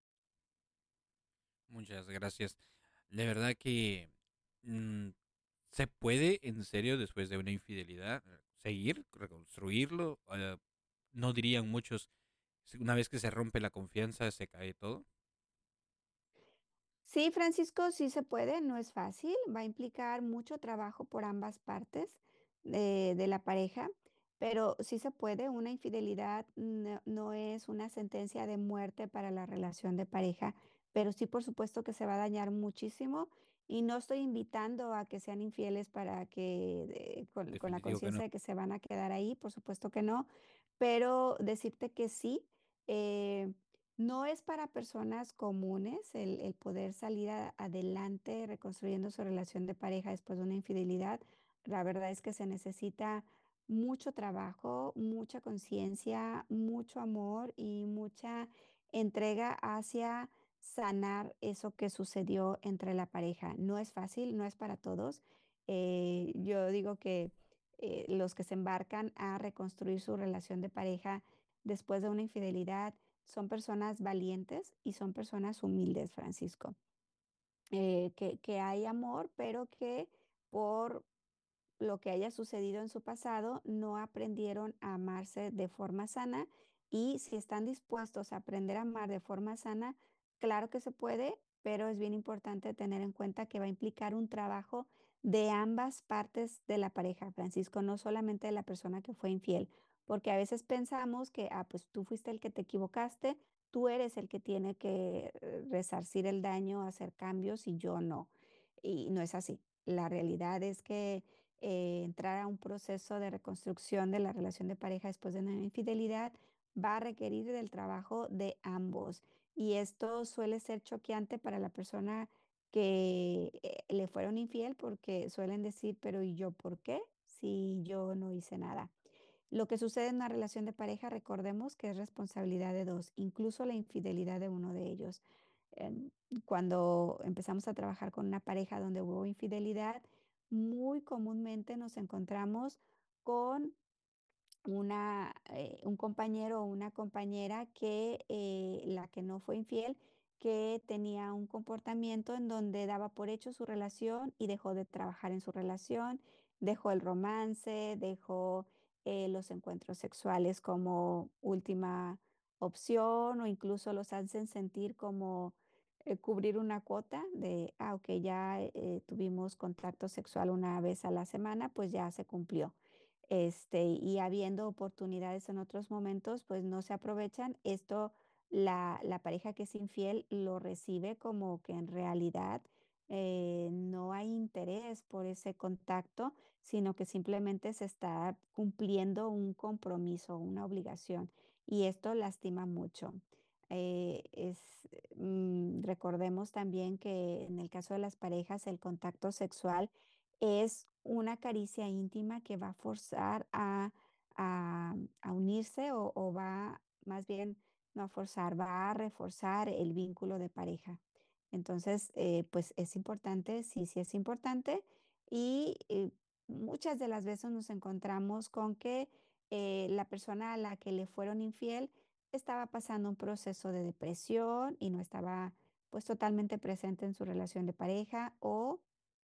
Muchas gracias. De verdad que mm, se puede, en serio, después de una infidelidad, eh, seguir, reconstruirlo. Eh, no dirían muchos, si una vez que se rompe la confianza, se cae todo. Sí, Francisco, sí se puede, no es fácil, va a implicar mucho trabajo por ambas partes de, de la pareja, pero sí se puede. Una infidelidad no, no es una sentencia de muerte para la relación de pareja, pero sí, por supuesto que se va a dañar muchísimo y no estoy invitando a que sean infieles para que, eh, con, con la Definitivo que no. conciencia de que se van a quedar ahí, por supuesto que no, pero decirte que sí. eh, no es para personas comunes el, el poder salir a- adelante reconstruyendo su relación de pareja después de una infidelidad. La verdad es que se necesita mucho trabajo, mucha conciencia, mucho amor y mucha entrega hacia sanar eso que sucedió entre la pareja. No es fácil, no es para todos. Eh, yo digo que eh, los que se embarcan a reconstruir su relación de pareja después de una infidelidad son personas valientes y son personas humildes, Francisco. Eh, que, que hay amor, pero que por lo que haya sucedido en su pasado, no aprendieron a amarse de forma sana y si están dispuestos a aprender a amar de forma sana, claro que se puede, pero es bien importante tener en cuenta que va a implicar un trabajo de ambas partes de la pareja, Francisco, no solamente de la persona que fue infiel, porque a veces pensamos que, ah, pues tú fuiste el que te equivocaste, tú eres el que tiene que eh, resarcir el daño, hacer cambios y yo no. Y no es así. La realidad es que eh, entrar a un proceso de reconstrucción de la relación de pareja después de una infidelidad va a requerir del trabajo de ambos. Y esto suele ser choqueante para la persona que eh, le fueron infiel porque suelen decir, pero ¿y yo por qué? Si yo no hice nada. Lo que sucede en una relación de pareja, recordemos que es responsabilidad de dos, incluso la infidelidad de uno de ellos. Em, Cuando empezamos a trabajar con una pareja donde hubo infidelidad, muy comúnmente nos encontramos con una, eh, un compañero o una compañera que eh, la que no fue infiel, que tenía un comportamiento en donde daba por hecho su relación y dejó de trabajar en su relación, dejó el romance, dejó eh, los encuentros sexuales como última opción o incluso los hacen sentir como eh, cubrir una cuota de, ah, ok, ya eh, tuvimos contacto sexual una vez a la semana, pues ya se cumplió este, y habiendo oportunidades en otros momentos, pues no se aprovechan. Esto, la, la pareja que es infiel lo recibe como que en realidad eh, no hay interés por ese contacto, sino que simplemente se está cumpliendo un compromiso, una obligación, y esto lastima mucho. Eh, es, mm, recordemos también que en el caso de las parejas, el contacto sexual es una caricia íntima que va a forzar a, a- a unirse o, o va, más bien, no a forzar, va a reforzar el vínculo de pareja. Entonces, eh, pues es importante, sí, sí es importante. Y eh, muchas de las veces nos encontramos con que eh, la persona a la que le fueron infiel estaba pasando un proceso de depresión y no estaba pues totalmente presente en su relación de pareja o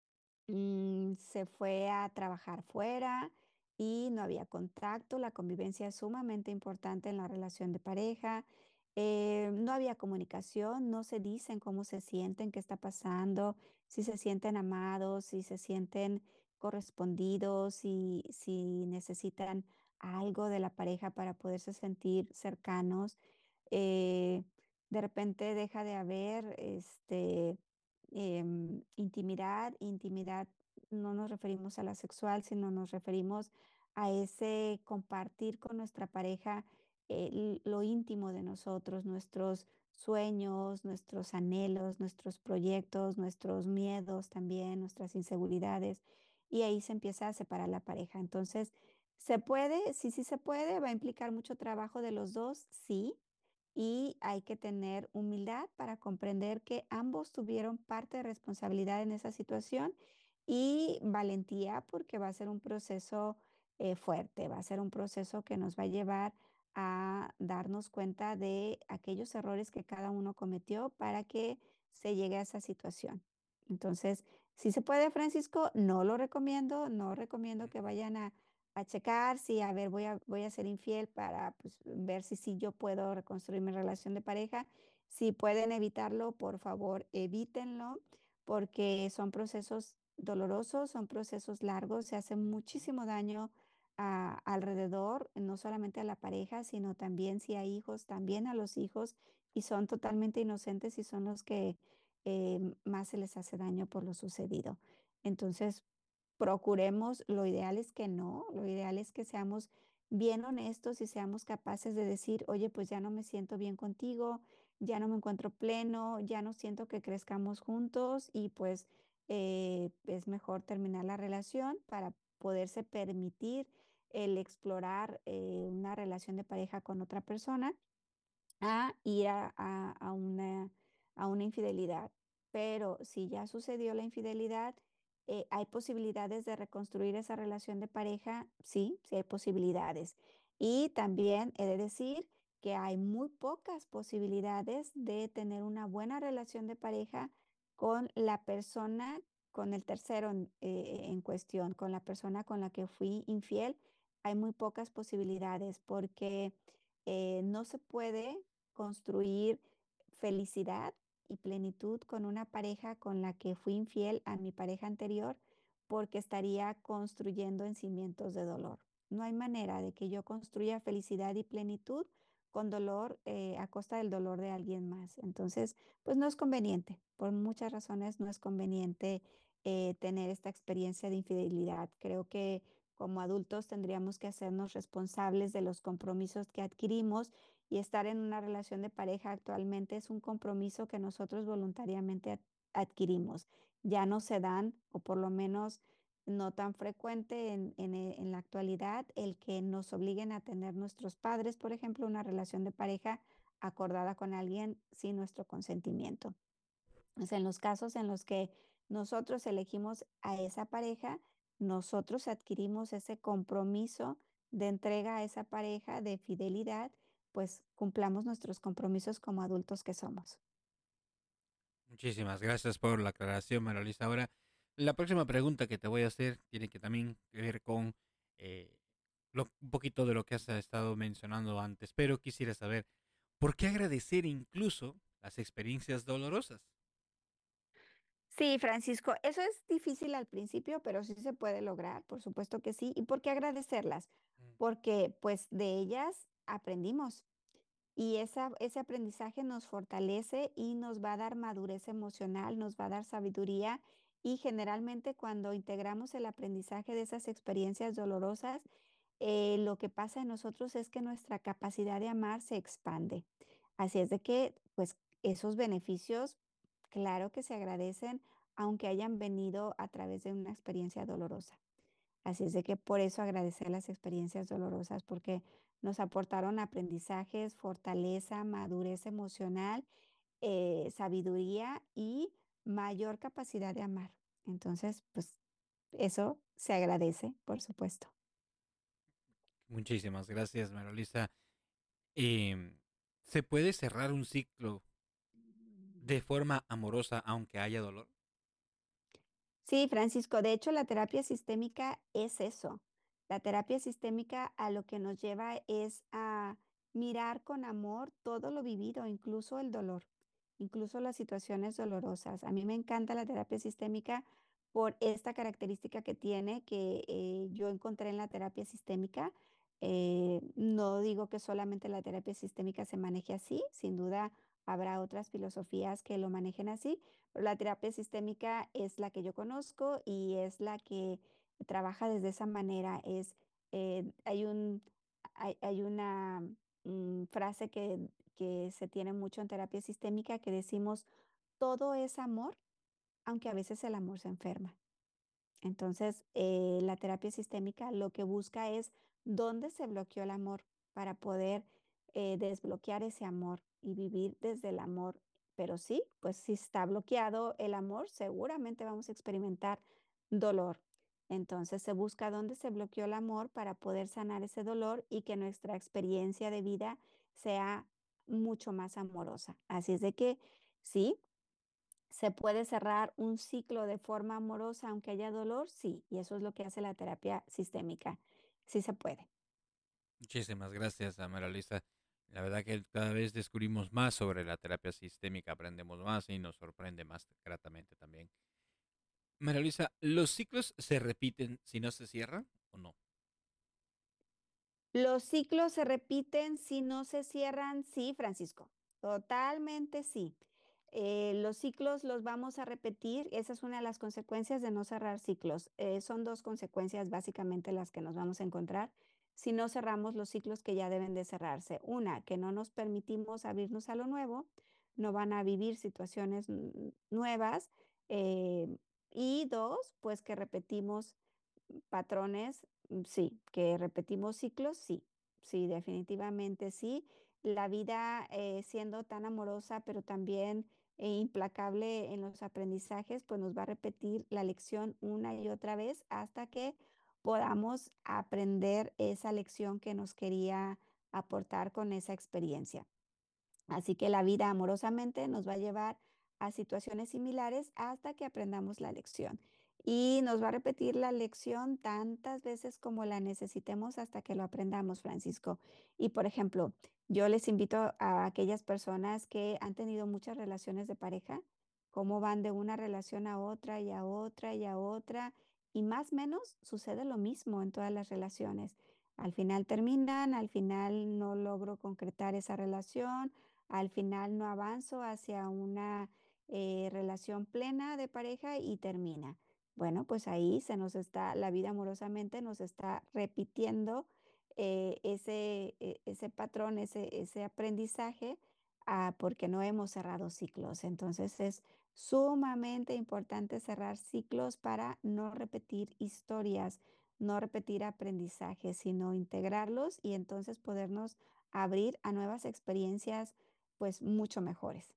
mm, se fue a trabajar fuera y no había contacto. La convivencia es sumamente importante en la relación de pareja. Eh, no había comunicación, no se dicen cómo se sienten, qué está pasando, si se sienten amados, si se sienten correspondidos, si, si necesitan algo de la pareja para poderse sentir cercanos. Eh, de repente deja de haber este em, intimidad. Intimidad no nos referimos a la sexual, sino nos referimos a ese compartir con nuestra pareja eh, l- lo íntimo de nosotros, nuestros sueños, nuestros anhelos, nuestros proyectos, nuestros miedos también, nuestras inseguridades. Y ahí se empieza a separar la pareja. Entonces, ¿se puede? Sí, sí se puede. ¿Va a implicar mucho trabajo de los dos? Sí, y hay que tener humildad para comprender que ambos tuvieron parte de responsabilidad en esa situación y valentía porque va a ser un proceso eh, fuerte, va a ser un proceso que nos va a llevar a darnos cuenta de aquellos errores que cada uno cometió para que se llegue a esa situación. Entonces, si se puede, Francisco, no lo recomiendo, no recomiendo que vayan a a checar si, a ver, voy a, voy a ser infiel para pues, ver si, si yo puedo reconstruir mi relación de pareja. Si pueden evitarlo, por favor, evítenlo, porque son procesos dolorosos, son procesos largos, se hace muchísimo daño a- alrededor, no solamente a la pareja, sino también si hay hijos, también a los hijos, y son totalmente inocentes y son los que eh, más se les hace daño por lo sucedido. Entonces, procuremos, lo ideal es que no, lo ideal es que seamos bien honestos y seamos capaces de decir, oye, pues ya no me siento bien contigo, ya no me encuentro pleno, ya no siento que crezcamos juntos y pues eh, es mejor terminar la relación para poderse permitir el explorar eh, una relación de pareja con otra persona a ir a, a- a una, a una infidelidad. Pero si ya sucedió la infidelidad, eh, ¿hay posibilidades de reconstruir esa relación de pareja? Sí, sí hay posibilidades. Y también he de decir que hay muy pocas posibilidades de tener una buena relación de pareja con la persona, con el tercero en, eh, en cuestión, con la persona con la que fui infiel. Hay muy pocas posibilidades porque eh, no se puede construir felicidad y plenitud con una pareja con la que fui infiel a mi pareja anterior porque estaría construyendo en cimientos de dolor. No hay manera de que yo construya felicidad y plenitud con dolor eh, a costa del dolor de alguien más. Entonces, pues no es conveniente. Por muchas razones no es conveniente eh, tener esta experiencia de infidelidad. Creo que como adultos tendríamos que hacernos responsables de los compromisos que adquirimos y estar en una relación de pareja actualmente es un compromiso que nosotros voluntariamente ad- adquirimos. Ya no se dan, o por lo menos no tan frecuente en, en, eh, en la actualidad, el que nos obliguen a tener nuestros padres, por ejemplo, una relación de pareja acordada con alguien sin nuestro consentimiento. O sea, en los casos en los que nosotros elegimos a esa pareja, nosotros adquirimos ese compromiso de entrega a esa pareja, de fidelidad, pues cumplamos nuestros compromisos como adultos que somos. Muchísimas gracias por la aclaración, María Luisa. Ahora, la próxima pregunta que te voy a hacer tiene que también que ver con eh, lo- un poquito de lo que has estado mencionando antes, pero quisiera saber, ¿por qué agradecer incluso las experiencias dolorosas? Sí, Francisco, eso es difícil al principio, pero sí se puede lograr, por supuesto que sí. ¿Y por qué agradecerlas? Porque pues de ellas aprendimos. Y esa, ese aprendizaje nos fortalece y nos va a dar madurez emocional, nos va a dar sabiduría y generalmente cuando integramos el aprendizaje de esas experiencias dolorosas, eh, lo que pasa en nosotros es que nuestra capacidad de amar se expande. Así es de que, pues, esos beneficios, claro que se agradecen, aunque hayan venido a través de una experiencia dolorosa. Así es de que por eso agradecer las experiencias dolorosas, porque nos aportaron aprendizajes, fortaleza, madurez emocional, eh, sabiduría y mayor capacidad de amar. Entonces, pues eso se agradece, por supuesto. Muchísimas gracias, María Luisa. Em, ¿Se puede cerrar un ciclo de forma amorosa aunque haya dolor? Sí, Francisco, de hecho la terapia sistémica es eso. La terapia sistémica a lo que nos lleva es a mirar con amor todo lo vivido, incluso el dolor, incluso las situaciones dolorosas. A mí me encanta la terapia sistémica por esta característica que tiene, que eh, yo encontré en la terapia sistémica. Eh, no digo que solamente la terapia sistémica se maneje así, sin duda habrá otras filosofías que lo manejen así, pero la terapia sistémica es la que yo conozco y es la que trabaja desde esa manera. Es, eh, hay un, hay, hay una mm, frase que, que se tiene mucho en terapia sistémica que decimos, todo es amor, aunque a veces el amor se enferma. Entonces, eh, la terapia sistémica lo que busca es dónde se bloqueó el amor para poder eh, desbloquear ese amor y vivir desde el amor. Pero sí, pues si está bloqueado el amor, seguramente vamos a experimentar dolor. Entonces, se busca dónde se bloqueó el amor para poder sanar ese dolor y que nuestra experiencia de vida sea mucho más amorosa. Así es de que sí, ¿se puede cerrar un ciclo de forma amorosa aunque haya dolor? Sí, y eso es lo que hace la terapia sistémica. Sí se puede. Muchísimas gracias, a María Luisa. La verdad que cada vez descubrimos más sobre la terapia sistémica, aprendemos más y nos sorprende más gratamente también. María Luisa, ¿los ciclos se repiten si no se cierran o no? ¿Los ciclos se repiten si no se cierran? Sí, Francisco, totalmente sí. Eh, los ciclos los vamos a repetir. Esa es una de las consecuencias de no cerrar ciclos. Eh, son dos consecuencias básicamente las que nos vamos a encontrar si no cerramos los ciclos que ya deben de cerrarse. Una, que no nos permitimos abrirnos a lo nuevo, no van a vivir situaciones mm, nuevas. eh, y dos, pues que repetimos patrones, mm, sí, que repetimos ciclos, sí, sí, definitivamente sí. la vida eh, siendo tan amorosa, pero también eh, implacable en los aprendizajes, pues nos va a repetir la lección una y otra vez hasta que podamos aprender esa lección que nos quería aportar con esa experiencia. Así que la vida amorosamente nos va a llevar a situaciones similares hasta que aprendamos la lección. Y nos va a repetir la lección tantas veces como la necesitemos hasta que lo aprendamos, Francisco. Y por ejemplo, yo les invito a aquellas personas que han tenido muchas relaciones de pareja, cómo van de una relación a otra y a otra y a otra, y más o menos sucede lo mismo en todas las relaciones. Al final terminan, al final no logro concretar esa relación, al final no avanzo hacia una eh, relación plena de pareja y termina. Bueno, pues ahí se nos está, la vida amorosamente nos está repitiendo eh, ese, e- ese patrón, ese, ese aprendizaje, ah, porque no hemos cerrado ciclos. Entonces es sumamente importante cerrar ciclos para no repetir historias, no repetir aprendizajes, sino integrarlos y entonces podernos abrir a nuevas experiencias pues mucho mejores.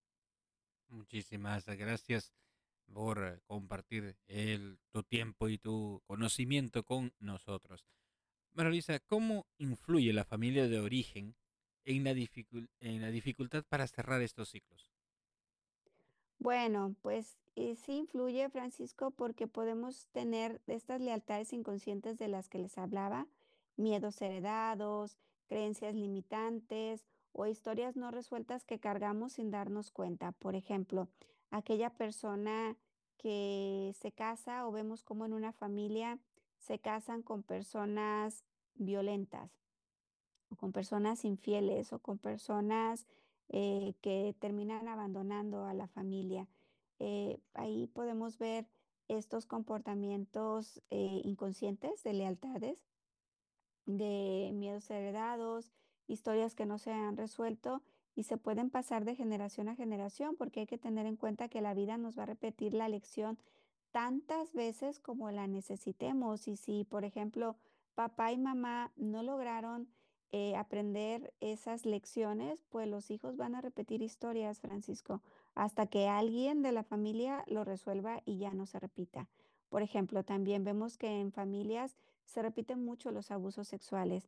Muchísimas gracias por eh, compartir el, tu tiempo y tu conocimiento con nosotros. María Luisa, ¿cómo influye la familia de origen en la, dificul- en la dificultad para cerrar estos ciclos? Bueno, pues eh, sí influye, Francisco, porque podemos tener estas lealtades inconscientes de las que les hablaba, miedos heredados, creencias limitantes o historias no resueltas que cargamos sin darnos cuenta. Por ejemplo, aquella persona que se casa o vemos como en una familia se casan con personas violentas o con personas infieles o con personas eh, que terminan abandonando a la familia. Eh, ahí podemos ver estos comportamientos eh, inconscientes de lealtades, de miedos heredados, historias que no se han resuelto y se pueden pasar de generación a generación porque hay que tener en cuenta que la vida nos va a repetir la lección tantas veces como la necesitemos. Y si, por ejemplo, papá y mamá no lograron eh, aprender esas lecciones, pues los hijos van a repetir historias, Francisco, hasta que alguien de la familia lo resuelva y ya no se repita. Por ejemplo, también vemos que en familias se repiten mucho los abusos sexuales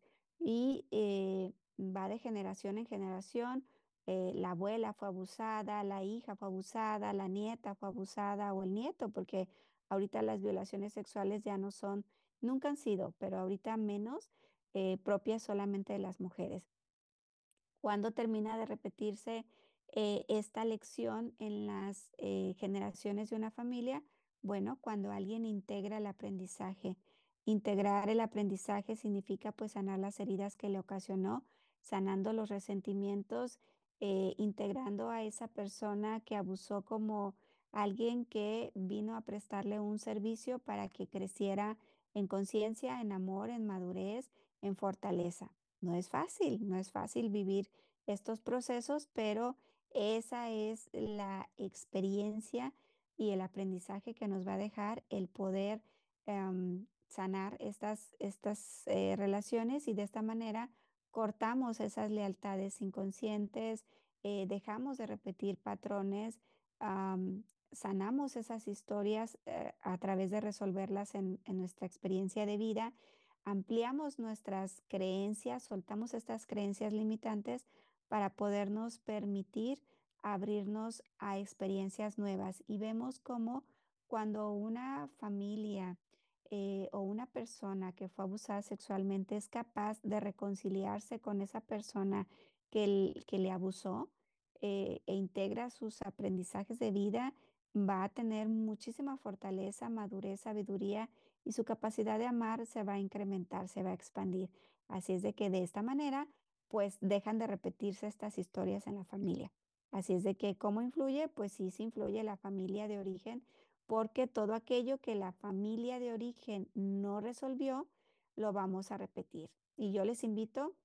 y eh, va de generación en generación. Eh, la abuela fue abusada, la hija fue abusada, la nieta fue abusada o el nieto, porque ahorita las violaciones sexuales ya no son, nunca han sido, pero ahorita menos eh, propias solamente de las mujeres. ¿Cuándo termina de repetirse eh, esta lección en las eh, generaciones de una familia? Bueno, cuando alguien integra el aprendizaje. Integrar el aprendizaje significa pues sanar las heridas que le ocasionó, sanando los resentimientos, eh, integrando a esa persona que abusó como alguien que vino a prestarle un servicio para que creciera en conciencia, en amor, en madurez, en fortaleza. No es fácil, no es fácil vivir estos procesos, pero esa es la experiencia y el aprendizaje que nos va a dejar el poder em, sanar estas, estas eh, relaciones y de esta manera cortamos esas lealtades inconscientes, eh, dejamos de repetir patrones, am, sanamos esas historias eh, a través de resolverlas en en nuestra experiencia de vida, ampliamos nuestras creencias, soltamos estas creencias limitantes para podernos permitir abrirnos a experiencias nuevas. Y vemos cómo cuando una familia eh, o una persona que fue abusada sexualmente es capaz de reconciliarse con esa persona que, l- que le abusó eh, e integra sus aprendizajes de vida, va a tener muchísima fortaleza, madurez, sabiduría y su capacidad de amar se va a incrementar, se va a expandir. Así es de que de esta manera, pues dejan de repetirse estas historias en la familia. Así es de que, ¿cómo influye? Pues sí, sí influye la familia de origen, porque todo aquello que la familia de origen no resolvió, lo vamos a repetir. Y yo les invito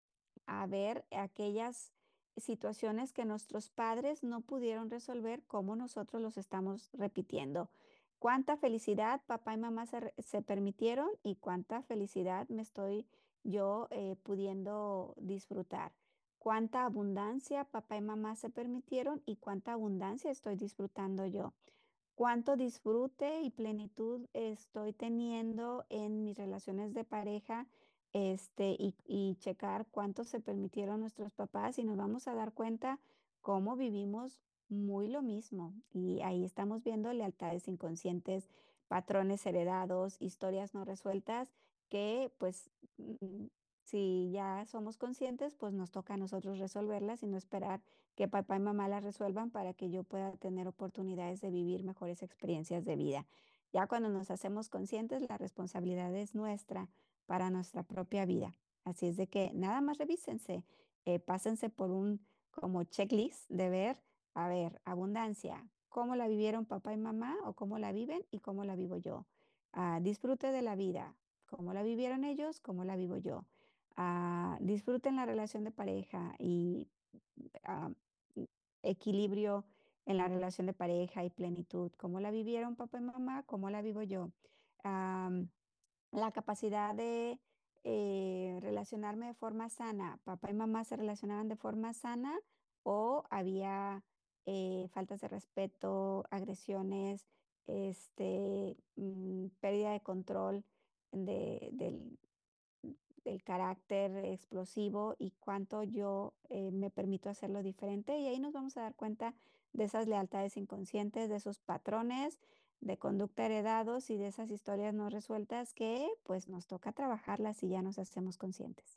a ver aquellas situaciones que nuestros padres no pudieron resolver, cómo nosotros los estamos repitiendo. Cuánta felicidad papá y mamá se, re- se permitieron y cuánta felicidad me estoy yo eh, pudiendo disfrutar. cuánta abundancia papá y mamá se permitieron y cuánta abundancia estoy disfrutando yo. Cuánto disfrute y plenitud estoy teniendo en mis relaciones de pareja, este, y, y checar cuánto se permitieron nuestros papás y nos vamos a dar cuenta cómo vivimos muy lo mismo. Y ahí estamos viendo lealtades inconscientes, patrones heredados, historias no resueltas que pues mm, si ya somos conscientes, pues nos toca a nosotros resolverlas y no esperar que papá y mamá las resuelvan para que yo pueda tener oportunidades de vivir mejores experiencias de vida. Ya cuando nos hacemos conscientes, la responsabilidad es nuestra para nuestra propia vida. Así es de que nada más revísense, eh, pásense por un como checklist de ver, a ver, abundancia, cómo la vivieron papá y mamá o cómo la viven y cómo la vivo yo. Ah, disfrute de la vida, cómo la vivieron ellos, cómo la vivo yo. Ah, disfruten la relación de pareja y ah, mm, equilibrio en la relación de pareja y plenitud. ¿Cómo la vivieron papá y mamá? ¿Cómo la vivo yo? Am, la capacidad de eh, relacionarme de forma sana. ¿Papá y mamá se relacionaban de forma sana o había eh, faltas de respeto, agresiones, este, mm, pérdida de control de, del, del carácter explosivo y cuánto yo eh, me permito hacerlo diferente? Y ahí nos vamos a dar cuenta de esas lealtades inconscientes, de esos patrones de conducta heredados y de esas historias no resueltas que pues nos toca trabajarlas y ya nos hacemos conscientes.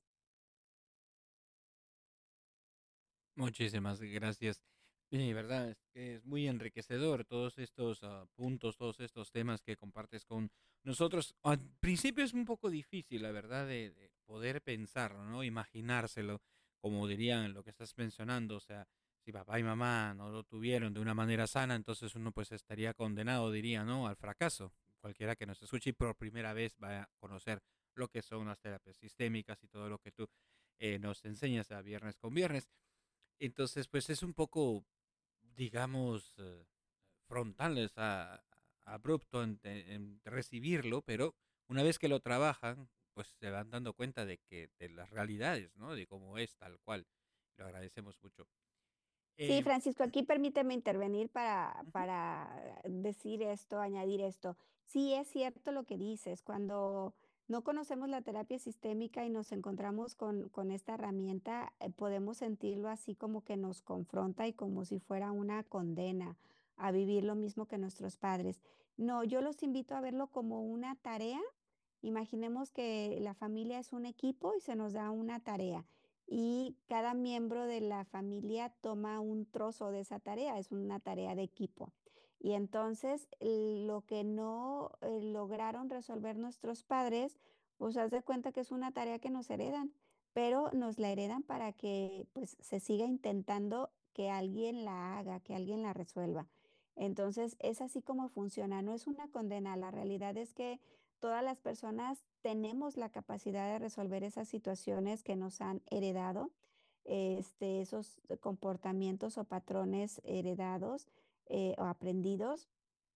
Muchísimas gracias. Sí, verdad, es que es muy enriquecedor todos estos ah, puntos, todos estos temas que compartes con nosotros. Al principio es un poco difícil, la verdad, de, de poder pensarlo, ¿no? Imaginárselo, como dirían lo que estás mencionando. O sea, si papá y mamá no lo tuvieron de una manera sana, entonces uno pues estaría condenado, diría, ¿no? Al fracaso. Cualquiera que nos escuche y por primera vez va a conocer lo que son las terapias sistémicas y todo lo que tú eh, nos enseñas a viernes con viernes. Entonces, pues es un poco, digamos, eh, frontal, es a- abrupto en, en recibirlo, pero una vez que lo trabajan, pues se van dando cuenta de que de las realidades, ¿no? De cómo es tal cual. Lo agradecemos mucho. Sí, Eh, Francisco, aquí permíteme intervenir para, Ujú. para decir esto, añadir esto. Sí, es cierto lo que dices. Cuando no conocemos la terapia sistémica y nos encontramos con, con esta herramienta, eh, podemos sentirlo así como que nos confronta y como si fuera una condena a vivir lo mismo que nuestros padres. No, yo los invito a verlo como una tarea. Imaginemos que la familia es un equipo y se nos da una tarea y cada miembro de la familia toma un trozo de esa tarea, es una tarea de equipo. Y entonces l- lo que no eh, lograron resolver nuestros padres, pues haz de cuenta que es una tarea que nos heredan, pero nos la heredan para que pues se siga intentando que alguien la haga, que alguien la resuelva. Entonces es así como funciona, no es una condena, la realidad es que todas las personas tenemos la capacidad de resolver esas situaciones que nos han heredado, este, esos comportamientos o patrones heredados eh, o aprendidos.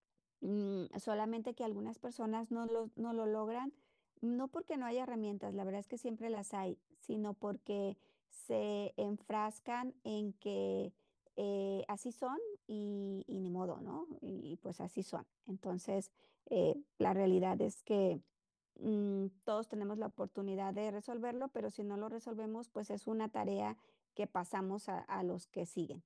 Mm, solamente que algunas personas no lo, no lo logran, no porque no haya herramientas, la verdad es que siempre las hay, sino porque se enfrascan en que eh, así son y, y ni modo, ¿no? Y, pues así son. Entonces, eh, la realidad es que mm, todos tenemos la oportunidad de resolverlo, pero si no lo resolvemos, pues es una tarea que pasamos a a los que siguen.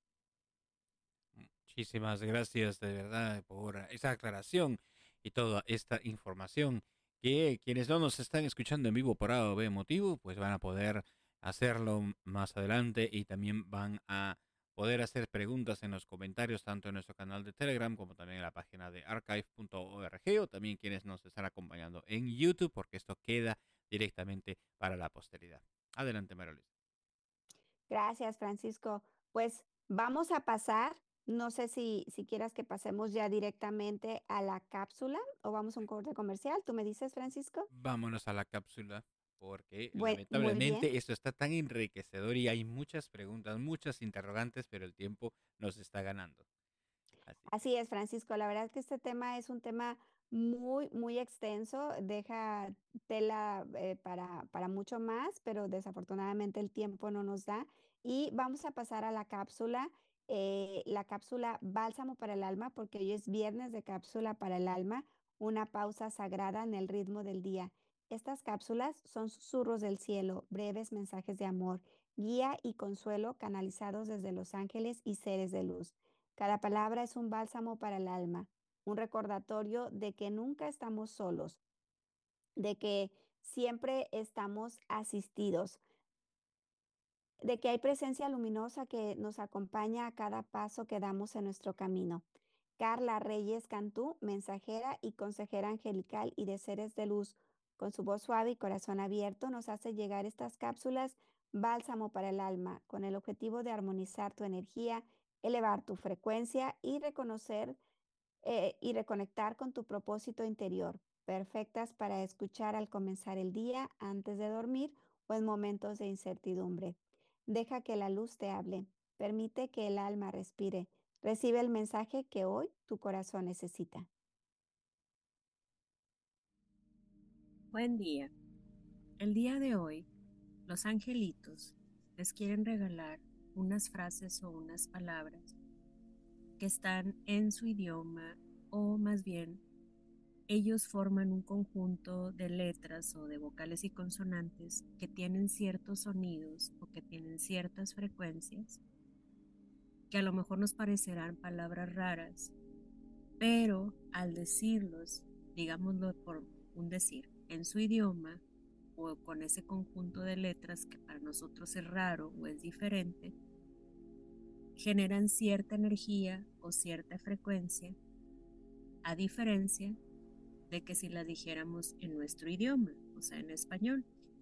Muchísimas gracias de verdad por esa aclaración y toda esta información que quienes no nos están escuchando en vivo por A o B motivo, pues van a poder hacerlo más adelante y también van a poder hacer preguntas en los comentarios tanto en nuestro canal de Telegram como también en la página de archive punto org o también quienes nos están acompañando en YouTube porque esto queda directamente para la posteridad. Adelante, María Luisa. Gracias, Francisco. Pues vamos a pasar, no sé si, si quieras que pasemos ya directamente a la cápsula o vamos a un corte comercial. ¿Tú me dices, Francisco? Vámonos a la cápsula porque Bue- muy bien. lamentablemente esto está tan enriquecedor y hay muchas preguntas, muchas interrogantes, pero el tiempo nos está ganando. Así que Así es, Francisco. La verdad es que este tema es un tema muy, muy extenso, deja tela eh, para, para mucho más, pero desafortunadamente el tiempo no nos da Y vamos a pasar a la cápsula, eh, la cápsula Bálsamo para el Alma, porque hoy es viernes de cápsula para el alma, una pausa sagrada en el ritmo del día. Estas cápsulas son susurros del cielo, breves mensajes de amor, guía y consuelo canalizados desde los ángeles y seres de luz. Cada palabra es un bálsamo para el alma, un recordatorio de que nunca estamos solos, de que siempre estamos asistidos, de que hay presencia luminosa que nos acompaña a cada paso que damos en nuestro camino. Carla Reyes Cantú, mensajera y consejera angelical y de seres de luz, con su voz suave y corazón abierto, nos hace llegar estas cápsulas bálsamo para el alma, con el objetivo de armonizar tu energía, elevar tu frecuencia y reconocer eh, y reconectar con tu propósito interior, perfectas para escuchar al comenzar el día, antes de dormir o en momentos de incertidumbre. Deja que la luz te hable, permite que el alma respire, recibe el mensaje que hoy tu corazón necesita. Buen día. El día de hoy, los angelitos les quieren regalar unas frases o unas palabras que están en su idioma, o más bien, ellos forman un conjunto de letras o de vocales y consonantes que tienen ciertos sonidos o que tienen ciertas frecuencias que a lo mejor nos parecerán palabras raras, pero al decirlos, digámoslo por un decir, en su idioma o con ese conjunto de letras que para nosotros es raro o es diferente, generan cierta energía o cierta frecuencia, a diferencia de que si la dijéramos en nuestro idioma, o sea, en español.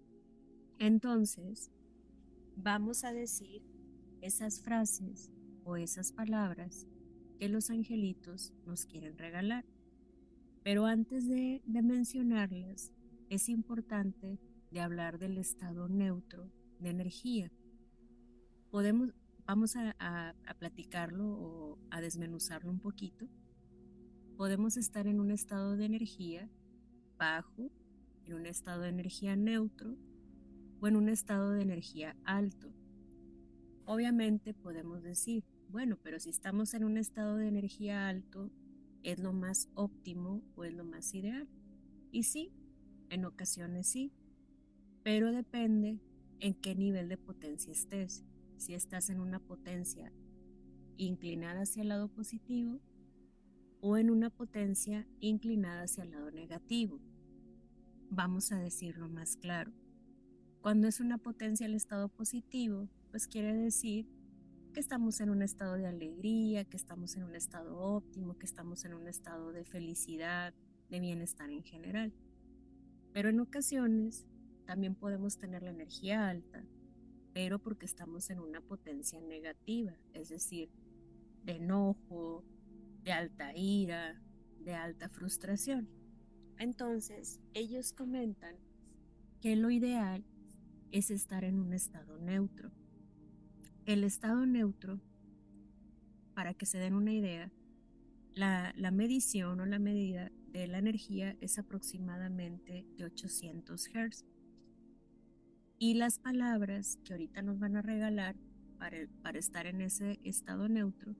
Entonces, vamos a decir esas frases o esas palabras que los angelitos nos quieren regalar. Pero antes de, de mencionarlas, es importante de hablar del estado neutro de energía. Podemos, vamos a, a, a platicarlo o a desmenuzarlo un poquito. Podemos estar en un estado de energía bajo, en un estado de energía neutro o en un estado de energía alto. Obviamente podemos decir, bueno, pero si estamos en un estado de energía alto, ¿es lo más óptimo o es lo más ideal? Y sí, en ocasiones sí, pero depende en qué nivel de potencia estés. Si estás en una potencia inclinada hacia el lado positivo, o en una potencia inclinada hacia el lado negativo. Vamos a decirlo más claro. Cuando es una potencia al estado positivo, pues quiere decir que estamos en un estado de alegría, que estamos en un estado óptimo, que estamos en un estado de felicidad, de bienestar en general. Pero en ocasiones también podemos tener la energía alta, pero porque estamos en una potencia negativa, es decir, de enojo, de alta ira, de alta frustración. Entonces, ellos comentan que lo ideal es estar en un estado neutro. El estado neutro, para que se den una idea, la, la medición o la medida de la energía es aproximadamente de ochocientos hertz. Y las palabras que ahorita nos van a regalar para, para estar en ese estado neutro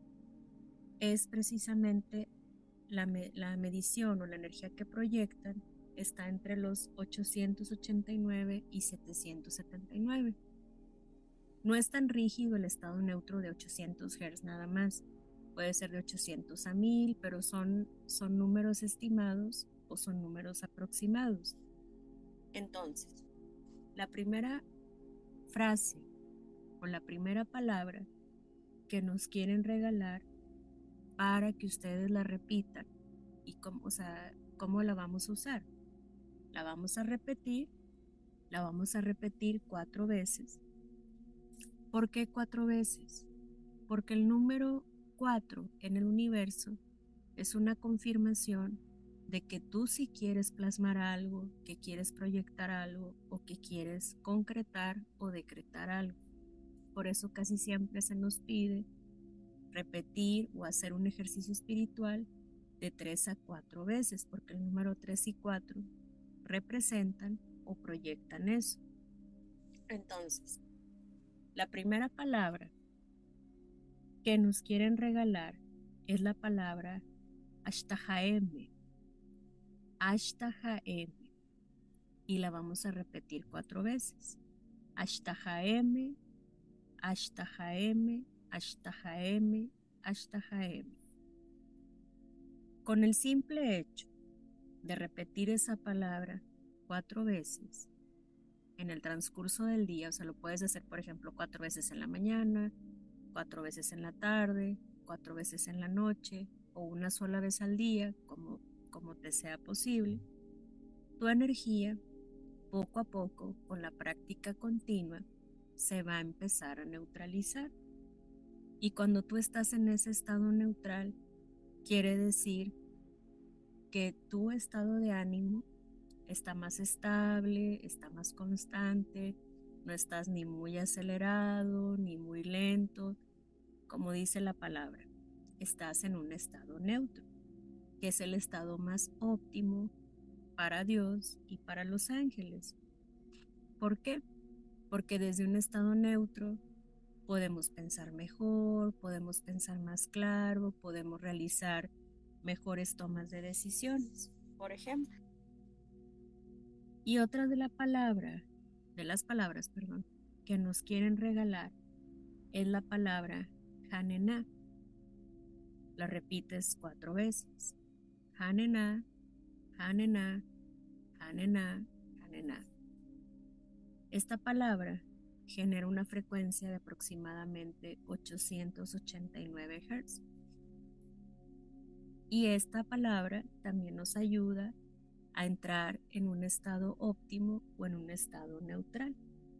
es precisamente la, me, la medición o la energía que proyectan está entre los ochocientos ochenta y nueve y setecientos setenta y nueve. No es tan rígido el estado neutro de ochocientos hertz nada más. Puede ser de ochocientos a mil, pero son, son números estimados o son números aproximados. Entonces, la primera frase o la primera palabra que nos quieren regalar para que ustedes la repitan y cómo, o sea, cómo la vamos a usar. La vamos a repetir, la vamos a repetir cuatro veces. ¿Por qué cuatro veces? Porque el número cuatro en el universo es una confirmación de que tú sí quieres plasmar algo, que quieres proyectar algo o que quieres concretar o decretar algo. Por eso casi siempre se nos pide repetir o hacer un ejercicio espiritual de tres a cuatro veces, porque el número tres y cuatro representan o proyectan eso. Entonces, La primera palabra que nos quieren regalar es la palabra Ashtahaeme. Ashtahaeme. Y la vamos a repetir cuatro veces. Ashtahaeme, Ashtahaeme, Ashtahaeme, Ashtahaeme. Con el simple hecho de repetir esa palabra cuatro veces en el transcurso del día, o sea, lo puedes hacer, por ejemplo, cuatro veces en la mañana, cuatro veces en la tarde, cuatro veces en la noche o una sola vez al día, como, como te sea posible, tu energía, poco a poco, con la práctica continua, se va a empezar a neutralizar. Y cuando tú estás en ese estado neutral, quiere decir que tu estado de ánimo está más estable, está más constante, no estás ni muy acelerado, ni muy lento, como dice la palabra, estás en un estado neutro, que es el estado más óptimo para Dios y para los ángeles. ¿Por qué? Porque desde un estado neutro podemos pensar mejor, podemos pensar más claro, podemos realizar mejores tomas de decisiones, por ejemplo. Y otra de la palabra, de las palabras, perdón, que nos quieren regalar es la palabra Hanená. La repites cuatro veces. Hanená, Hanená, Hanená, Hanená. Esta palabra genera una frecuencia de aproximadamente ochocientos ochenta y nueve hertz. Y esta palabra también nos ayuda a entrar en un estado óptimo o en un estado neutral.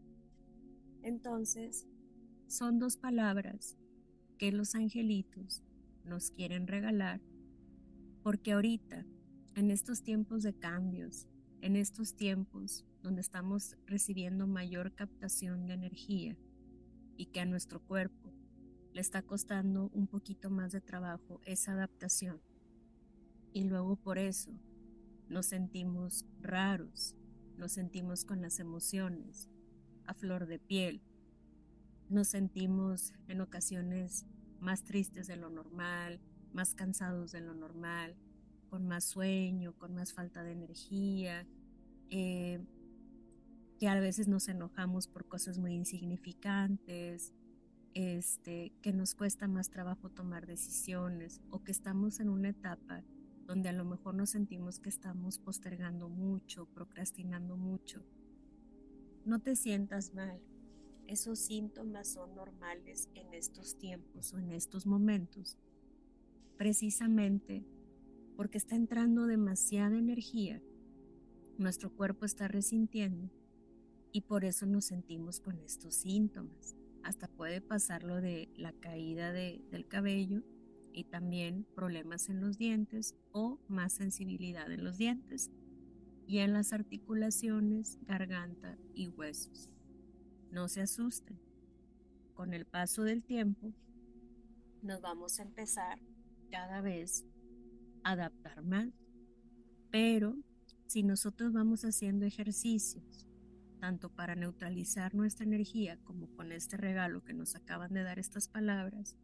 Entonces, son dos palabras que los angelitos nos quieren regalar, porque ahorita, en estos tiempos de cambios, en estos tiempos donde estamos recibiendo mayor captación de energía y que a nuestro cuerpo le está costando un poquito más de trabajo esa adaptación, y luego por eso nos sentimos raros, nos sentimos con las emociones a flor de piel, nos sentimos en ocasiones más tristes de lo normal, más cansados de lo normal, con más sueño, con más falta de energía, eh, que a veces nos enojamos por cosas muy insignificantes, este, que nos cuesta más trabajo tomar decisiones, o que estamos en una etapa donde a lo mejor nos sentimos que estamos postergando mucho, procrastinando mucho. No te sientas mal. Esos síntomas son normales en estos tiempos o en estos momentos, precisamente porque está entrando demasiada energía, nuestro cuerpo está resintiendo y por eso nos sentimos con estos síntomas. Hasta puede pasar lo de la caída de, del cabello y también problemas en los dientes o más sensibilidad en los dientes y en las articulaciones, garganta y huesos. No se asusten. Con el paso del tiempo nos vamos a empezar cada vez a adaptar más. Pero si nosotros vamos haciendo ejercicios, tanto para neutralizar nuestra energía como con este regalo que nos acaban de dar estas palabras,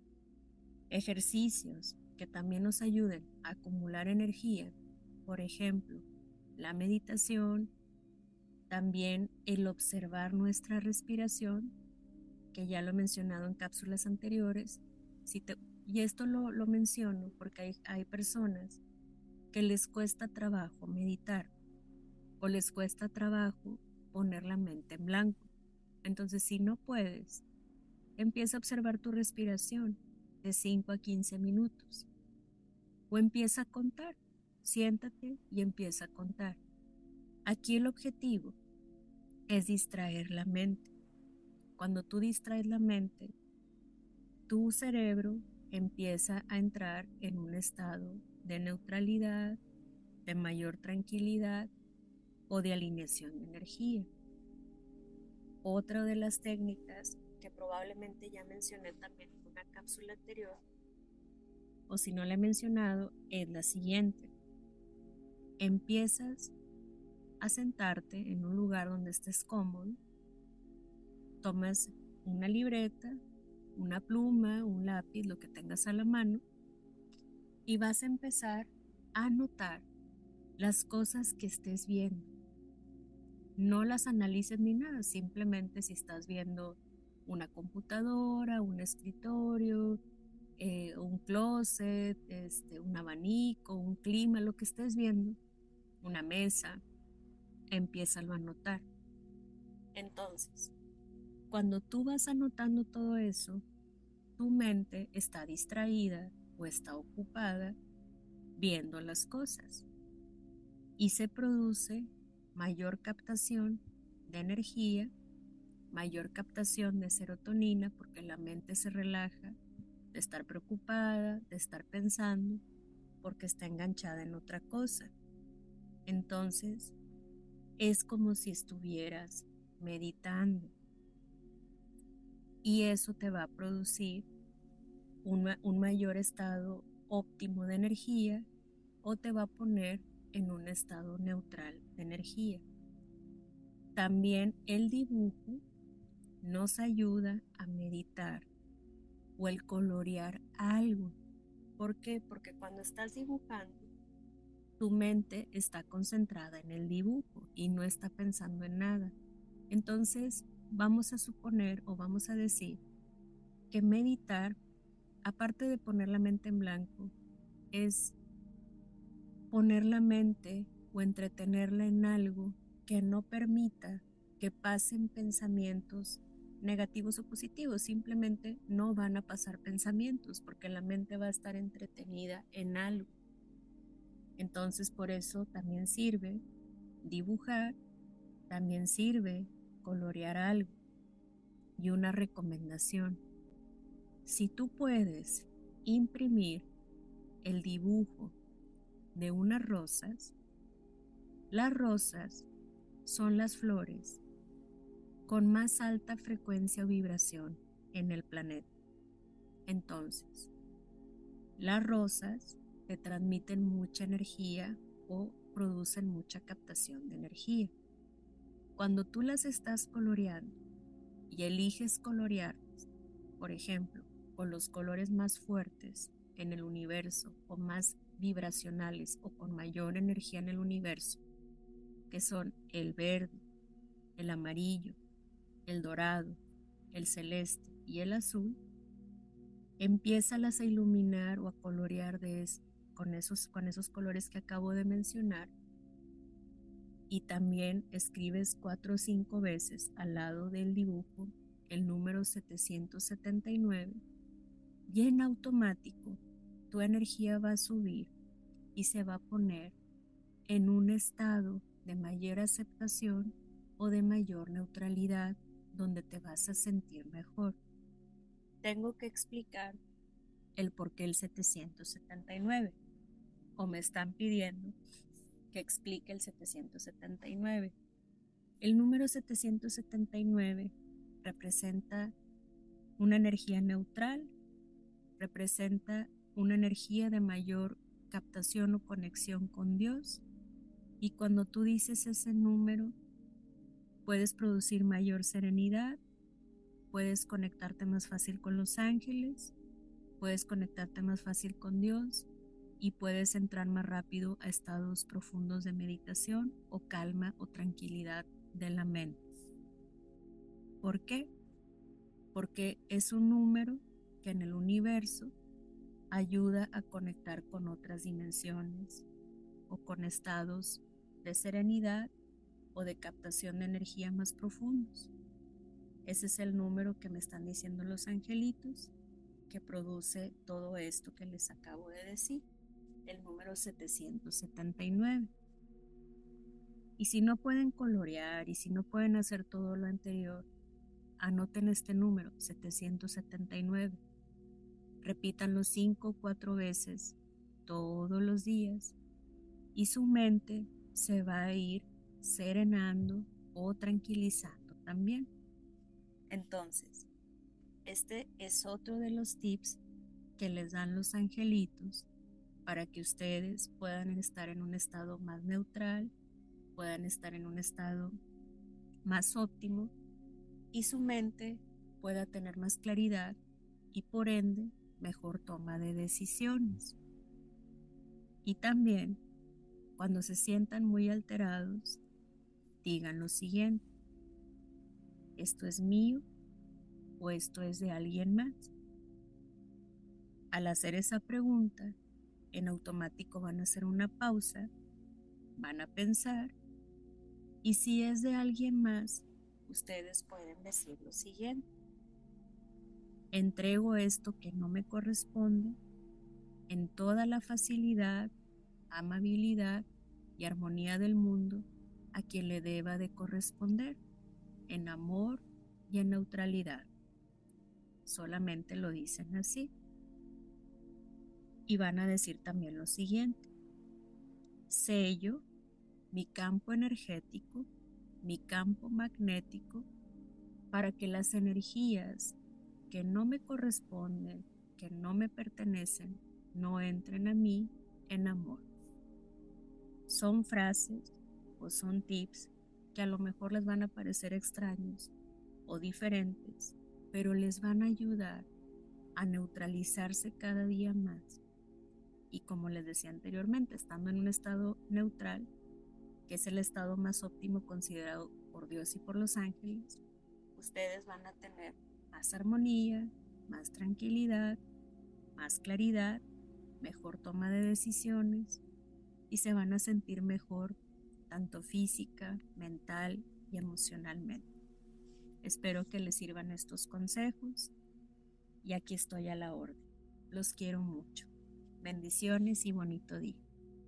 ejercicios que también nos ayuden a acumular energía, por ejemplo, la meditación, también el observar nuestra respiración, que ya lo he mencionado en cápsulas anteriores, si te, y esto lo, lo menciono porque hay, hay personas que les cuesta trabajo meditar o les cuesta trabajo poner la mente en blanco. Entonces, si no puedes, empieza a observar tu respiración de cinco a quince minutos o empieza a contar. Siéntate y empieza a contar. Aquí el objetivo es distraer la mente. Cuando tú distraes la mente, tu cerebro empieza a entrar en un estado de neutralidad, de mayor tranquilidad o de alineación de energía. Otra de las técnicas que probablemente ya mencioné también en una cápsula anterior, o si no la he mencionado, es la siguiente. Empiezas a sentarte en un lugar donde estés cómodo, tomas una libreta, una pluma, un lápiz, lo que tengas a la mano, y vas a empezar a anotar las cosas que estés viendo. No las analices ni nada, simplemente si estás viendo una computadora, un escritorio, eh, un closet, este, un abanico, un clima, lo que estés viendo, una mesa, empiézalo a anotar. Entonces, cuando tú vas anotando todo eso, tu mente está distraída o está ocupada viendo las cosas y se produce mayor captación de energía, mayor captación de serotonina porque la mente se relaja de estar preocupada, de estar pensando, porque está enganchada en otra cosa. Entonces, es como si estuvieras meditando y eso te va a producir un, un mayor estado óptimo de energía o te va a poner en un estado neutral de energía. También el dibujo nos ayuda a meditar o el colorear algo. ¿Por qué? Porque cuando estás dibujando, tu mente está concentrada en el dibujo y no está pensando en nada. Entonces, vamos a suponer o vamos a decir que meditar, aparte de poner la mente en blanco, es poner la mente o entretenerla en algo que no permita que pasen pensamientos negativos o positivos. Simplemente no van a pasar pensamientos porque la mente va a estar entretenida en algo. Entonces, por eso también sirve dibujar, también sirve colorear algo. Y una recomendación: si tú puedes imprimir el dibujo de unas rosas, las rosas son las flores con más alta frecuencia o vibración en el planeta. Entonces, las rosas te transmiten mucha energía o producen mucha captación de energía. Cuando tú las estás coloreando y eliges colorear, por ejemplo, con los colores más fuertes en el universo o más vibracionales o con mayor energía en el universo, que son el verde, el amarillo, el dorado, el celeste y el azul, empiézalas a iluminar o a colorear de es, con, esos, con esos colores que acabo de mencionar, y también escribes cuatro o cinco veces al lado del dibujo el número setecientos setenta y nueve, y en automático tu energía va a subir y se va a poner en un estado de mayor aceptación o de mayor neutralidad, donde te vas a sentir mejor. Tengo que explicar el por qué el setecientos setenta y nueve, o me están pidiendo que explique el setecientos setenta y nueve. El número setecientos setenta y nueve representa una energía neutral, representa una energía de mayor captación o conexión con Dios, y cuando tú dices ese número puedes producir mayor serenidad, puedes conectarte más fácil con los ángeles, puedes conectarte más fácil con Dios y puedes entrar más rápido a estados profundos de meditación o calma o tranquilidad de la mente. ¿Por qué? Porque es un número que en el universo ayuda a conectar con otras dimensiones o con estados de serenidad o de captación de energía más profundos. Ese es el número que me están diciendo los angelitos que produce todo esto que les acabo de decir, el número setecientos setenta y nueve. Y si no pueden colorear y si no pueden hacer todo lo anterior, anoten este número, setecientos setenta y nueve. Repítanlo cinco o cuatro veces todos los días y su mente se va a ir serenando o tranquilizando también. Entonces, este es otro de los tips que les dan los angelitos para que ustedes puedan estar en un estado más neutral, puedan estar en un estado más óptimo y su mente pueda tener más claridad y por ende mejor toma de decisiones. Y también, cuando se sientan muy alterados, digan lo siguiente: ¿esto es mío o esto es de alguien más? Al hacer esa pregunta, en automático van a hacer una pausa, van a pensar, y si es de alguien más, ustedes pueden decir lo siguiente: entrego esto que no me corresponde en toda la facilidad, amabilidad y armonía del mundo a quien le deba de corresponder, en amor y en neutralidad. Solamente lo dicen así. Y van a decir también lo siguiente: sello mi campo energético, mi campo magnético, para que las energías que no me corresponden, que no me pertenecen, no entren a mí en amor. Son frases o son tips que a lo mejor les van a parecer extraños o diferentes, pero les van a ayudar a neutralizarse cada día más. Y como les decía anteriormente, estando en un estado neutral, que es el estado más óptimo considerado por Dios y por los ángeles, ustedes van a tener más armonía, más tranquilidad, más claridad, mejor toma de decisiones y se van a sentir mejor tanto física, mental y emocionalmente. Espero que les sirvan estos consejos y aquí estoy a la orden. Los quiero mucho. Bendiciones y bonito día.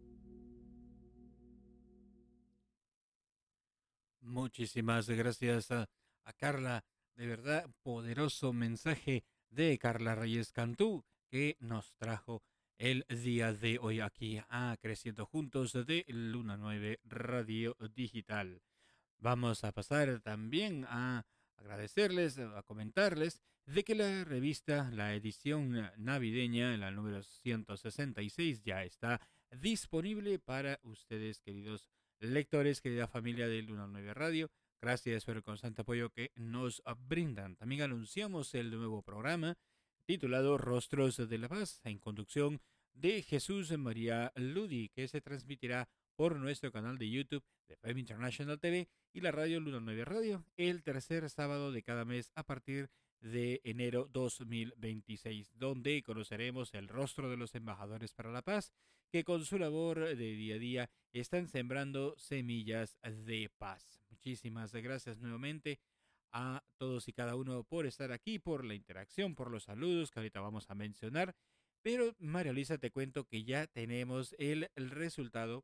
Muchísimas gracias a, a Carla. De verdad, poderoso mensaje de Carla Reyes Cantú que nos trajo el día de hoy aquí a Creciendo Juntos de Luna nueve Radio Digital. Vamos a pasar también a agradecerles, a comentarles de que la revista, la edición navideña, la número ciento sesenta y seis, ya está disponible para ustedes, queridos lectores, querida familia de Luna nueve Radio. Gracias por el constante apoyo que nos brindan. También anunciamos el nuevo programa titulado Rostros de la Paz, en conducción de Jesús María Ludi, que se transmitirá por nuestro canal de YouTube de F E M International T V y la radio Luna nueve Radio el tercer sábado de cada mes a partir de enero dos mil veintiséis, donde conoceremos el rostro de los embajadores para la paz, que con su labor de día a día están sembrando semillas de paz. Muchísimas gracias nuevamente a todos y cada uno por estar aquí, por la interacción, por los saludos que ahorita vamos a mencionar. Pero María Luisa, te cuento que ya tenemos el, el resultado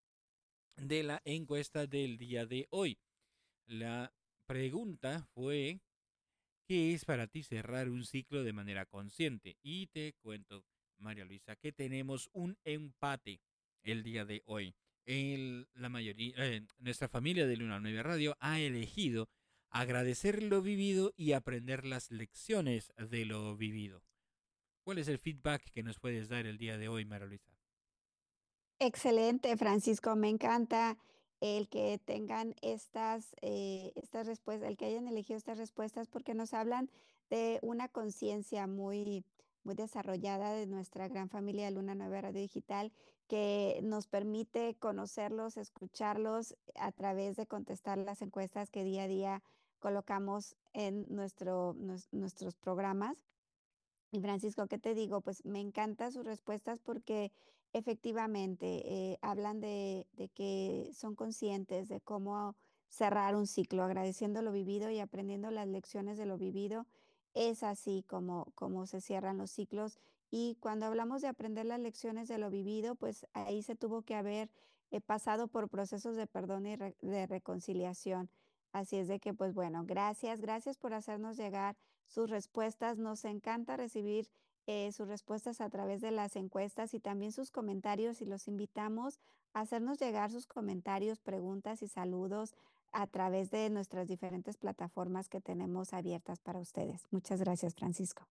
de la encuesta del día de hoy. La pregunta fue: ¿qué es para ti cerrar un ciclo de manera consciente? Y te cuento, María Luisa, que tenemos un empate el día de hoy. El, la mayoría, eh, nuestra familia de Luna nueve Radio ha elegido agradecer lo vivido y aprender las lecciones de lo vivido. ¿Cuál es el feedback que nos puedes dar el día de hoy, María Luisa? Excelente, Francisco. Me encanta el que tengan estas, eh, estas respuestas, el que hayan elegido estas respuestas, porque nos hablan de una conciencia muy, muy desarrollada de nuestra gran familia de Luna nueve Radio Digital, que nos permite conocerlos, escucharlos a través de contestar las encuestas que día a día colocamos en nuestro, nos, nuestros programas. Y Francisco, ¿qué te digo? Pues me encantan sus respuestas porque efectivamente eh, hablan de, de que son conscientes de cómo cerrar un ciclo, agradeciendo lo vivido y aprendiendo las lecciones de lo vivido. Es así como, como se cierran los ciclos. Y cuando hablamos de aprender las lecciones de lo vivido, pues ahí se tuvo que haber eh, pasado por procesos de perdón y re- de reconciliación. Así es de que, pues bueno, gracias, gracias por hacernos llegar sus respuestas. Nos encanta recibir eh, sus respuestas a través de las encuestas y también sus comentarios, y los invitamos a hacernos llegar sus comentarios, preguntas y saludos a través de nuestras diferentes plataformas que tenemos abiertas para ustedes. Muchas gracias, Francisco.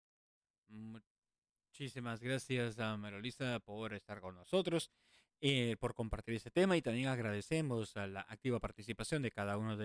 Muchísimas gracias a María Luisa por estar con nosotros, eh, por compartir este tema, y también agradecemos a la activa participación de cada uno de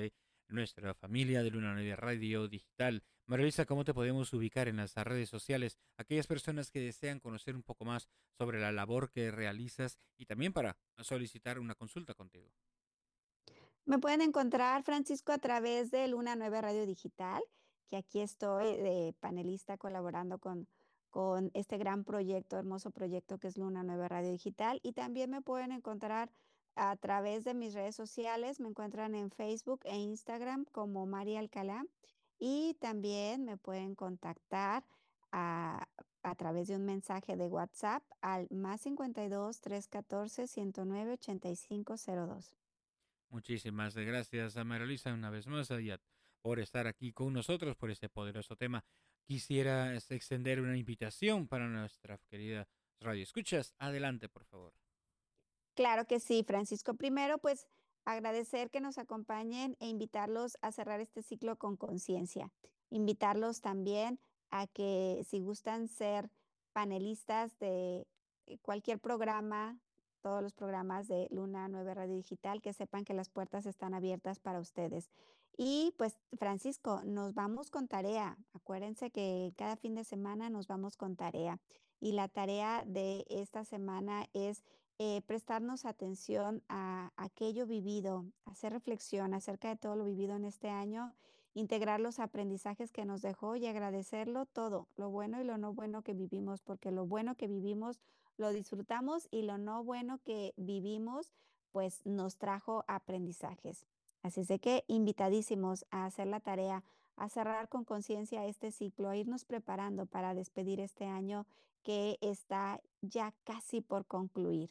nuestra familia de Luna Nueve Radio Digital. María Luisa, ¿cómo te podemos ubicar en las redes sociales? Aquellas personas que desean conocer un poco más sobre la labor que realizas y también para solicitar una consulta contigo. Me pueden encontrar, Francisco, a través de Luna Nueve Radio Digital, que aquí estoy de panelista colaborando con, con este gran proyecto, hermoso proyecto que es Luna Nueve Radio Digital. Y también me pueden encontrar a través de mis redes sociales. Me encuentran en Facebook e Instagram como María Alcalá. Y también me pueden contactar a, a través de un mensaje de WhatsApp al más cincuenta y dos, trescientos catorce, ciento nueve, ochenta y cinco cero dos. Muchísimas gracias a María Luisa una vez más y a- por estar aquí con nosotros por este poderoso tema. Quisiera es, extender una invitación para nuestra querida Radio Escuchas. Adelante, por favor. Claro que sí, Francisco. Primero, pues agradecer que nos acompañen e invitarlos a cerrar este ciclo con conciencia. Invitarlos también a que si gustan ser panelistas de eh, cualquier programa, todos los programas de Luna Nueve Radio Digital, que sepan que las puertas están abiertas para ustedes. Y pues, Francisco, nos vamos con tarea. Acuérdense que cada fin de semana nos vamos con tarea. Y la tarea de esta semana es eh, prestarnos atención a aquello vivido, hacer reflexión acerca de todo lo vivido en este año, integrar los aprendizajes que nos dejó y agradecerlo todo, lo bueno y lo no bueno que vivimos, porque lo bueno que vivimos lo disfrutamos y lo no bueno que vivimos, pues nos trajo aprendizajes. Así es de que invitadísimos a hacer la tarea, a cerrar con conciencia este ciclo, a irnos preparando para despedir este año que está ya casi por concluir.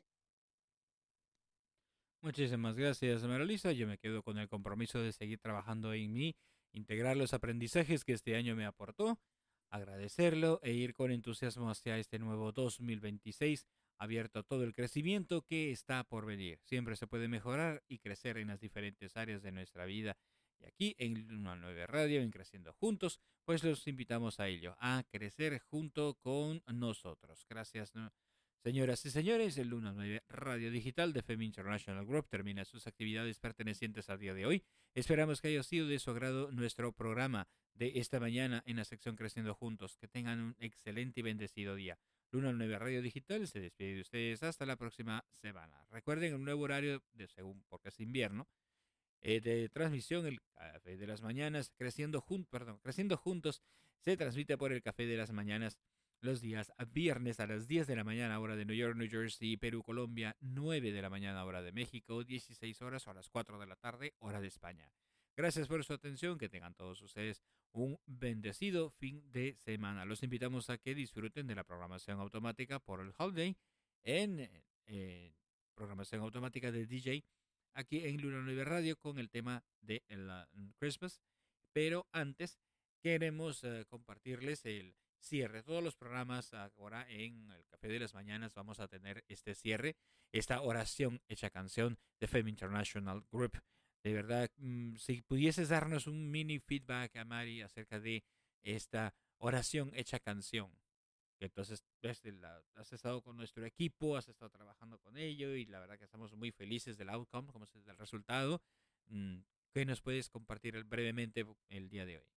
Muchísimas gracias, María Luisa. Yo me quedo con el compromiso de seguir trabajando en mí, integrar los aprendizajes que este año me aportó, agradecerlo e ir con entusiasmo hacia este nuevo dos mil veintiséis, abierto a todo el crecimiento que está por venir. Siempre se puede mejorar y crecer en las diferentes áreas de nuestra vida. Y aquí en Luna Nueve Radio, en Creciendo Juntos, pues los invitamos a ello, a crecer junto con nosotros. Gracias, ¿no? Señoras y señores, el Luna Nueve Radio Digital de F E M International Group termina sus actividades pertenecientes al día de hoy. Esperamos que haya sido de su agrado nuestro programa de esta mañana en la sección Creciendo Juntos. Que tengan un excelente y bendecido día. Luna Nueve Radio Digital se despide de ustedes hasta la próxima semana. Recuerden el nuevo horario, de según porque es invierno, eh, de transmisión, el Café de las Mañanas, Creciendo, Jun perdón, Creciendo Juntos, se transmite por el Café de las Mañanas los días viernes a las diez de la mañana, hora de New York, New Jersey, Perú, Colombia, nueve de la mañana, hora de México, dieciséis horas o a las cuatro de la tarde, hora de España. Gracias por su atención, que tengan todos ustedes un bendecido fin de semana. Los invitamos a que disfruten de la programación automática por el Holiday en eh, programación automática de D J aquí en Luna Nueve Radio con el tema de la Christmas. Pero antes queremos uh, compartirles el cierre. Todos los programas ahora en el Café de las Mañanas vamos a tener este cierre, esta oración hecha canción de F E M International Group. De verdad, mmm, si pudieses darnos un mini feedback, Amari, acerca de esta oración hecha canción. Entonces, desde la, has estado con nuestro equipo, has estado trabajando con ello y la verdad que estamos muy felices del outcome, como es del resultado. Mm, ¿Qué nos puedes compartir brevemente el día de hoy?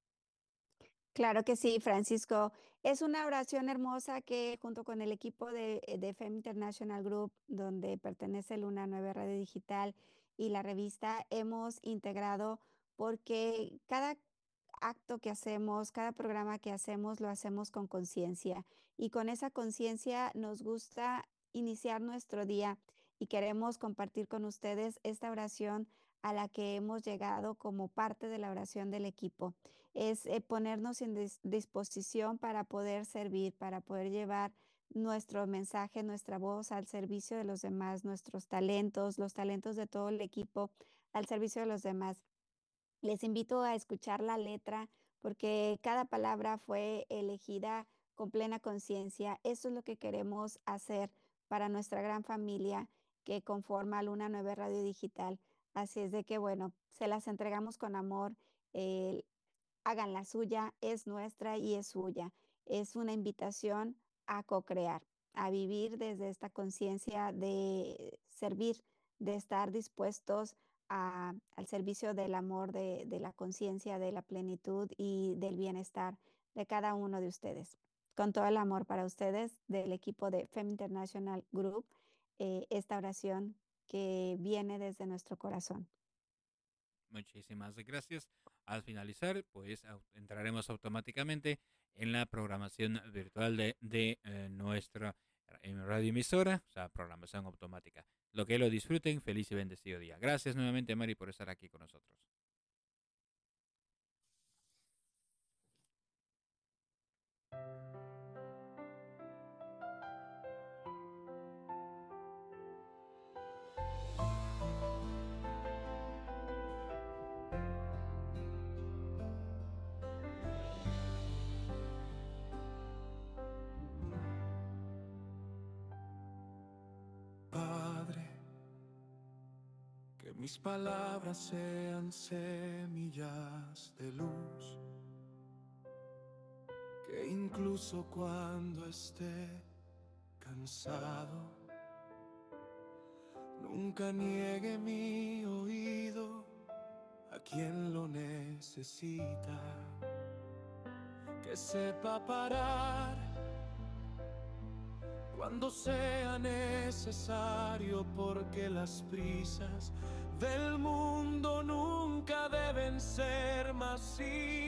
Claro que sí, Francisco. Es una oración hermosa que junto con el equipo de, de F E M International Group, donde pertenece Luna Nueve Radio Digital y la revista, hemos integrado porque cada acto que hacemos, cada programa que hacemos, lo hacemos con conciencia. Y con esa conciencia nos gusta iniciar nuestro día y queremos compartir con ustedes esta oración a la que hemos llegado como parte de la oración del equipo. Es eh, ponernos en dis disposición para poder servir, para poder llevar nuestro mensaje, nuestra voz al servicio de los demás, nuestros talentos, los talentos de todo el equipo al servicio de los demás. Les invito a escuchar la letra porque cada palabra fue elegida con plena conciencia. Eso es lo que queremos hacer para nuestra gran familia que conforma Luna Nueve Radio Digital. Así es de que, bueno, se las entregamos con amor. Eh, hagan la suya, es nuestra y es suya. Es una invitación a co-crear, a vivir desde esta conciencia de servir, de estar dispuestos a, al servicio del amor, de, de la conciencia, de la plenitud y del bienestar de cada uno de ustedes. Con todo el amor para ustedes del equipo de Fem International Group, eh, esta oración que viene desde nuestro corazón. Muchísimas gracias. Al finalizar, pues entraremos automáticamente en la programación virtual de, de eh, nuestra radioemisora, o sea, programación automática. Lo que lo disfruten, feliz y bendecido día. Gracias nuevamente, Mari, por estar aquí con nosotros. Mis palabras sean semillas de luz, que incluso cuando esté cansado, nunca niegue mi oído a quien lo necesita, que sepa parar cuando sea necesario, porque las prisas del mundo nunca deben ser más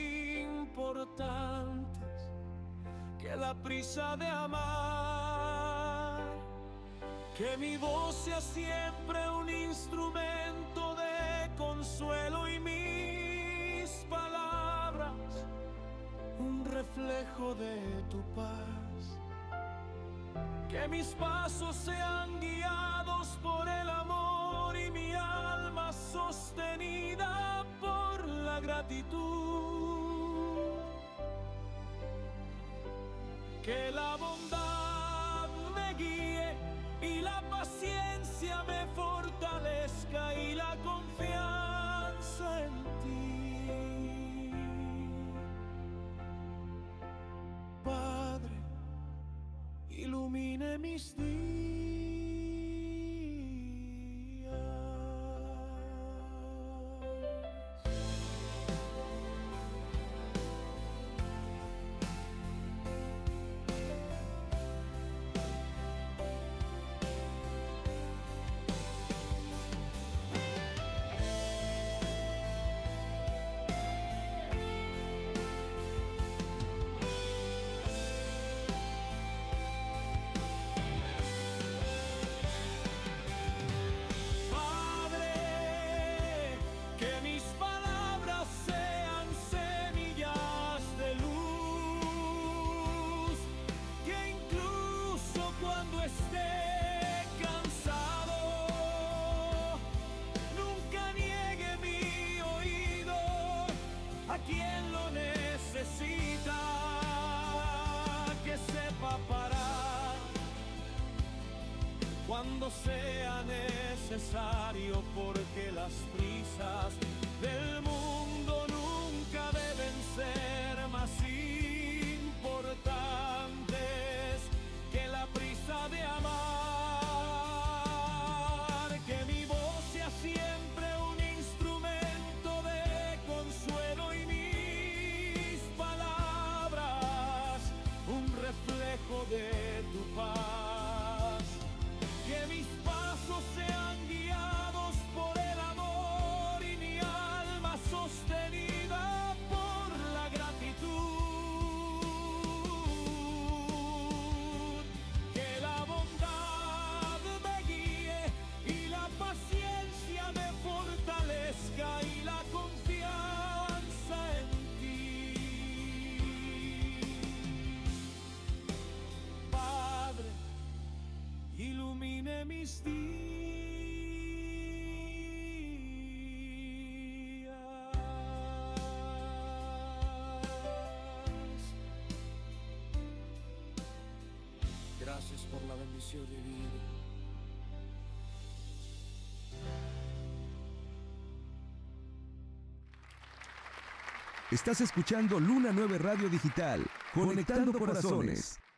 importantes que la prisa de amar. Que mi voz sea siempre un instrumento de consuelo y mis palabras un reflejo de tu paz. Que mis pasos sean guiados por el amor y mi alma sostenida por la gratitud. Que la bondad me guíe y la paciencia me fortalezca y la confianza en ti. Padre, ilumine mis días. Cuando sea necesario, porque las prisas del mundo nunca deben ser más importantes que la prisa de amar. Que mi voz sea siempre un instrumento de consuelo y mis palabras un reflejo de tu paz. Que mis pasos sean guiados por el amor y mi alma sostenida por la gratitud. Que la bondad me guíe y la paciencia me fortalezca y la confianza en ti. Padre, ilumine mis días. Gracias por la bendición de vida. Estás escuchando Luna nueve Radio Digital, conectando corazones.